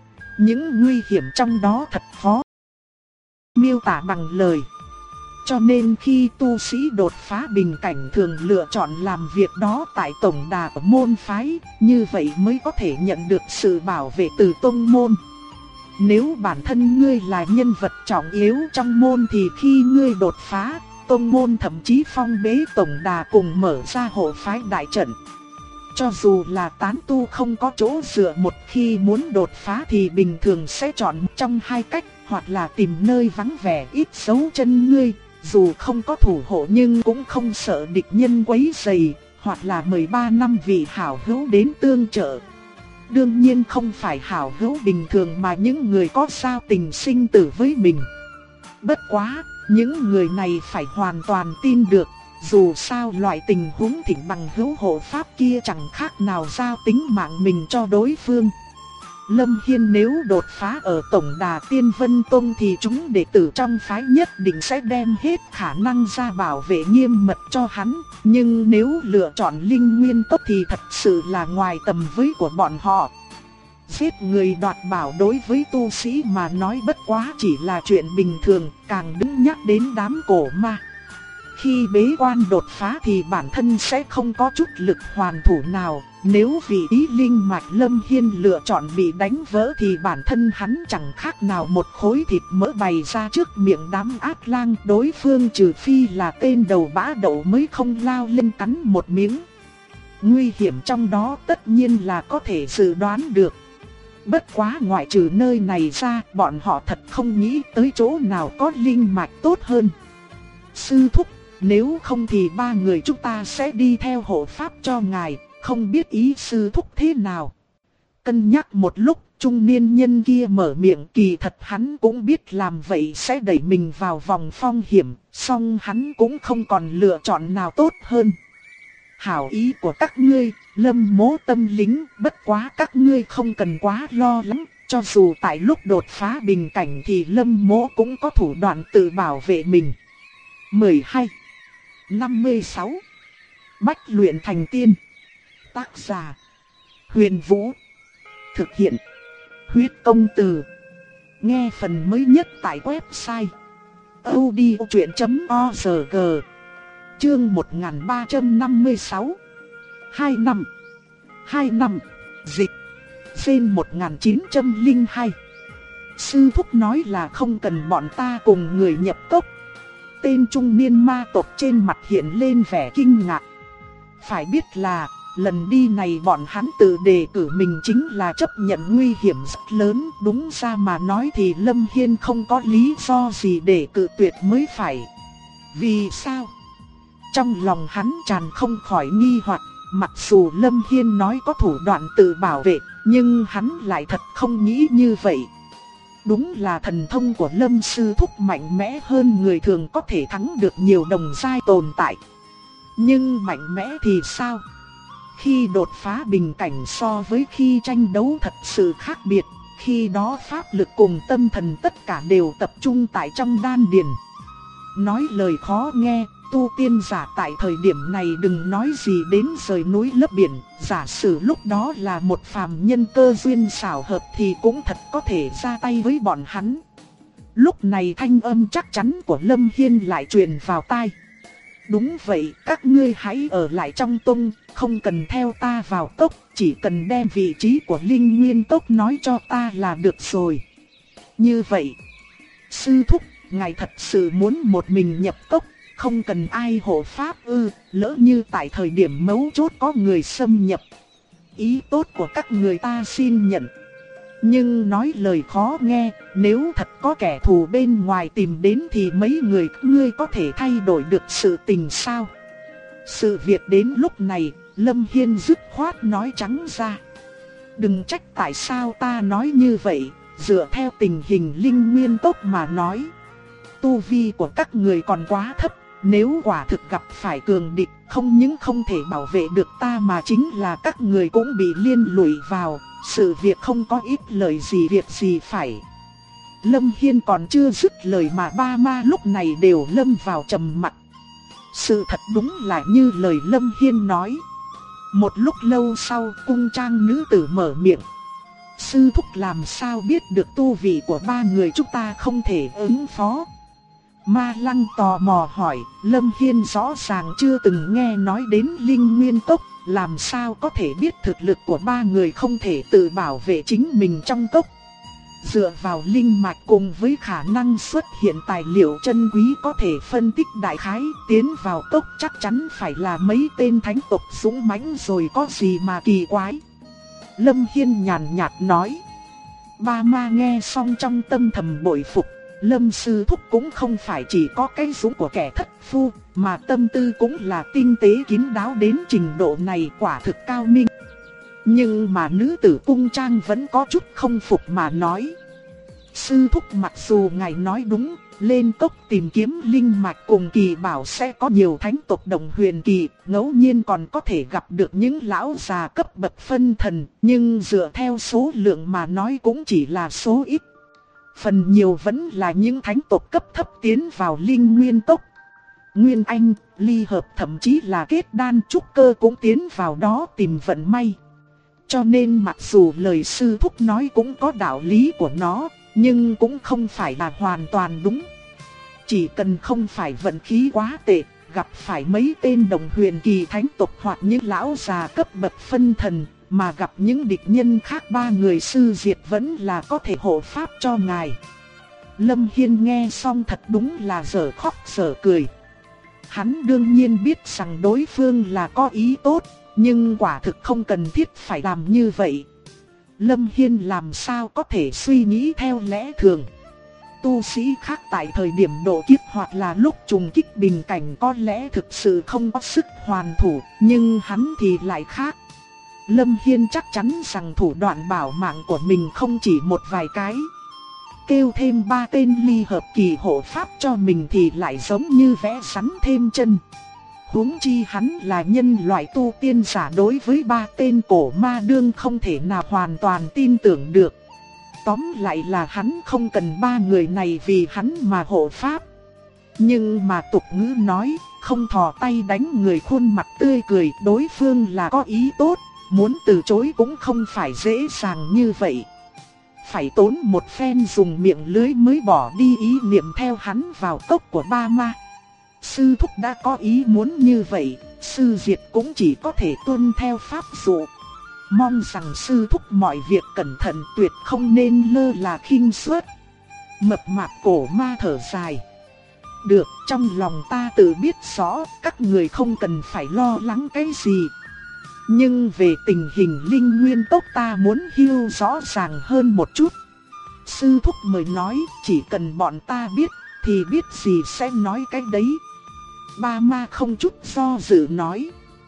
Speaker 1: Những nguy hiểm trong đó thật khó miêu tả bằng lời. Cho nên khi tu sĩ đột phá bình cảnh thường lựa chọn làm việc đó tại tổng đà của môn phái, như vậy mới có thể nhận được sự bảo vệ từ tông môn. Nếu bản thân ngươi là nhân vật trọng yếu trong môn thì khi ngươi đột phá, tông môn thậm chí phong bế tổng đà cùng mở ra hộ phái đại trận. Cho dù là tán tu không có chỗ dựa, một khi muốn đột phá thì bình thường sẽ chọn trong hai cách, hoặc là tìm nơi vắng vẻ ít dấu chân ngươi, dù không có thủ hộ nhưng cũng không sợ địch nhân quấy rầy, hoặc là mời 3 năm vị hảo hữu đến tương trợ. Đương nhiên không phải hảo hữu bình thường mà những người có giao tình sinh tử với mình. Bất quá, những người này phải hoàn toàn tin được. Dù sao loại tình huống thỉnh bằng hữu hộ pháp kia chẳng khác nào giao tính mạng mình cho đối phương. Lâm Hiên nếu đột phá ở tổng đà Tiên Vân Tông thì chúng đệ tử trong phái nhất định sẽ đem hết khả năng ra bảo vệ nghiêm mật cho hắn. Nhưng nếu lựa chọn linh nguyên cốc thì thật sự là ngoài tầm với của bọn họ. Giết người đoạt bảo đối với tu sĩ mà nói bất quá chỉ là chuyện bình thường, càng đừng nhắc đến đám cổ ma. Khi bế quan đột phá thì bản thân sẽ không có chút lực hoàn thủ nào. Nếu vì ý linh mạch Lâm Hiên lựa chọn bị đánh vỡ thì bản thân hắn chẳng khác nào một khối thịt mỡ bày ra trước miệng đám ác lang. Đối phương trừ phi là tên đầu bã đậu mới không lao lên cắn một miếng. Nguy hiểm trong đó tất nhiên là có thể dự đoán được. Bất quá ngoại trừ nơi này ra, bọn họ thật không nghĩ tới chỗ nào có linh mạch tốt hơn. Sư thúc, nếu không thì 3 người chúng ta sẽ đi theo hộ pháp cho ngài, không biết ý sư thúc thế nào. Cân nhắc một lúc, trung niên nhân kia mở miệng, kỳ thật hắn cũng biết làm vậy sẽ đẩy mình vào vòng phong hiểm, song hắn cũng không còn lựa chọn nào tốt hơn. Hảo ý của các ngươi, Lâm Mỗ tâm lính, bất quá các ngươi không cần quá lo lắng, cho dù tại lúc đột phá bình cảnh thì Lâm Mỗ cũng có thủ đoạn tự bảo vệ mình. 12. 56. Bách luyện thành tiên. Tác giả: Huyền Vũ. Thực hiện: Huyết Công Từ. Nghe phần mới nhất tại website audiochuyện.org. Chương 1356. 2 năm. Dịch. Phên 1902. Sư thúc nói là không cần bọn ta cùng người nhập cốc. Tên trung niên ma tộc trên mặt hiện lên vẻ kinh ngạc. Phải biết là lần đi này bọn hắn tự đề cử mình chính là chấp nhận nguy hiểm rất lớn. Đúng ra mà nói thì Lâm Hiên không có lý do gì để cự tuyệt mới phải. Vì sao? Trong lòng hắn tràn không khỏi nghi hoặc. Mặc dù Lâm Hiên nói có thủ đoạn tự bảo vệ, nhưng hắn lại thật không nghĩ như vậy. Đúng là thần thông của Lâm sư thúc mạnh mẽ hơn người thường, có thể thắng được nhiều đồng giai tồn tại. Nhưng mạnh mẽ thì sao? Khi đột phá bình cảnh so với khi tranh đấu thật sự khác biệt. Khi đó pháp lực cùng tâm thần tất cả đều tập trung tại trong đan điền. Nói lời khó nghe, tu tiên giả tại thời điểm này đừng nói gì đến rời núi lấp biển. Giả sử lúc đó là một phàm nhân cơ duyên xảo hợp thì cũng thật có thể ra tay với bọn hắn. Lúc này thanh âm chắc chắn của Lâm Hiên lại truyền vào tai. Đúng vậy, các ngươi hãy ở lại trong tông, không cần theo ta vào cốc, chỉ cần đem vị trí của Linh Nguyên Cốc nói cho ta là được rồi. Như vậy, sư thúc, ngài thật sự muốn một mình nhập cốc, không cần ai hộ pháp ư? Lỡ như tại thời điểm mấu chốt có người xâm nhập. Ý tốt của các người ta xin nhận. Nhưng nói lời khó nghe, nếu thật có kẻ thù bên ngoài tìm đến thì mấy người ngươi có thể thay đổi được sự tình sao? Sự việc đến lúc này, Lâm Hiên dứt khoát nói trắng ra. Đừng trách tại sao ta nói như vậy, dựa theo tình hình Linh Nguyên Cốc mà nói. Tu vi của các người còn quá thấp, nếu quả thực gặp phải cường địch, không những không thể bảo vệ được ta mà chính là các người cũng bị liên lụy vào. Sự việc không có ít lời gì việc gì phải. Lâm Hiên còn chưa dứt lời mà ba ma lúc này đều lâm vào trầm mặc. Sự thật đúng là như lời Lâm Hiên nói. Một lúc lâu sau, cung trang nữ tử mở miệng. Sư thúc làm sao biết được tu vị của ba người chúng ta không thể ứng phó? Ma Lăng tò mò hỏi, Lâm Hiên rõ ràng chưa từng nghe nói đến Linh Nguyên Cốc, làm sao có thể biết thực lực của ba người không thể tự bảo vệ chính mình trong cốc. Dựa vào linh mạch cùng với khả năng xuất hiện tài liệu chân quý có thể phân tích đại khái, tiến vào cốc chắc chắn phải là mấy tên thánh tộc dũng mãnh rồi có gì mà kỳ quái. Lâm Hiên nhàn nhạt nói. Ba ma nghe xong trong tâm thầm bội phục. Lâm sư thúc cũng không phải chỉ có cái dũng của kẻ thất phu, mà tâm tư cũng là tinh tế kín đáo đến trình độ này, quả thực cao minh. Nhưng mà nữ tử cung trang vẫn có chút không phục mà nói. Sư thúc mặc dù ngài nói đúng, lên cốc tìm kiếm linh mạch cùng kỳ bảo sẽ có nhiều thánh tộc đồng huyền kỳ, ngẫu nhiên còn có thể gặp được những lão già cấp bậc phân thần, nhưng dựa theo số lượng mà nói cũng chỉ là số ít. Phần nhiều vẫn là những thánh tộc cấp thấp tiến vào Linh Nguyên Cốc. Nguyên Anh, Ly Hợp thậm chí là kết đan trúc cơ cũng tiến vào đó tìm vận may. Cho nên mặc dù lời sư thúc nói cũng có đạo lý của nó, nhưng cũng không phải là hoàn toàn đúng. Chỉ cần không phải vận khí quá tệ, gặp phải mấy tên đồng huyền kỳ thánh tộc hoặc những lão già cấp bậc phân thần, mà gặp những địch nhân khác ba người sư diệt vẫn là có thể hộ pháp cho ngài. Lâm Hiên nghe xong thật đúng là dở khóc dở cười. Hắn đương nhiên biết rằng đối phương là có ý tốt, nhưng quả thực không cần thiết phải làm như vậy. Lâm Hiên làm sao có thể suy nghĩ theo lẽ thường. Tu sĩ khác tại thời điểm độ kiếp hoặc là lúc trùng kích bình cảnh có lẽ thực sự không có sức hoàn thủ, nhưng hắn thì lại khác. Lâm Hiên chắc chắn rằng thủ đoạn bảo mạng của mình không chỉ một vài cái. Kêu thêm 3 tên ly hợp kỳ hộ pháp cho mình thì lại giống như vẽ rắn thêm chân. Huống chi hắn là nhân loại tu tiên giả, đối với 3 tên cổ ma đương không thể nào hoàn toàn tin tưởng được. Tóm lại là hắn không cần 3 người này vì hắn mà hộ pháp. Nhưng mà tục ngữ nói, không thò tay đánh người khuôn mặt tươi cười, đối phương là có ý tốt, muốn từ chối cũng không phải dễ dàng như vậy. Phải tốn một phen dùng miệng lưới mới bỏ đi ý niệm theo hắn vào cốc của ba ma. Sư thúc đã có ý muốn như vậy, sư diệt cũng chỉ có thể tuân theo pháp dụ. Mong rằng sư thúc mọi việc cẩn thận, tuyệt không nên lơ là khinh suất. Mập mạp cổ ma thở dài. Được, trong lòng ta tự biết rõ, các người không cần phải lo lắng cái gì. Nhưng về tình hình Linh Nguyên Cốc ta muốn hiểu rõ ràng hơn một chút. Sư thúc mới nói, chỉ cần bọn ta biết, thì biết gì sẽ nói cái đấy. Ba ma không chút do dự nói.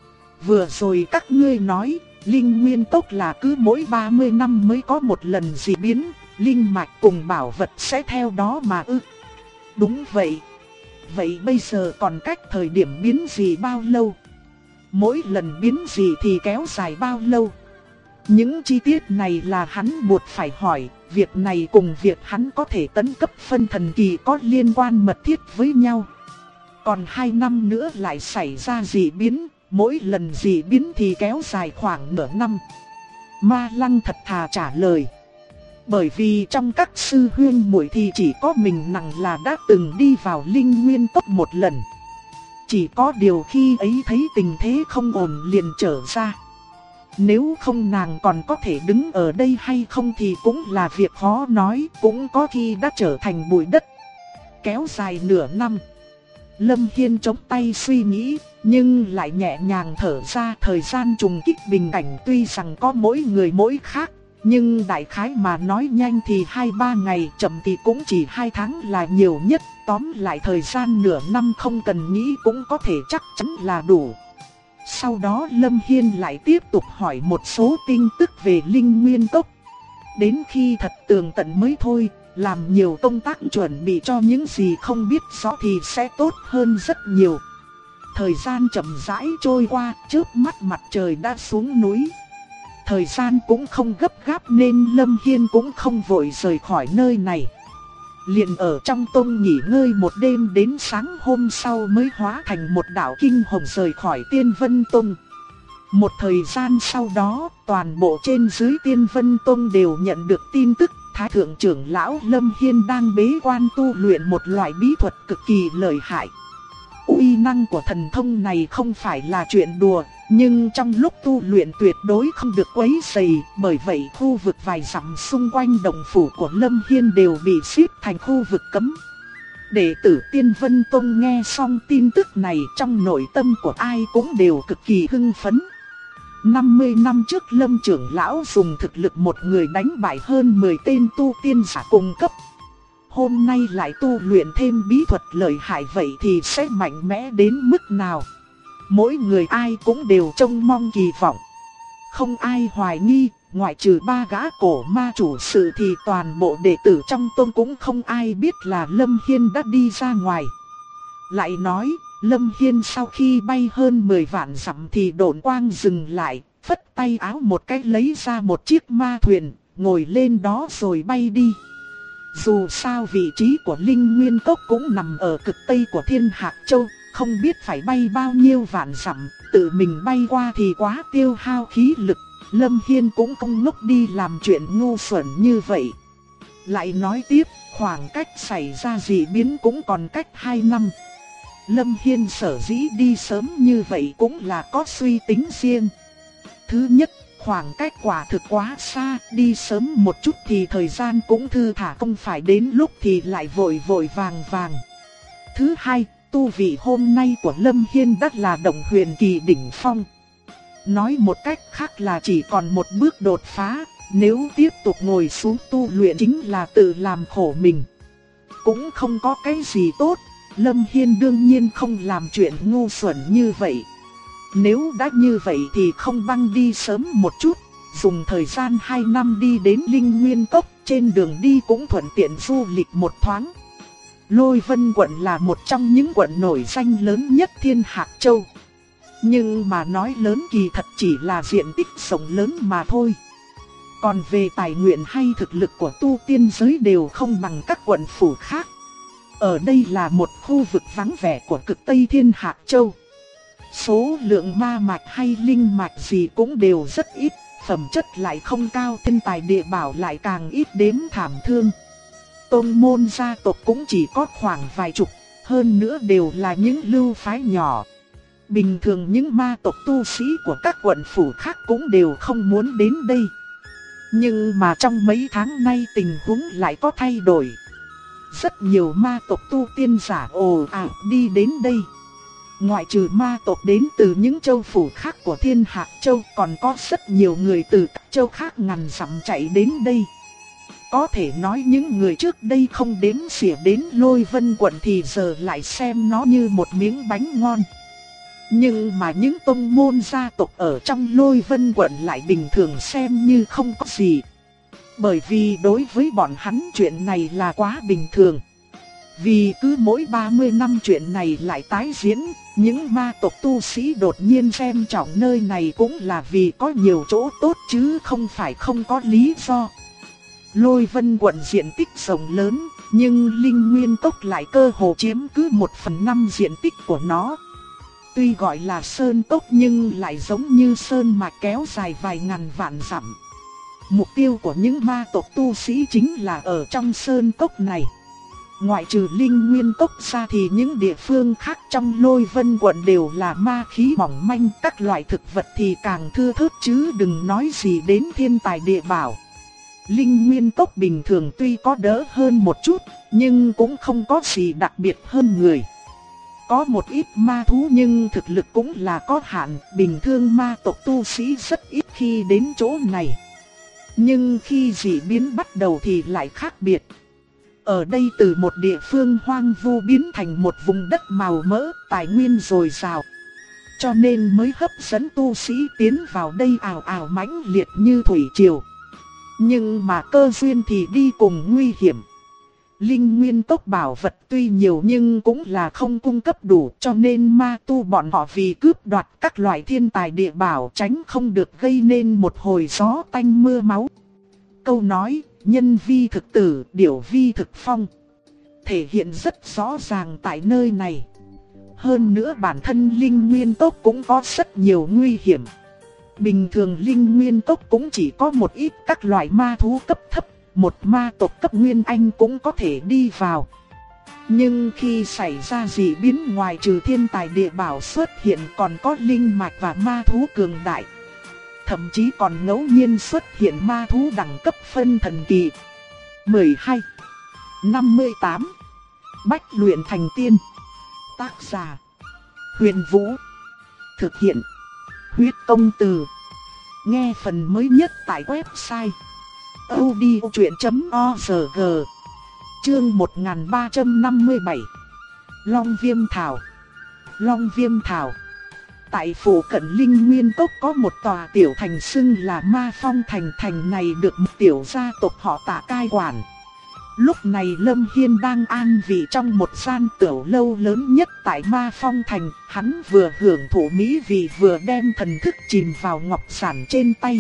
Speaker 1: Vừa rồi các ngươi nói, Linh Nguyên Cốc là cứ mỗi 30 năm mới có một lần dị biến, linh mạch cùng bảo vật sẽ theo đó mà ư? Đúng vậy. Vậy bây giờ còn cách thời điểm biến dị bao lâu? Mỗi lần biến dị thì kéo dài bao lâu? Những chi tiết này là hắn buộc phải hỏi, việc này cùng việc hắn có thể tấn cấp phân thần kỳ có liên quan mật thiết với nhau. Còn 2 năm nữa lại xảy ra dị biến, mỗi lần dị biến thì kéo dài khoảng nửa năm. Ma Lăng thật thà trả lời. Bởi vì trong các sư huynh muội thì chỉ có mình nàng là đã từng đi vào Linh Nguyên Cốc một lần. chỉ có điều khi ấy thấy tình thế không ổn liền trở ra. Nếu không nàng còn có thể đứng ở đây hay không thì cũng là việc khó nói, cũng có khi đã trở thành bụi đất. Kéo dài nửa năm, Lâm Hiên chống tay suy nghĩ, nhưng lại nhẹ nhàng thở ra. Thời gian trùng kích bình cảnh tuy rằng có mỗi người mỗi khác, nhưng đại khái mà nói nhanh thì 2-3 ngày, chậm thì cũng chỉ 2 tháng là nhiều nhất. Tóm lại thời gian nửa năm không cần nghĩ cũng có thể chắc chắn là đủ. Sau đó Lâm Hiên lại tiếp tục hỏi một số tin tức về Linh Nguyên Cốc. Đến khi thật tường tận mới thôi, làm nhiều công tác chuẩn bị cho những gì không biết rõ thì sẽ tốt hơn rất nhiều. Thời gian chậm rãi trôi qua, chớp mắt mặt trời đã xuống núi. Thời gian cũng không gấp gáp nên Lâm Hiên cũng không vội rời khỏi nơi này. Liền ở trong tông nghỉ ngơi một đêm, đến sáng hôm sau mới hóa thành một đạo kinh hồng rời khỏi Tiên Vân Tông. Một thời gian sau đó, toàn bộ trên dưới Tiên Vân Tông đều nhận được tin tức Thái thượng trưởng lão Lâm Hiên đang bế quan tu luyện một loại bí thuật cực kỳ lợi hại. Uy năng của thần thông này không phải là chuyện đùa, nhưng trong lúc tu luyện tuyệt đối không được quấy rầy, bởi vậy khu vực vài dặm xung quanh động phủ của Lâm Hiên đều bị xếp thành khu vực cấm. Đệ tử Tiên Vân Tông nghe xong tin tức này, trong nội tâm của ai cũng đều cực kỳ hưng phấn. 50 năm trước Lâm trưởng lão dùng thực lực một người đánh bại hơn 10 tên tu tiên giả cùng cấp. Hôm nay lại tu luyện thêm bí thuật lợi hại, vậy thì sẽ mạnh mẽ đến mức nào? Mỗi người ai cũng đều trông mong kỳ vọng. Không ai hoài nghi, ngoại trừ 3 gã cổ ma chủ sự thì toàn bộ đệ tử trong tông cũng không ai biết là Lâm Hiên đã đi ra ngoài. Lại nói, Lâm Hiên sau khi bay hơn 10 vạn dặm thì độn quang dừng lại, phất tay áo một cái lấy ra một chiếc ma thuyền, ngồi lên đó rồi bay đi. Dù sao vị trí của Linh Nguyên Cốc cũng nằm ở cực tây của Thiên Hạc Châu, không biết phải bay bao nhiêu vạn dặm, tự mình bay qua thì quá tiêu hao khí lực. Lâm Hiên cũng không ngốc đi làm chuyện ngu xuẩn như vậy. Lại nói tiếp, khoảng cách xảy ra dị biến cũng còn cách 2 năm. Lâm Hiên sở dĩ đi sớm như vậy cũng là có suy tính riêng. Thứ nhất, khoảng cách quả thực quá xa, đi sớm một chút thì thời gian cũng thư thả, không phải đến lúc thì lại vội vội vàng vàng. Thứ hai, tu vị hôm nay của Lâm Hiên đã là Động Huyền Kỳ đỉnh phong. Nói một cách khác là chỉ còn một bước đột phá, nếu tiếp tục ngồi xuống tu luyện chính là tự làm khổ mình. Cũng không có cái gì tốt, Lâm Hiên đương nhiên không làm chuyện ngu xuẩn như vậy. Nếu đã như vậy thì không băng đi sớm một chút, dùng thời gian 2 năm đi đến Linh Nguyên Cốc, trên đường đi cũng thuận tiện du lịch một thoáng. Lôi Vân quận là một trong những quận nổi danh lớn nhất Thiên Hạc Châu. Nhưng mà nói lớn kỳ thật chỉ là diện tích rộng lớn mà thôi. Còn về tài nguyện hay thực lực của tu tiên giới đều không bằng các quận phủ khác. Ở đây là một khu vực vắng vẻ của cực Tây Thiên Hạc Châu. Số lượng ma mạch hay linh mạch gì cũng đều rất ít, phẩm chất lại không cao, thiên tài địa bảo lại càng ít đếm thảm thương. Tôn môn gia tộc cũng chỉ có khoảng vài chục, hơn nữa đều là những lưu phái nhỏ. Bình thường những ma tộc tu sĩ của các quận phủ khác cũng đều không muốn đến đây. Nhưng mà trong mấy tháng nay tình huống lại có thay đổi. Rất nhiều ma tộc tu tiên giả ồ ạt đi đến đây. Ngoại trừ ma tộc đến từ những châu phủ khác của Thiên Hạc Châu, còn có rất nhiều người từ các châu khác ngàn dặm chạy đến đây. Có thể nói những người trước đây không đếm xỉa đến Lôi Vân quận thì giờ lại xem nó như một miếng bánh ngon. Nhưng mà những tông môn gia tộc ở trong Lôi Vân quận lại bình thường xem như không có gì. Bởi vì đối với bọn hắn chuyện này là quá bình thường. Vì cứ mỗi 30 năm chuyện này lại tái diễn, những ma tộc tu sĩ đột nhiên xem trọng nơi này cũng là vì có nhiều chỗ tốt chứ không phải không có lý do. Lôi Vân quận diện tích rộng lớn, nhưng Linh Nguyên Cốc lại cơ hồ chiếm cứ 1/5 diện tích của nó. Tuy gọi là sơn cốc nhưng lại giống như sơn mạch kéo dài vài ngàn vạn dặm. Mục tiêu của những ma tộc tu sĩ chính là ở trong sơn cốc này. Ngoại trừ Linh Nguyên Cốc ra thì những địa phương khác trong Lôi Vân quận đều là ma khí mỏng manh, các loại thực vật thì càng thưa thớt chứ đừng nói gì đến thiên tài địa bảo. Linh Nguyên Cốc bình thường tuy có đỡ hơn một chút, nhưng cũng không có gì đặc biệt hơn người. Có một ít ma thú nhưng thực lực cũng là có hạn, bình thường ma tộc tu sĩ rất ít khi đến chỗ này. Nhưng khi dị biến bắt đầu thì lại khác biệt. Ở đây từ một địa phương hoang vu biến thành một vùng đất màu mỡ, tài nguyên dồi dào. Cho nên mới hấp dẫn tu sĩ tiến vào đây ào ào mãnh liệt như thủy triều. Nhưng mà cơ duyên thì đi cùng nguy hiểm. Linh Nguyên Cốc bảo vật tuy nhiều nhưng cũng là không cung cấp đủ, cho nên ma tu bọn họ vì cướp đoạt các loại thiên tài địa bảo tránh không được gây nên một hồi gió tanh mưa máu. Câu nói nhân vi thực tử, điểu vi thực phong thể hiện rất rõ ràng tại nơi này. Hơn nữa bản thân Linh Nguyên Cốc cũng có rất nhiều nguy hiểm. Bình thường Linh Nguyên Cốc cũng chỉ có một ít các loại ma thú cấp thấp, một ma tộc cấp Nguyên Anh cũng có thể đi vào. Nhưng khi xảy ra dị biến, ngoài trừ thiên tài địa bảo xuất hiện còn có linh mạch và ma thú cường đại. Thậm chí còn ngẫu nhiên xuất hiện ma thú đẳng cấp phân thần kỳ. 12. 58. Bách luyện thành tiên. Tác giả Huyền Vũ. Thực hiện Huyết Công Từ. Nghe phần mới nhất tại website audiochuyện.org. Chương 1357. Long Viêm Thảo. Long Viêm Thảo. Tại phủ cận Linh Nguyên Cốc có một tòa tiểu thành xưng là Ma Phong Thành. Thành này được một tiểu gia tộc họ Tạ cai quản. Lúc này Lâm Hiên đang an vị trong một gian tiểu lâu lớn nhất tại Ma Phong Thành. Hắn vừa hưởng thụ mỹ vị vừa đem thần thức chìm vào ngọc giản trên tay.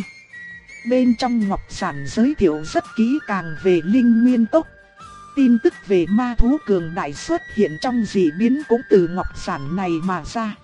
Speaker 1: Bên trong ngọc giản giới thiệu rất kỹ càng về Linh Nguyên Cốc. Tin tức về ma thú cường đại xuất hiện trong dị biến cũng từ ngọc giản này mà ra.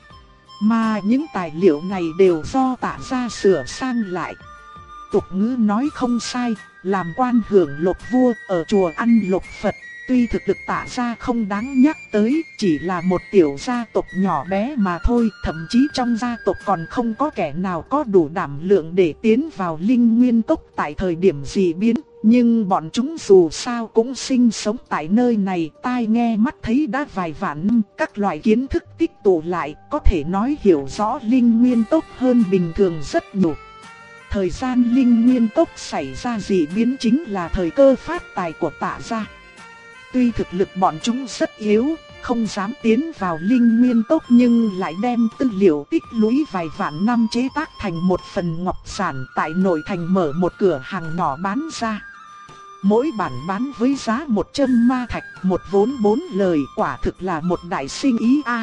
Speaker 1: Mà những tài liệu này đều do Tạ gia sửa sang lại. Tục ngữ nói không sai, làm quan hưởng lộc vua, ở chùa ăn lộc Phật. Tuy thực lực Tạ gia không đáng nhắc tới, chỉ là một tiểu gia tộc nhỏ bé mà thôi. Thậm chí trong gia tộc còn không có kẻ nào có đủ đảm lượng để tiến vào Linh Nguyên Cốc tại thời điểm dị biến. Nhưng bọn chúng dù sao cũng sinh sống tại nơi này, tai nghe mắt thấy đã vài vạn năm, các loại kiến thức tích tụ lại, có thể nói hiểu rõ Linh Nguyên Cốc hơn bình thường rất nhiều. Thời gian Linh Nguyên Cốc xảy ra dị biến chính là thời cơ phát tài của Tạ gia. Tuy thực lực bọn chúng rất yếu, không dám tiến vào Linh Nguyên Cốc, nhưng lại đem tư liệu tích lũy vài vạn năm chế tác thành một phần ngọc giản tại nội thành, mở một cửa hàng nhỏ bán ra. Mỗi bản bán với giá 100 ma thạch, một vốn 4 lời, quả thực là một đại sinh ý a.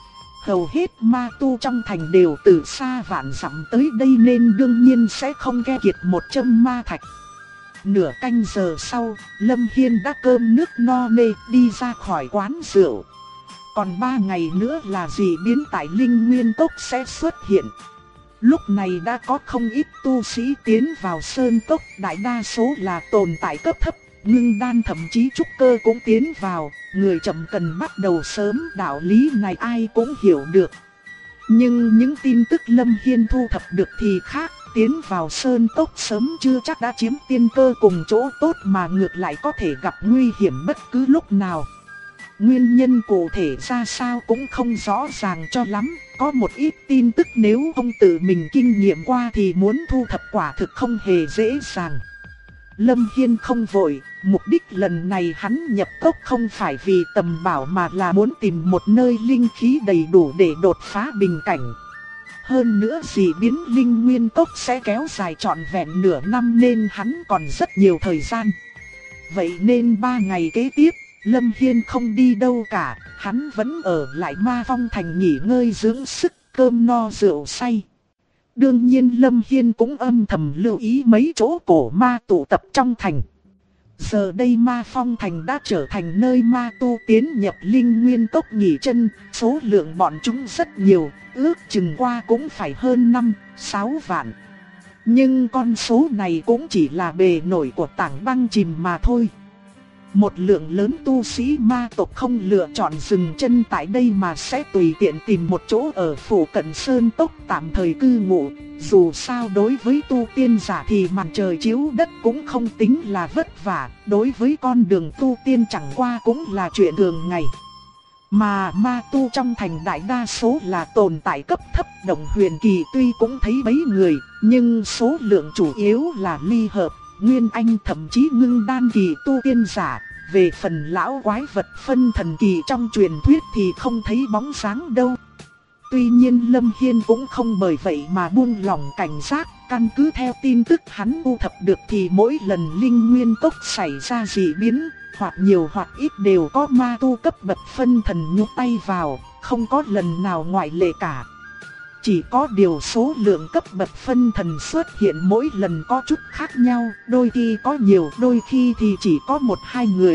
Speaker 1: Hầu hết ma tu trong thành đều từ xa vạn dặm tới đây nên đương nhiên sẽ không keo kiệt 100 ma thạch. Nửa canh giờ sau, Lâm Hiên đã cơm nước no nê đi ra khỏi quán rượu. Còn 3 ngày nữa là dị biến tại Linh Nguyên Cốc sẽ xuất hiện. Lúc này đã có không ít tu sĩ tiến vào sơn cốc, đại đa số là tồn tại cấp thấp, ngưng đan thậm chí trúc cơ cũng tiến vào. Người chậm cần bắt đầu sớm, đạo lý này ai cũng hiểu được. Nhưng những tin tức Lâm Hiên thu thập được thì khác, tiến vào sơn cốc sớm chưa chắc đã chiếm tiên cơ cùng chỗ tốt, mà ngược lại có thể gặp nguy hiểm bất cứ lúc nào. Nguyên nhân cụ thể ra sao cũng không rõ ràng cho lắm, có một ít tin tức nếu không tự mình kinh nghiệm qua thì muốn thu thập quả thực không hề dễ dàng. Lâm Hiên không vội, mục đích lần này hắn nhập cốc không phải vì tầm bảo mà là muốn tìm một nơi linh khí đầy đủ để đột phá bình cảnh. Hơn nữa dị biến Linh Nguyên Cốc sẽ kéo dài trọn vẹn nửa năm nên hắn còn rất nhiều thời gian. Vậy nên 3 ngày kế tiếp, Lâm Hiên không đi đâu cả, hắn vẫn ở lại Ma Phong Thành nghỉ ngơi dưỡng sức, cơm no rượu say. Đương nhiên Lâm Hiên cũng âm thầm lưu ý mấy chỗ cổ ma tụ tập trong thành. Giờ đây Ma Phong Thành đã trở thành nơi ma tu tiến nhập Linh Nguyên Cốc nghỉ chân, số lượng bọn chúng rất nhiều, ước chừng qua cũng phải hơn 5-6 vạn. Nhưng con số này cũng chỉ là bề nổi của tảng băng chìm mà thôi. Một lượng lớn tu sĩ ma tộc không lựa chọn dừng chân tại đây mà sẽ tùy tiện tìm một chỗ ở phủ cận sơn tốc tạm thời cư ngụ. Dù sao đối với tu tiên giả thì màn trời chiếu đất cũng không tính là vất vả, đối với con đường tu tiên chẳng qua cũng là chuyện thường ngày. Mà ma tu trong thành đại đa số là tồn tại cấp thấp, Động Huyền Kỳ tuy cũng thấy mấy người, nhưng số lượng chủ yếu là ly hợp, nguyên anh thậm chí ngưng đan kỳ tu tiên giả. Về phần lão quái vật phân thần kỳ trong truyền thuyết thì không thấy bóng dáng đâu. Tuy nhiên Lâm Hiên cũng không bởi vậy mà buông lỏng cảnh giác, căn cứ theo tin tức hắn thu thập được thì mỗi lần linh nguyên cốc xảy ra dị biến, hoặc nhiều hoặc ít đều có ma tu cấp bậc phân thần nhúc tay vào, không có lần nào ngoại lệ cả. Chỉ có điều số lượng cấp bậc phân thần xuất hiện mỗi lần có chút khác nhau, đôi khi có nhiều, đôi khi thì chỉ có một hai người.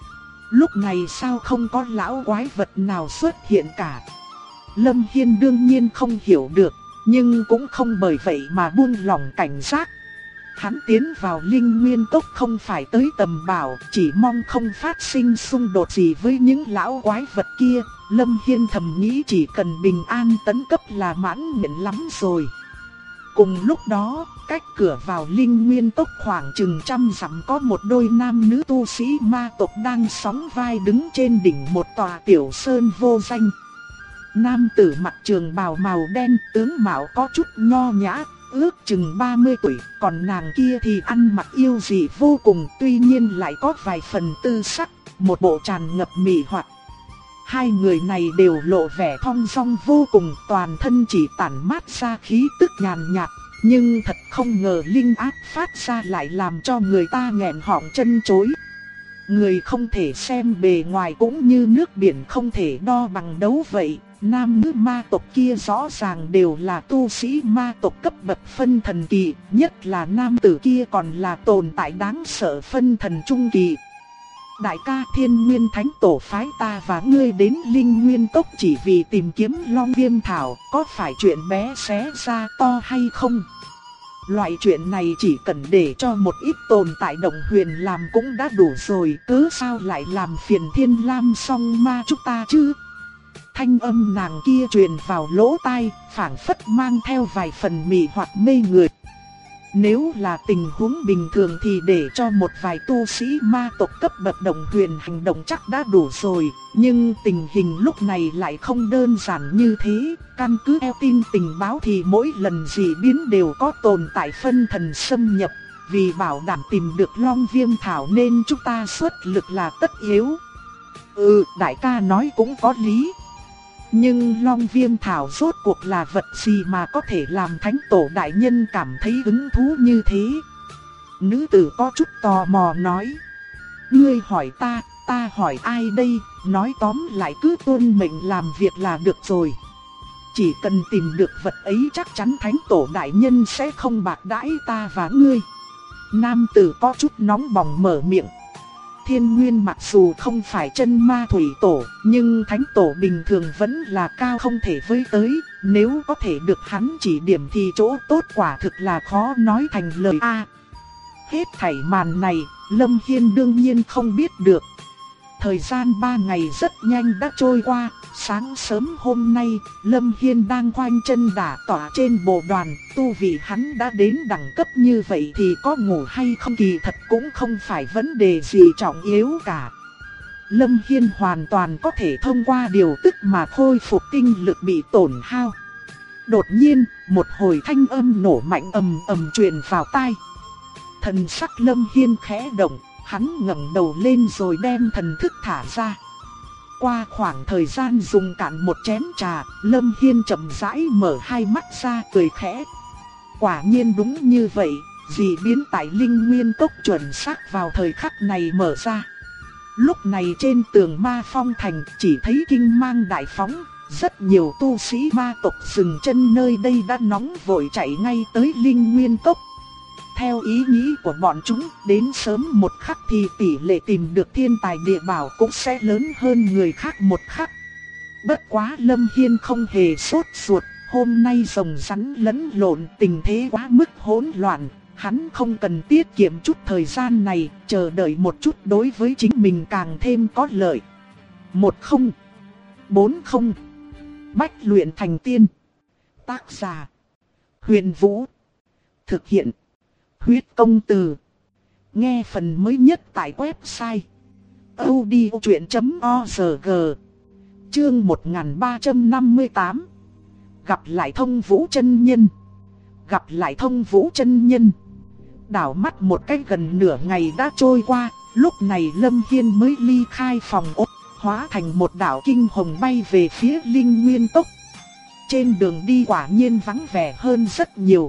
Speaker 1: Lúc này sao không có lão quái vật nào xuất hiện cả? Lâm Hiên đương nhiên không hiểu được, nhưng cũng không bởi vậy mà buông lỏng cảnh giác. Hắn tiến vào linh nguyên cốc không phải tới tầm bảo, chỉ mong không phát sinh xung đột gì với những lão quái vật kia. Lâm Hiên thầm nghĩ chỉ cần bình an tấn cấp là mãn nguyện lắm rồi. Cùng lúc đó, cách cửa vào linh nguyên cốc khoảng chừng 100 dặm có một đôi nam nữ tu sĩ ma tộc đang sóng vai đứng trên đỉnh một tòa tiểu sơn vô danh. Nam tử mặc trường bào màu đen, tướng mạo có chút nho nhã, ước chừng 30 tuổi, còn nàng kia thì ăn mặc yêu dị vô cùng, tuy nhiên lại có vài phần tư sắc, một bộ tràn ngập mị hoặc. Hai người này đều lộ vẻ thong dong vô cùng, toàn thân chỉ tản mát ra khí tức nhàn nhạt, nhưng thật không ngờ linh áp phát ra lại làm cho người ta nghẹn họng chân chối. Người không thể xem bề ngoài cũng như nước biển không thể đo bằng đấu vậy. Nam nữ ma tộc kia rõ ràng đều là tu sĩ ma tộc cấp bậc phân thần kỳ, nhất là nam tử kia còn là tồn tại đáng sợ phân thần trung kỳ. Đại ca, Thiên Nguyên Thánh Tổ phái ta và ngươi đến Linh Nguyên Cốc chỉ vì tìm kiếm Long Viêm Thảo, có phải chuyện bé xé ra to hay không? Loại chuyện này chỉ cần để cho một ít tồn tại Động Huyền làm cũng đã đủ rồi, cớ sao lại làm phiền Thiên Lam Song Ma chúng ta chứ? Thanh âm nàng kia truyền vào lỗ tai, phảng phất mang theo vài phần mị hoặc mê người. Nếu là tình huống bình thường thì để cho một vài tu sĩ ma tộc cấp bậc Động Huyền hành động chắc đã đủ rồi, nhưng tình hình lúc này lại không đơn giản như thế. Căn cứ theo tin tình báo thì mỗi lần dị biến đều có tồn tại phân thần xâm nhập, vì bảo đảm tìm được Long Viêm Thảo nên chúng ta xuất lực là tất yếu. Đại ca nói cũng có lý. Nhưng Long Viêm Thảo rốt cuộc là vật gì mà có thể làm Thánh Tổ đại nhân cảm thấy hứng thú như thế? Nữ tử có chút tò mò nói. Ngươi hỏi ta hỏi ai đây? Nói tóm lại cứ tuân mệnh làm việc là được rồi. Chỉ cần tìm được vật ấy chắc chắn Thánh Tổ đại nhân sẽ không bạc đãi ta và ngươi. Nam tử có chút nóng bỏng mở miệng. Thiên Nguyên mặc dù không phải chân ma thủy tổ, nhưng Thánh Tổ bình thường vẫn là cao không thể với tới. Nếu có thể được hắn chỉ điểm thì chỗ tốt quả thực là khó nói thành lời a. Hết thảy màn này, Lâm Hiên đương nhiên không biết được. Thời gian 3 ngày rất nhanh đã trôi qua. Sáng sớm hôm nay, Lâm Hiên đang khoanh chân đả tọa trên bộ đoàn, tu vị hắn đã đến đẳng cấp như vậy thì có ngủ hay không kỳ thật cũng không phải vấn đề gì trọng yếu cả. Lâm Hiên hoàn toàn có thể thông qua điều tức mà khôi phục tinh lực bị tổn hao. Đột nhiên, một hồi thanh âm nổ mạnh ầm ầm truyền vào tai. Thần sắc Lâm Hiên khẽ động, hắn ngẩng đầu lên rồi đem thần thức thả ra. Qua khoảng thời gian dùng cạn một chén trà, Lâm Hiên chậm rãi mở hai mắt ra cười khẽ. Quả nhiên đúng như vậy, dị biến tại Linh Nguyên Cốc chuẩn xác vào thời khắc này mở ra. Lúc này trên tường Ma Phong Thành chỉ thấy kinh mang đại phóng, rất nhiều tu sĩ ma tộc dừng chân nơi đây đã nóng vội chạy ngay tới Linh Nguyên Cốc. Theo ý nghĩ của bọn chúng, đến sớm một khắc thì tỷ lệ tìm được thiên tài địa bảo cũng sẽ lớn hơn người khác một khắc. Bất quá Lâm Hiên không hề sốt ruột, hôm nay rồng rắn lẫn lộn, tình thế quá mức hỗn loạn, Hắn không cần tiết kiệm chút thời gian này, chờ đợi một chút đối với chính mình càng thêm có lợi. 1040 Bách luyện thành tiên. Tác giả: Huyền Vũ. Thực hiện: Huyết Công Từ. Nghe phần mới nhất tại website audiochuyện.org. Chương 1358. Gặp lại Thông Vũ chân nhân. Gặp lại Thông Vũ chân nhân. Đảo mắt một cách gần nửa ngày đã trôi qua, lúc này Lâm Hiên mới ly khai phòng ốc, hóa thành một đạo kinh hồng bay về phía Linh Nguyên Tốc. Trên đường đi quả nhiên vắng vẻ hơn rất nhiều.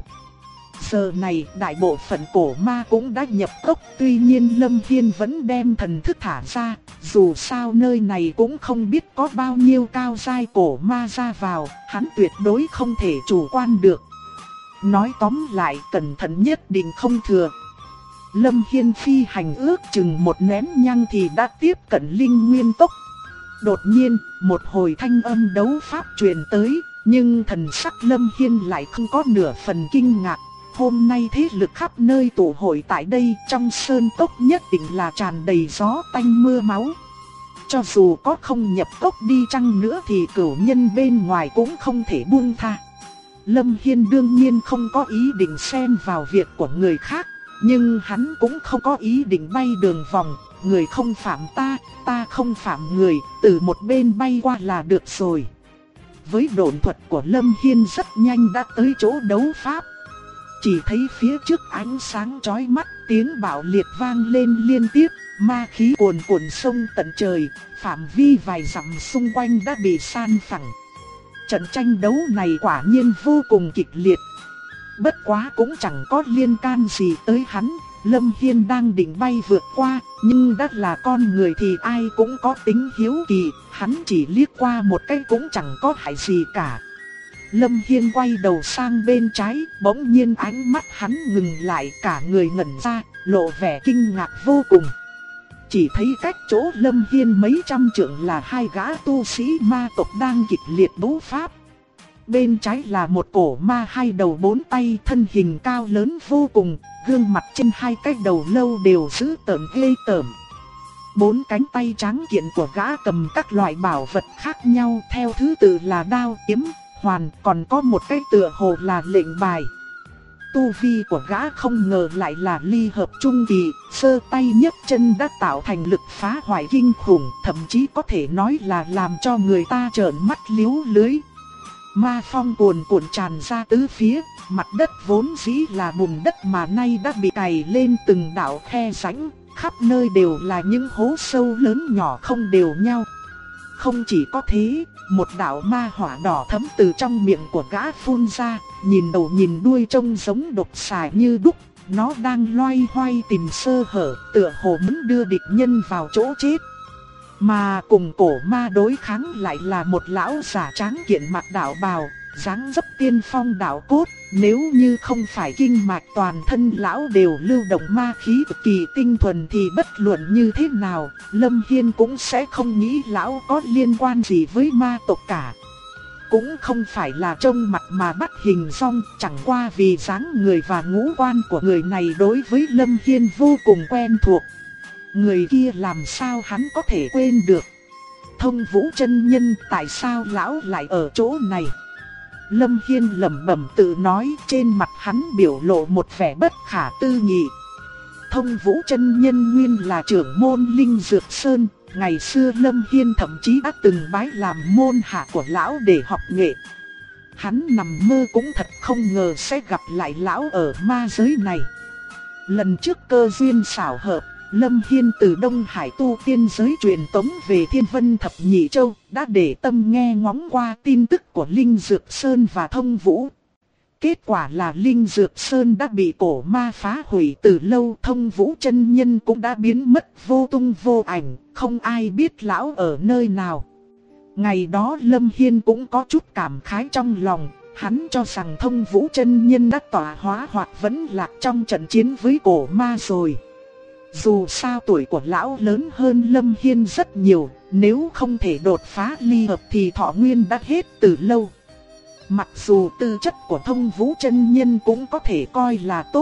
Speaker 1: Giờ này đại bộ phận cổ ma cũng đã nhập cốc, tuy nhiên Lâm Hiên vẫn đem thần thức thả ra, dù sao nơi này cũng không biết có bao nhiêu cao giai cổ ma ra vào, hắn tuyệt đối không thể chủ quan được. Nói tóm lại cẩn thận nhất định không thừa. Lâm Hiên phi hành ước chừng một nén nhang thì đã tiếp cận Linh Nguyên Tốc. Đột nhiên, một hồi thanh âm đấu pháp truyền tới, nhưng thần sắc Lâm Hiên lại không có nửa phần kinh ngạc. Hôm nay thế lực khắp nơi tụ hội tại đây, trong sơn cốc nhất định là tràn đầy gió tanh mưa máu. Cho dù có không nhập cốc đi chăng nữa thì cửu nhân bên ngoài cũng không thể buông tha. Lâm Hiên đương nhiên không có ý định xen vào việc của người khác, nhưng hắn cũng không có ý định bay đường vòng. Người không phạm ta, ta không phạm người, từ một bên bay qua là được rồi. Với độn thuật của Lâm Hiên rất nhanh đã tới chỗ đấu pháp. Chỉ thấy phía trước ánh sáng chói mắt, tiếng bạo liệt vang lên liên tiếp, ma khí cuồn cuộn sông tận trời, phạm vi vài dặm xung quanh đã bị san phẳng. Trận tranh đấu này quả nhiên vô cùng kịch liệt. Bất quá cũng chẳng có liên can gì tới hắn. Lâm Hiên đang định bay vượt qua, nhưng đã là con người thì ai cũng có tính hiếu kỳ, hắn chỉ liếc qua một cái cũng chẳng có hại gì cả. Lâm Hiên quay đầu sang bên trái, bỗng nhiên ánh mắt hắn ngừng lại, cả người ngẩn ra, lộ vẻ kinh ngạc vô cùng. Chỉ thấy cách chỗ Lâm Hiên mấy trăm trượng là hai gã tu sĩ ma tộc đang kịch liệt đấu pháp. Bên trái là một cổ ma hai đầu bốn tay, thân hình cao lớn vô cùng, gương mặt trên hai cái đầu lâu đều dữ tợn ghê tởm. Bốn cánh tay trắng kiện của gã cầm các loại bảo vật khác nhau theo thứ tự là đao, kiếm, hoàn, còn có một cái tựa hồ là lệnh bài. Tu vi của gã không ngờ lại là ly hợp trung kỳ, sơ tay nhấc chân đã tạo thành lực phá hoại kinh khủng, thậm chí có thể nói là làm cho người ta trợn mắt liếu lưới. Ma phong cuồn cuộn tràn ra tứ phía, mặt đất vốn dĩ là bùn đất mà nay đã bị cày lên từng đạo khe rãnh, khắp nơi đều là những hố sâu lớn nhỏ không đều nhau. Không chỉ có thế, một đạo ma hỏa đỏ thẫm từ trong miệng của gã phun ra, nhìn đầu nhìn đuôi trông giống độc xà như đúc, nó đang loay hoay tìm sơ hở, tựa hồ muốn đưa địch nhân vào chỗ chết. Mà cùng cổ ma đối kháng lại là một lão giả tráng kiện mặc đạo bào, dáng dấp tiên phong đạo cốt, nếu như không phải kinh mạch toàn thân lão đều lưu động ma khí cực kỳ tinh thuần thì bất luận như thế nào, Lâm Hiên cũng sẽ không nghĩ lão có liên quan gì với ma tộc cả. Cũng không phải là trông mặt mà bắt hình dong, chẳng qua vì dáng người và ngũ quan của người này đối với Lâm Hiên vô cùng quen thuộc. Người kia làm sao hắn có thể quên được? Thông Vũ chân nhân, tại sao lão lại ở chỗ này? Lâm Hiên lẩm bẩm tự nói, trên mặt hắn biểu lộ một vẻ bất khả tư nghị. Thông Vũ chân nhân nguyên là trưởng môn Linh Dược Sơn, ngày xưa Lâm Hiên thậm chí đã từng bái làm môn hạ của lão để học nghệ. Hắn nằm mơ cũng thật không ngờ sẽ gặp lại lão ở ma giới này. Lần trước cơ duyên xảo hợp, Lâm Hiên từ Đông Hải tu tiên giới truyền tống về Thiên Vân Thập Nhị Châu, đã để tâm nghe ngóng qua tin tức của Linh Dược Sơn và Thông Vũ. Kết quả là Linh Dược Sơn đã bị cổ ma phá hủy từ lâu, Thông Vũ chân nhân cũng đã biến mất vô tung vô ảnh, không ai biết lão ở nơi nào. Ngày đó Lâm Hiên cũng có chút cảm khái trong lòng, hắn cho rằng Thông Vũ chân nhân đã tỏa hóa hoặc vẫn lạc trong trận chiến với cổ ma rồi. Dù sao tuổi của lão lớn hơn Lâm Hiên rất nhiều, nếu không thể đột phá ly hợp thì thọ nguyên đã hết từ lâu. Mặc dù tư chất của Thông Vũ chân nhân cũng có thể coi là tốt,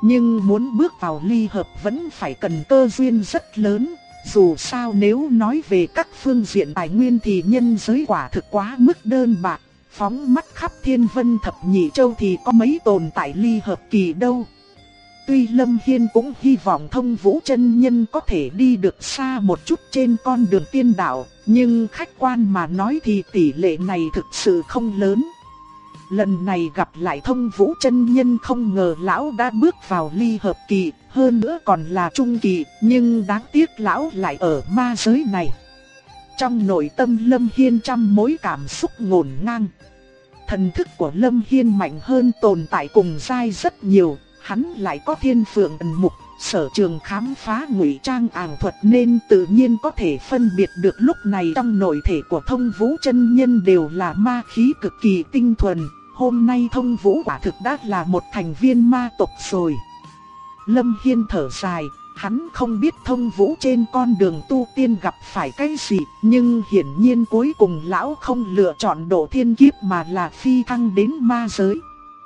Speaker 1: Nhưng muốn bước vào ly hợp vẫn phải cần cơ duyên rất lớn. Dù sao nếu nói về các phương diện tài nguyên thì nhân giới quả thực quá mức đơn bạc. Phóng mắt khắp thiên vân thập nhị châu thì có mấy tồn tại ly hợp kỳ đâu. Tuy Lâm Hiên cũng hy vọng Thông Vũ chân nhân có thể đi được xa một chút trên con đường tiên đạo, nhưng khách quan mà nói thì tỷ lệ này thực sự không lớn. Lần này gặp lại Thông Vũ chân nhân không ngờ lão đã bước vào ly hợp kỳ, hơn nữa còn là trung kỳ, nhưng đáng tiếc lão lại ở ma giới này. Trong nội tâm Lâm Hiên trăm mối cảm xúc ngổn ngang. Thần thức của Lâm Hiên mạnh hơn tồn tại cùng giai rất nhiều, hắn lại có thiên phượng ẩn mục, sở trường khám phá ngụy trang ảo thuật nên tự nhiên có thể phân biệt được lúc này trong nội thể của Thông Vũ chân nhân đều là ma khí cực kỳ tinh thuần. Hôm nay Thông Vũ quả thực đã là một thành viên ma tộc rồi. Lâm Hiên thở dài, hắn không biết Thông Vũ trên con đường tu tiên gặp phải cái gì, nhưng hiển nhiên cuối cùng lão không lựa chọn độ thiên kiếp mà là phi thăng đến ma giới.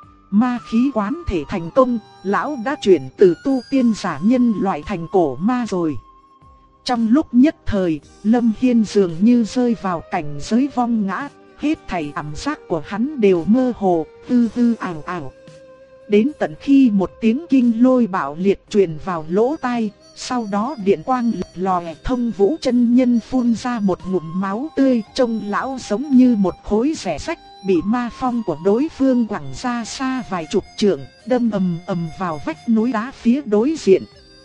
Speaker 1: Ma khí quán thể thành công, lão đã chuyển từ tu tiên giả nhân loại thành cổ ma rồi. Trong lúc nhất thời, Lâm Hiên dường như rơi vào cảnh giới vong ngã, hết thảy cảm giác của hắn đều mơ hồ, tư tư ảo ảo. Đến tận khi một tiếng kinh lôi bạo liệt truyền vào lỗ tai, sau đó điện quang lập lòe, Thông Vũ chân nhân phun ra một ngụm máu tươi, trông lão giống như một khối rẻ sách, bị ma phong của đối phương quẳng ra xa vài chục trượng, đâm ầm ầm vào vách núi đá phía đối diện.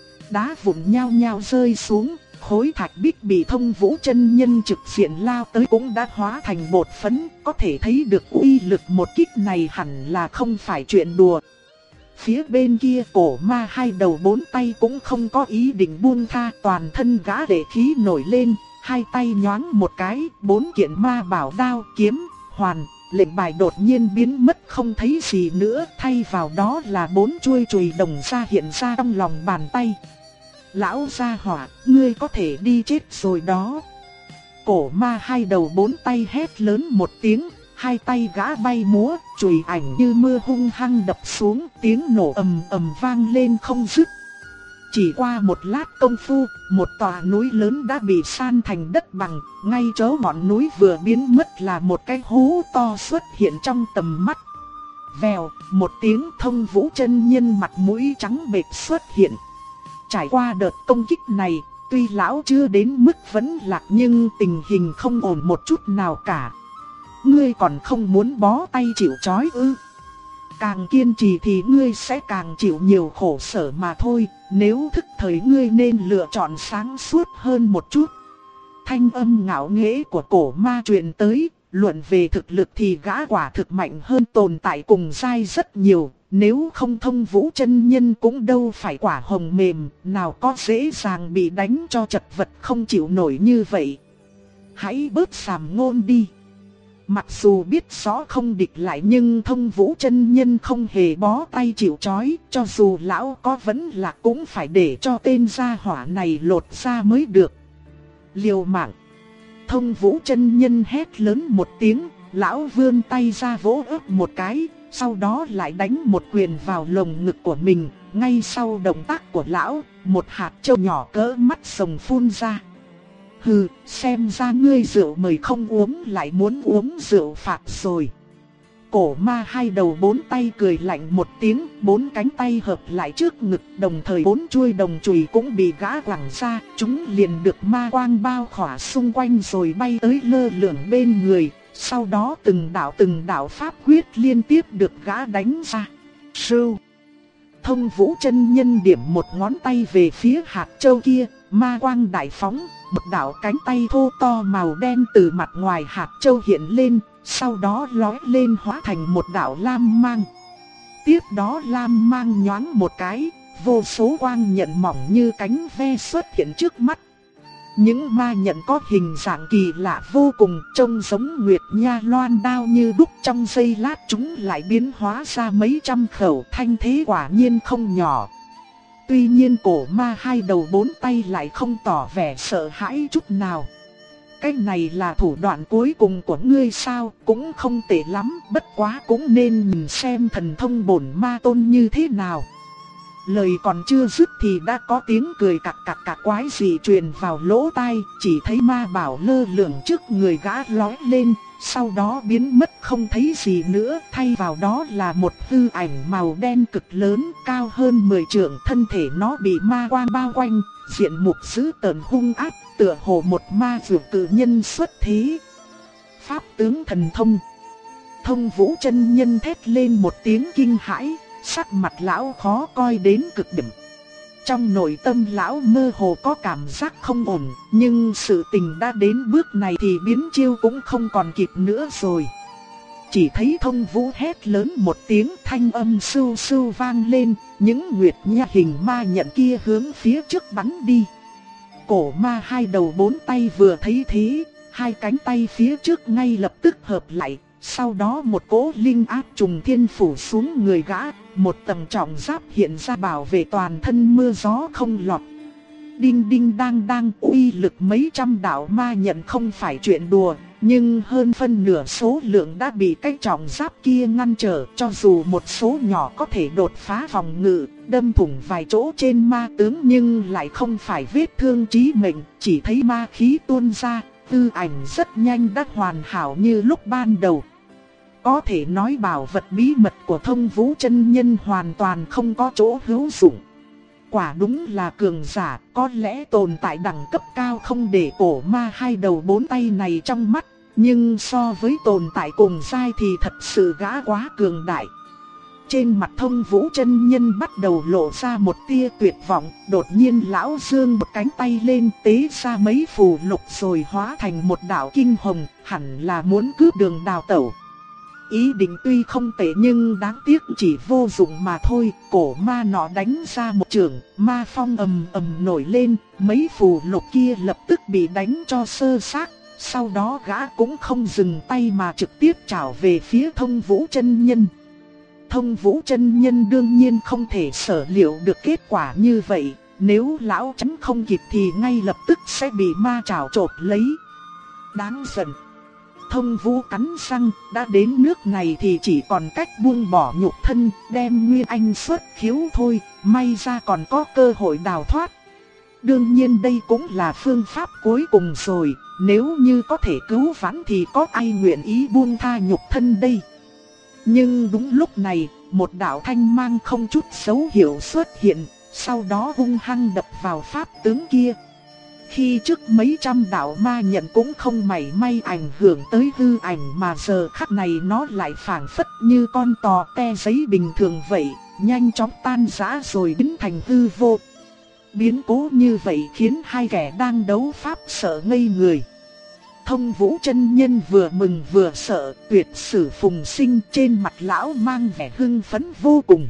Speaker 1: Đá vụn nhao nhao rơi xuống, khối thạch bích bị Thông Vũ chân nhân trực diện lao tới cũng đã hóa thành bột phấn, có thể thấy được uy lực một kích này hẳn là không phải chuyện đùa. Phía bên kia cổ ma hai đầu bốn tay cũng không có ý định buông tha, toàn thân gã lệ khí nổi lên, hai tay nhoáng một cái, bốn kiện ma bảo đao, kiếm, hoàn, lệnh bài đột nhiên biến mất không thấy gì nữa, thay vào đó là bốn chuôi chùy đồng ra hiện ra trong lòng bàn tay. Lão gia hỏa, ngươi có thể đi chết rồi đó. Cổ ma hai đầu bốn tay hét lớn một tiếng, hai tay gã bay múa, chùy ảnh như mưa hung hăng đập xuống, tiếng nổ ầm ầm vang lên không dứt. Chỉ qua một lát công phu, một tòa núi lớn đã bị san thành đất bằng, ngay chỗ ngọn núi vừa biến mất là một cái hố to xuất hiện trong tầm mắt. Vèo, một tiếng, Thông Vũ chân nhân mặt mũi trắng bệch xuất hiện. Trải qua đợt công kích này, tuy lão chưa đến mức vẫn lạc nhưng tình hình không ổn một chút nào cả. Ngươi còn không muốn bó tay chịu trói ư? Càng kiên trì thì ngươi sẽ càng chịu nhiều khổ sở mà thôi, nếu thức thời ngươi nên lựa chọn sáng suốt hơn một chút. Thanh âm ngạo nghễ của cổ ma truyền tới, luận về thực lực thì gã quả thực mạnh hơn tồn tại cùng giai rất nhiều, nếu không Thông Vũ chân nhân cũng đâu phải quả hồng mềm, nào có dễ dàng bị đánh cho chật vật không chịu nổi như vậy. Hãy bớt sàm ngôn đi. Mặc dù biết rõ không địch lại nhưng Thông Vũ chân nhân không hề bó tay chịu trói, cho dù lão có vẫn là cũng phải để cho tên gia hỏa này lột ra mới được. Liều mạng. Thông Vũ chân nhân hét lớn một tiếng, lão vươn tay ra vỗ ớt một cái, sau đó lại đánh một quyền vào lồng ngực của mình. Ngay sau động tác của lão, một hạt châu nhỏ cỡ mắt sồng phun ra. Hừ, xem ra ngươi rượu mời không uống lại muốn uống rượu phạt rồi. Cổ ma hai đầu bốn tay cười lạnh một tiếng, bốn cánh tay hợp lại trước ngực, đồng thời bốn chuôi đồng chùy cũng bị gã quẳng ra, chúng liền được ma quang bao khỏa xung quanh rồi bay tới lơ lửng bên người, sau đó từng đạo pháp quyết liên tiếp được gã đánh ra. Sưu. Thông Vũ chân nhân điểm một ngón tay về phía hạt châu kia, ma quang đại phóng, một đạo cánh tay thô to màu đen từ mặt ngoài hạt châu hiện lên, sau đó lóe lên hóa thành một đạo lam mang. Tiếp đó lam mang nhoáng một cái, vô số quang nhận mỏng như cánh ve xuất hiện trước mắt. Những ma nhận có hình dạng kỳ lạ vô cùng, trông giống nguyệt nha loan đao như đúc, trong giây lát chúng lại biến hóa ra mấy trăm khẩu, thanh thế quả nhiên không nhỏ. Tuy nhiên cổ ma hai đầu bốn tay lại không tỏ vẻ sợ hãi chút nào. Cái này là thủ đoạn cuối cùng của ngươi sao? Cũng không tệ lắm, bất quá cũng nên nhìn xem thần thông bổn ma tôn như thế nào. lời còn chưa dứt thì đã có tiếng cười cặc cặc cặc quái dị truyền vào lỗ tai, chỉ thấy ma bảo lơ lửng trước người gã lói lên, sau đó biến mất không thấy gì nữa, thay vào đó là một hư ảnh màu đen cực lớn, cao hơn 10 trượng, thân thể nó bị ma quang bao quanh, diện mục dữ tợn hung ác, tựa hồ một ma dược cự nhân xuất thế. Pháp tướng thần thông. Thông Vũ chân nhân thét lên một tiếng kinh hãi, sắc mặt lão khó coi đến cực điểm. Trong nội tâm lão mơ hồ có cảm giác không ổn, nhưng sự tình đã đến bước này thì biến chiêu cũng không còn kịp nữa rồi. Chỉ thấy Thông Vũ hét lớn một tiếng, thanh âm sưu sưu vang lên, những nguyệt nha hình ma nhận kia hướng phía trước bắn đi. Cổ ma hai đầu bốn tay vừa thấy thế, hai cánh tay phía trước ngay lập tức hợp lại. Sau đó một cỗ linh áp trùng thiên phủ xuống người gã, một tầng trọng giáp hiện ra bảo vệ toàn thân mưa gió không lọt. Đinh đinh đang đang, uy lực mấy trăm đạo ma nhận không phải chuyện đùa, nhưng hơn phân nửa số lượng đã bị cái trọng giáp kia ngăn trở, cho dù một số nhỏ có thể đột phá phòng ngự, đâm thủng vài chỗ trên ma tướng nhưng lại không phải vết thương chí mệnh, chỉ thấy ma khí tuôn ra, tư ảnh rất nhanh đã hoàn hảo như lúc ban đầu. Có thể nói bảo vật bí mật của Thông Vũ chân nhân hoàn toàn không có chỗ hữu dụng. Quả đúng là cường giả, có lẽ tồn tại đẳng cấp cao không để cổ ma hai đầu bốn tay này trong mắt, nhưng so với tồn tại cùng giai thì thật sự gã quá cường đại. Trên mặt Thông Vũ chân nhân bắt đầu lộ ra một tia tuyệt vọng, đột nhiên lão giương một cánh tay lên tế ra mấy phù lục rồi hóa thành một đạo kinh hồng, hẳn là muốn cướp đường đào tẩu. Ý định tuy không tệ nhưng đáng tiếc chỉ vô dụng mà thôi. Cổ ma nọ đánh ra một chưởng, ma phong ầm ầm nổi lên, mấy phù lục kia lập tức bị đánh cho sơ xác. Sau đó gã cũng không dừng tay mà trực tiếp chảo về phía Thông Vũ chân nhân. Thông Vũ chân nhân đương nhiên không thể sở liệu được kết quả như vậy, nếu lão tránh không kịp thì ngay lập tức sẽ bị ma chảo chộp lấy. Đáng giận. Thông Vũ cắn răng, đã đến nước này thì chỉ còn cách buông bỏ nhục thân, đem Nguyên Anh xuất khiếu thôi, may ra còn có cơ hội đào thoát. Đương nhiên đây cũng là phương pháp cuối cùng rồi, nếu như có thể cứu vãn thì có ai nguyện ý buông tha nhục thân đây. Nhưng đúng lúc này, một đạo thanh mang không chút dấu hiệu xuất hiện, sau đó hung hăng đập vào pháp tướng kia. Khi trước mấy trăm đạo ma nhận cũng không mảy may ảnh hưởng tới hư ảnh mà giờ khắc này nó lại phảng phất như con tò te giấy bình thường vậy, nhanh chóng tan rã rồi biến thành hư vô. Biến cố như vậy khiến hai kẻ đang đấu pháp sợ ngây người. Thông Vũ chân nhân vừa mừng vừa sợ, tuyệt sử phùng sinh, trên mặt lão mang vẻ hưng phấn vô cùng.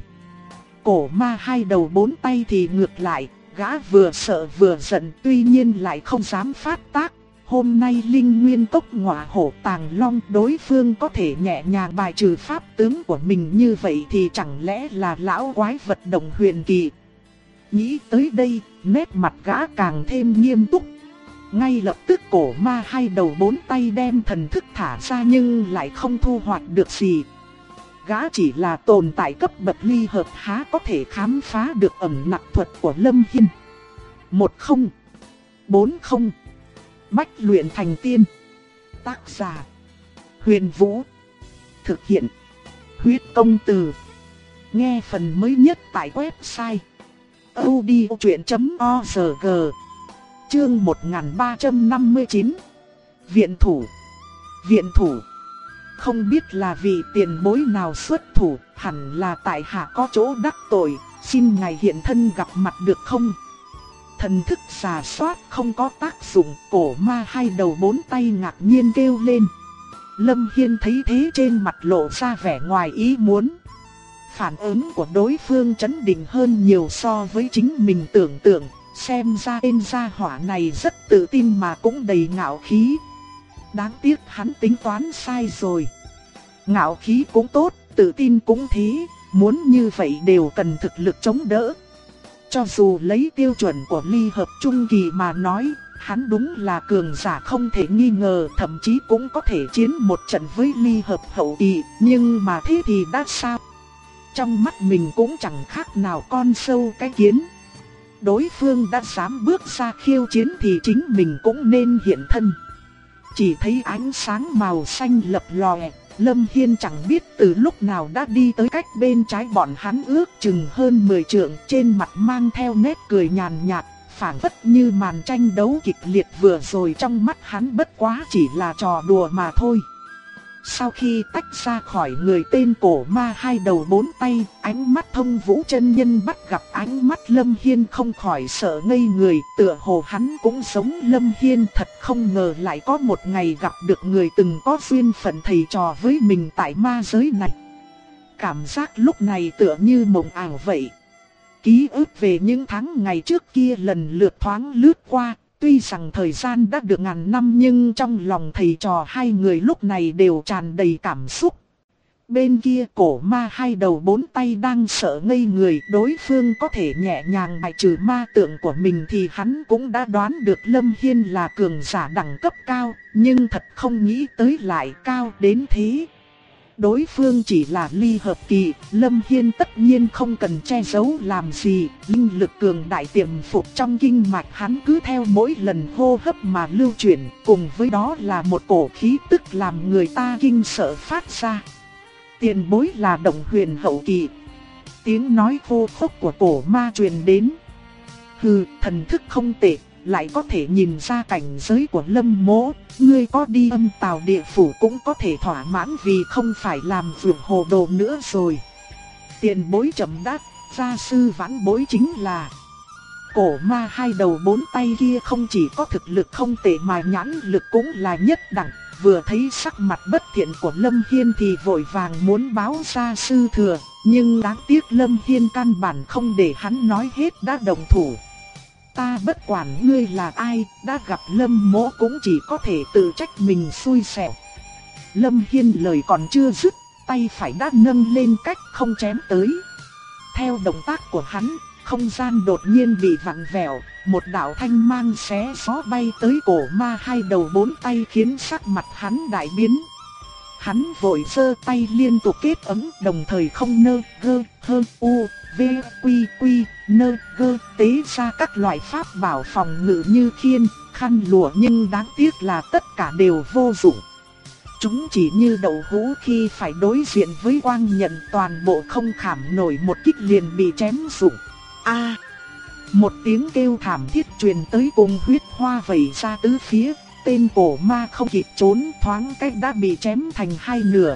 Speaker 1: Cổ ma hai đầu bốn tay thì ngược lại, gã vừa sợ vừa giận, tuy nhiên lại không dám phát tác. Hôm nay Linh Nguyên Cốc Ngọa Hổ Tàng Long đối phương có thể nhẹ nhàng bài trừ pháp tướng của mình như vậy thì chẳng lẽ là lão quái vật đồng huyền kỳ. Nghĩ tới đây, nét mặt gã càng thêm nghiêm túc. Ngay lập tức cổ ma hai đầu bốn tay đem thần thức thả ra nhưng lại không thu hoạch được gì. Gã chỉ là tồn tại cấp bậc ly hợp, há có thể khám phá được ẩn nặc thuật của Lâm Hiên. 1040 Bách luyện thành tiên. Tác giả Huyền Vũ. Thực hiện Huyết Công Từ. Nghe phần mới nhất tại website audiochuyện.org. Chương 1359 Viện thủ. Viện thủ. Không biết là vì tiền bối nào xuất thủ, hẳn là tại hạ có chỗ đắc tội, xin ngài hiện thân gặp mặt được không? Thần thức xà xoát không có tác dụng, cổ ma hai đầu bốn tay ngạc nhiên kêu lên. Lâm Hiên thấy thế trên mặt lộ ra vẻ ngoài ý muốn. Phản ứng của đối phương chấn định hơn nhiều so với chính mình tưởng tượng, xem ra tên gia hỏa này rất tự tin mà cũng đầy ngạo khí. Đáng tiếc hắn tính toán sai rồi. Ngạo khí cũng tốt, tự tin cũng thế, muốn như vậy đều cần thực lực chống đỡ. Cho dù lấy tiêu chuẩn của ly hợp trung kỳ mà nói, hắn đúng là cường giả không thể nghi ngờ, thậm chí cũng có thể chiến một trận với ly hợp hậu kỳ, nhưng mà thế thì đã sao? trong mắt mình cũng chẳng khác nào con sâu cái kiến. Đối phương đã dám bước ra khiêu chiến thì chính mình cũng nên hiện thân. Chỉ thấy ánh sáng màu xanh lập lòe, Lâm Hiên chẳng biết từ lúc nào đã đi tới cách bên trái bọn hắn ước chừng hơn 10 trượng, trên mặt mang theo nét cười nhàn nhạt, phảng phất như màn tranh đấu kịch liệt vừa rồi trong mắt hắn bất quá chỉ là trò đùa mà thôi. Sau khi tách ra khỏi người tên cổ ma hai đầu bốn tay, ánh mắt Thông Vũ chân nhân bắt gặp ánh mắt Lâm Hiên không khỏi sợ ngây người, tựa hồ hắn cũng giống Lâm Hiên, thật không ngờ lại có một ngày gặp được người từng có duyên phận thầy trò với mình tại ma giới này. Cảm giác lúc này tựa như mộng ảo vậy. Ký ức về những tháng ngày trước kia lần lượt thoáng lướt qua. Tuy rằng thời gian đã được ngàn năm nhưng trong lòng thầy trò hai người lúc này đều tràn đầy cảm xúc. Bên kia cổ ma hai đầu bốn tay đang sợ ngây người, đối phương có thể nhẹ nhàng bài trừ ma tượng của mình thì hắn cũng đã đoán được Lâm Hiên là cường giả đẳng cấp cao, nhưng thật không nghĩ tới lại cao đến thế. Đối phương chỉ là ly hợp kỳ, Lâm Hiên tất nhiên không cần che giấu làm gì, linh lực cường đại tiềm phục trong kinh mạch hắn cứ theo mỗi lần hô hấp mà lưu chuyển, cùng với đó là một cổ khí tức làm người ta kinh sợ phát ra. Tiền bối là Động Huyền hậu kỳ. Tiếng nói khô khốc của cổ ma truyền đến. Hừ, thần thức không tệ, lại có thể nhìn ra cảnh giới của Lâm Mỗ, ngươi có đi Âm Tào địa phủ cũng có thể thỏa mãn vì không phải làm vượt hồ đồ nữa rồi. Tiền bối chậm đáp, gia sư vãn bối chính là. Cổ ma hai đầu bốn tay kia không chỉ có thực lực không tệ mà nhãn lực cũng là nhất đẳng, vừa thấy sắc mặt bất thiện của Lâm Hiên thì vội vàng muốn báo gia sư thừa, nhưng đáng tiếc Lâm Hiên căn bản không để hắn nói hết đã động thủ. Ta bất quản ngươi là ai, đã gặp Lâm Mỗ cũng chỉ có thể tự trách mình xui xẻo. Lâm Hiên lời còn chưa dứt, tay phải đã nâng lên cách không chém tới. Theo động tác của hắn, không gian đột nhiên bị vặn vẹo, một đạo thanh mang xé gió bay tới cổ ma hai đầu bốn tay khiến sắc mặt hắn đại biến. Hắn vội giơ tay liên tục kết ấn, đồng thời không nơ gơ hơn u v quy quy nơ gơ tế ra các loại pháp bảo phòng ngự như khiên, khăn lụa, nhưng đáng tiếc là tất cả đều vô dụng. Chúng chỉ như đậu hũ khi phải đối diện với quang nhận, toàn bộ không khảm nổi một kích liền bị chém rụng. A! Một tiếng kêu thảm thiết truyền tới, cùng huyết hoa vẩy ra tứ phía. Tên cổ ma không kịp trốn, thoáng cách đã bị chém thành hai nửa.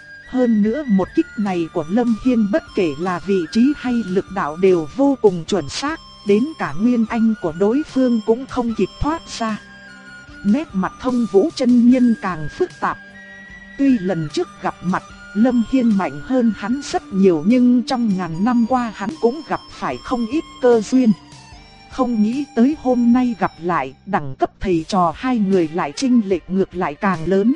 Speaker 1: Hơn nữa một kích này của Lâm Hiên bất kể là vị trí hay lực đạo đều vô cùng chuẩn xác, đến cả nguyên anh của đối phương cũng không kịp thoát ra. Nét mặt Thông Vũ chân nhân càng phức tạp. Tuy lần trước gặp mặt, Lâm Hiên mạnh hơn hắn rất nhiều, nhưng trong ngàn năm qua hắn cũng gặp phải không ít cơ duyên. Không nghĩ tới hôm nay gặp lại, đẳng cấp thầy trò hai người lại chênh lệch ngược lại càng lớn.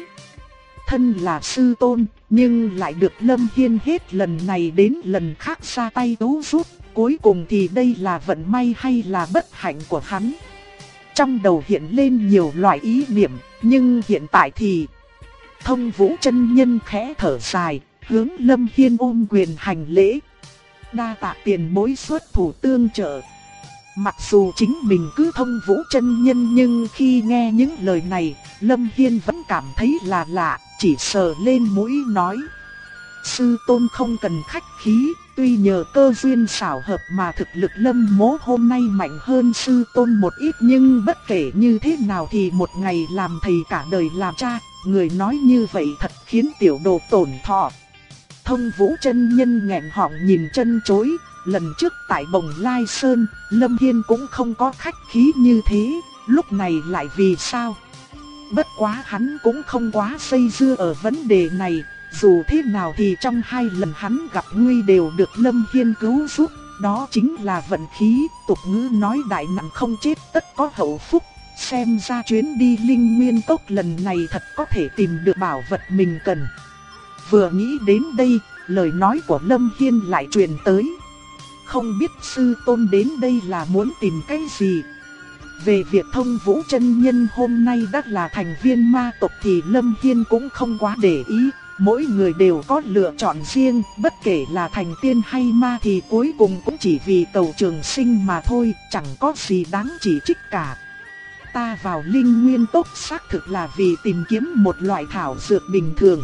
Speaker 1: Thân là sư tôn, nhưng lại được Lâm Hiên hết lần này đến lần khác ra tay cứu giúp, cuối cùng thì đây là vận may hay là bất hạnh của hắn. Trong đầu hiện lên nhiều loại ý niệm, nhưng hiện tại thì Thông Vũ chân nhân khẽ thở dài, hướng Lâm Hiên ôm quyền hành lễ. Đa tạ tiền bối xuất thủ tương trợ. Mặc dù chính mình cứ Thông Vũ chân nhân, nhưng khi nghe những lời này, Lâm Hiên vẫn cảm thấy là lạ, chỉ sờ lên mũi nói: sư tôn không cần khách khí, tuy nhờ cơ duyên xảo hợp mà thực lực Lâm Mỗ hôm nay mạnh hơn sư tôn một ít, nhưng bất kể như thế nào thì một ngày làm thầy cả đời làm cha, người nói như vậy thật khiến tiểu đồ tổn thọ. Thông Vũ chân nhân nghẹn họng nhìn chân chối. Lần trước tại Bồng Lai Sơn, Lâm Hiên cũng không có khách khí như thế, lúc này lại vì sao? Bất quá hắn cũng không quá xây dưa ở vấn đề này, dù thế nào thì trong hai lần hắn gặp nguy đều được Lâm Hiên cứu giúp, đó chính là vận khí, tục ngữ nói đại nạn không chết tất có hậu phúc, xem ra chuyến đi Linh Nguyên Cốc lần này thật có thể tìm được bảo vật mình cần. Vừa nghĩ đến đây, lời nói của Lâm Hiên lại truyền tới. Không biết sư tôn đến đây là muốn tìm cái gì? Về việc Thông Vũ chân nhân hôm nay đã là thành viên ma tộc thì Lâm Hiên cũng không quá để ý, mỗi người đều có lựa chọn riêng, bất kể là thành tiên hay ma thì cuối cùng cũng chỉ vì cầu trường sinh mà thôi, chẳng có gì đáng chỉ trích cả. Ta vào Linh Nguyên Tốc xác thực là vì tìm kiếm một loại thảo dược bình thường.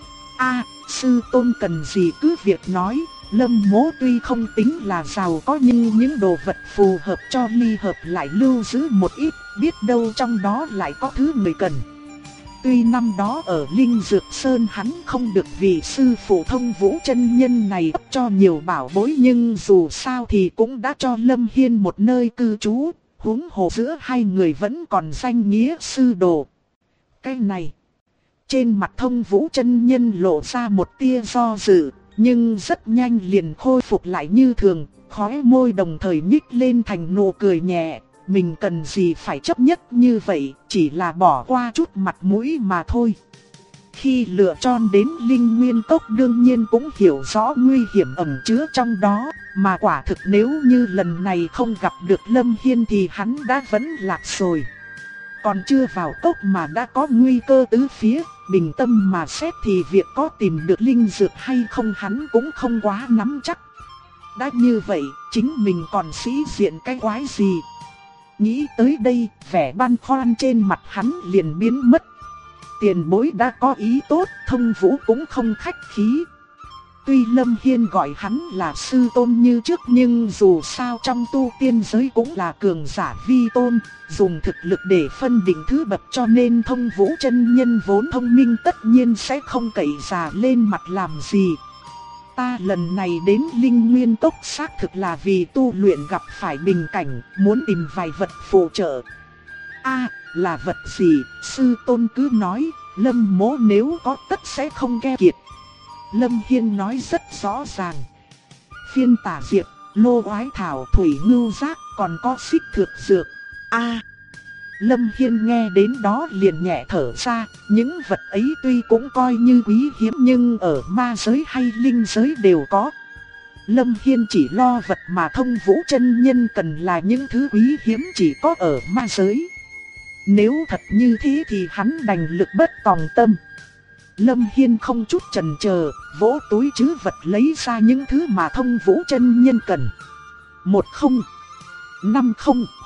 Speaker 1: Sư tôn cần gì cứ việc nói, Lâm Mỗ tuy không tính là giàu có nhưng những đồ vật phù hợp cho ly hợp lại lưu giữ một ít, biết đâu trong đó lại có thứ người cần. Tuy năm đó ở Linh Dược Sơn hắn không được vì sư phụ Thông Vũ chân nhân này ấp cho nhiều bảo bối, nhưng dù sao thì cũng đã cho Lâm Hiên một nơi cư trú, huống hồ giữa hai người vẫn còn danh nghĩa sư đồ. Cái này, trên mặt Thông Vũ chân nhân lộ ra một tia do dự, nhưng rất nhanh liền khôi phục lại như thường, khóe môi đồng thời nhích lên thành nụ cười nhẹ. Mình cần gì phải chấp nhất như vậy, chỉ là bỏ qua chút mặt mũi mà thôi. Khi lựa chọn đến Linh Nguyên Cốc đương nhiên cũng hiểu rõ nguy hiểm ẩn chứa trong đó, mà quả thực nếu như lần này không gặp được Lâm Hiên thì hắn đã vẫn lạc rồi. Còn chưa vào cốc mà đã có nguy cơ tứ phía, bình tâm mà xét thì việc có tìm được linh dược hay không hắn cũng không quá nắm chắc. Đã như vậy, chính mình còn sĩ diện cái quái gì? Nghĩ tới đây, vẻ băn khoăn trên mặt hắn liền biến mất. Tiền bối đã có ý tốt, Thông Vũ cũng không khách khí. Tuy Lâm Hiên gọi hắn là sư tôn như trước, nhưng dù sao trong tu tiên giới cũng là cường giả vi tôn, dùng thực lực để phân định thứ bậc, cho nên Thông Vũ chân nhân vốn thông minh tất nhiên sẽ không cậy già lên mặt làm gì. Ta lần này đến Linh Nguyên Cốc xác thực là vì tu luyện gặp phải bình cảnh, muốn tìm vài vật phụ trợ. Là vật gì, sư tôn cứ nói, Lâm Mỗ nếu có tất sẽ không keo kiệt. Lâm Hiên nói rất rõ ràng. Phiên tả diệp, lô oái thảo, thủy ngưu giác, còn có xích thược dược. Lâm Hiên nghe đến đó liền nhẹ thở ra, những vật ấy tuy cũng coi như quý hiếm nhưng ở ma giới hay linh giới đều có. Lâm Hiên chỉ lo vật mà Thông Vũ chân nhân cần là những thứ quý hiếm chỉ có ở ma giới. Nếu thật như thế thì hắn đành lực bất tòng tâm. Lâm Hiên không chút chần chờ, vỗ túi trữ vật lấy ra những thứ mà Thông Vũ chân nhân cần. 1050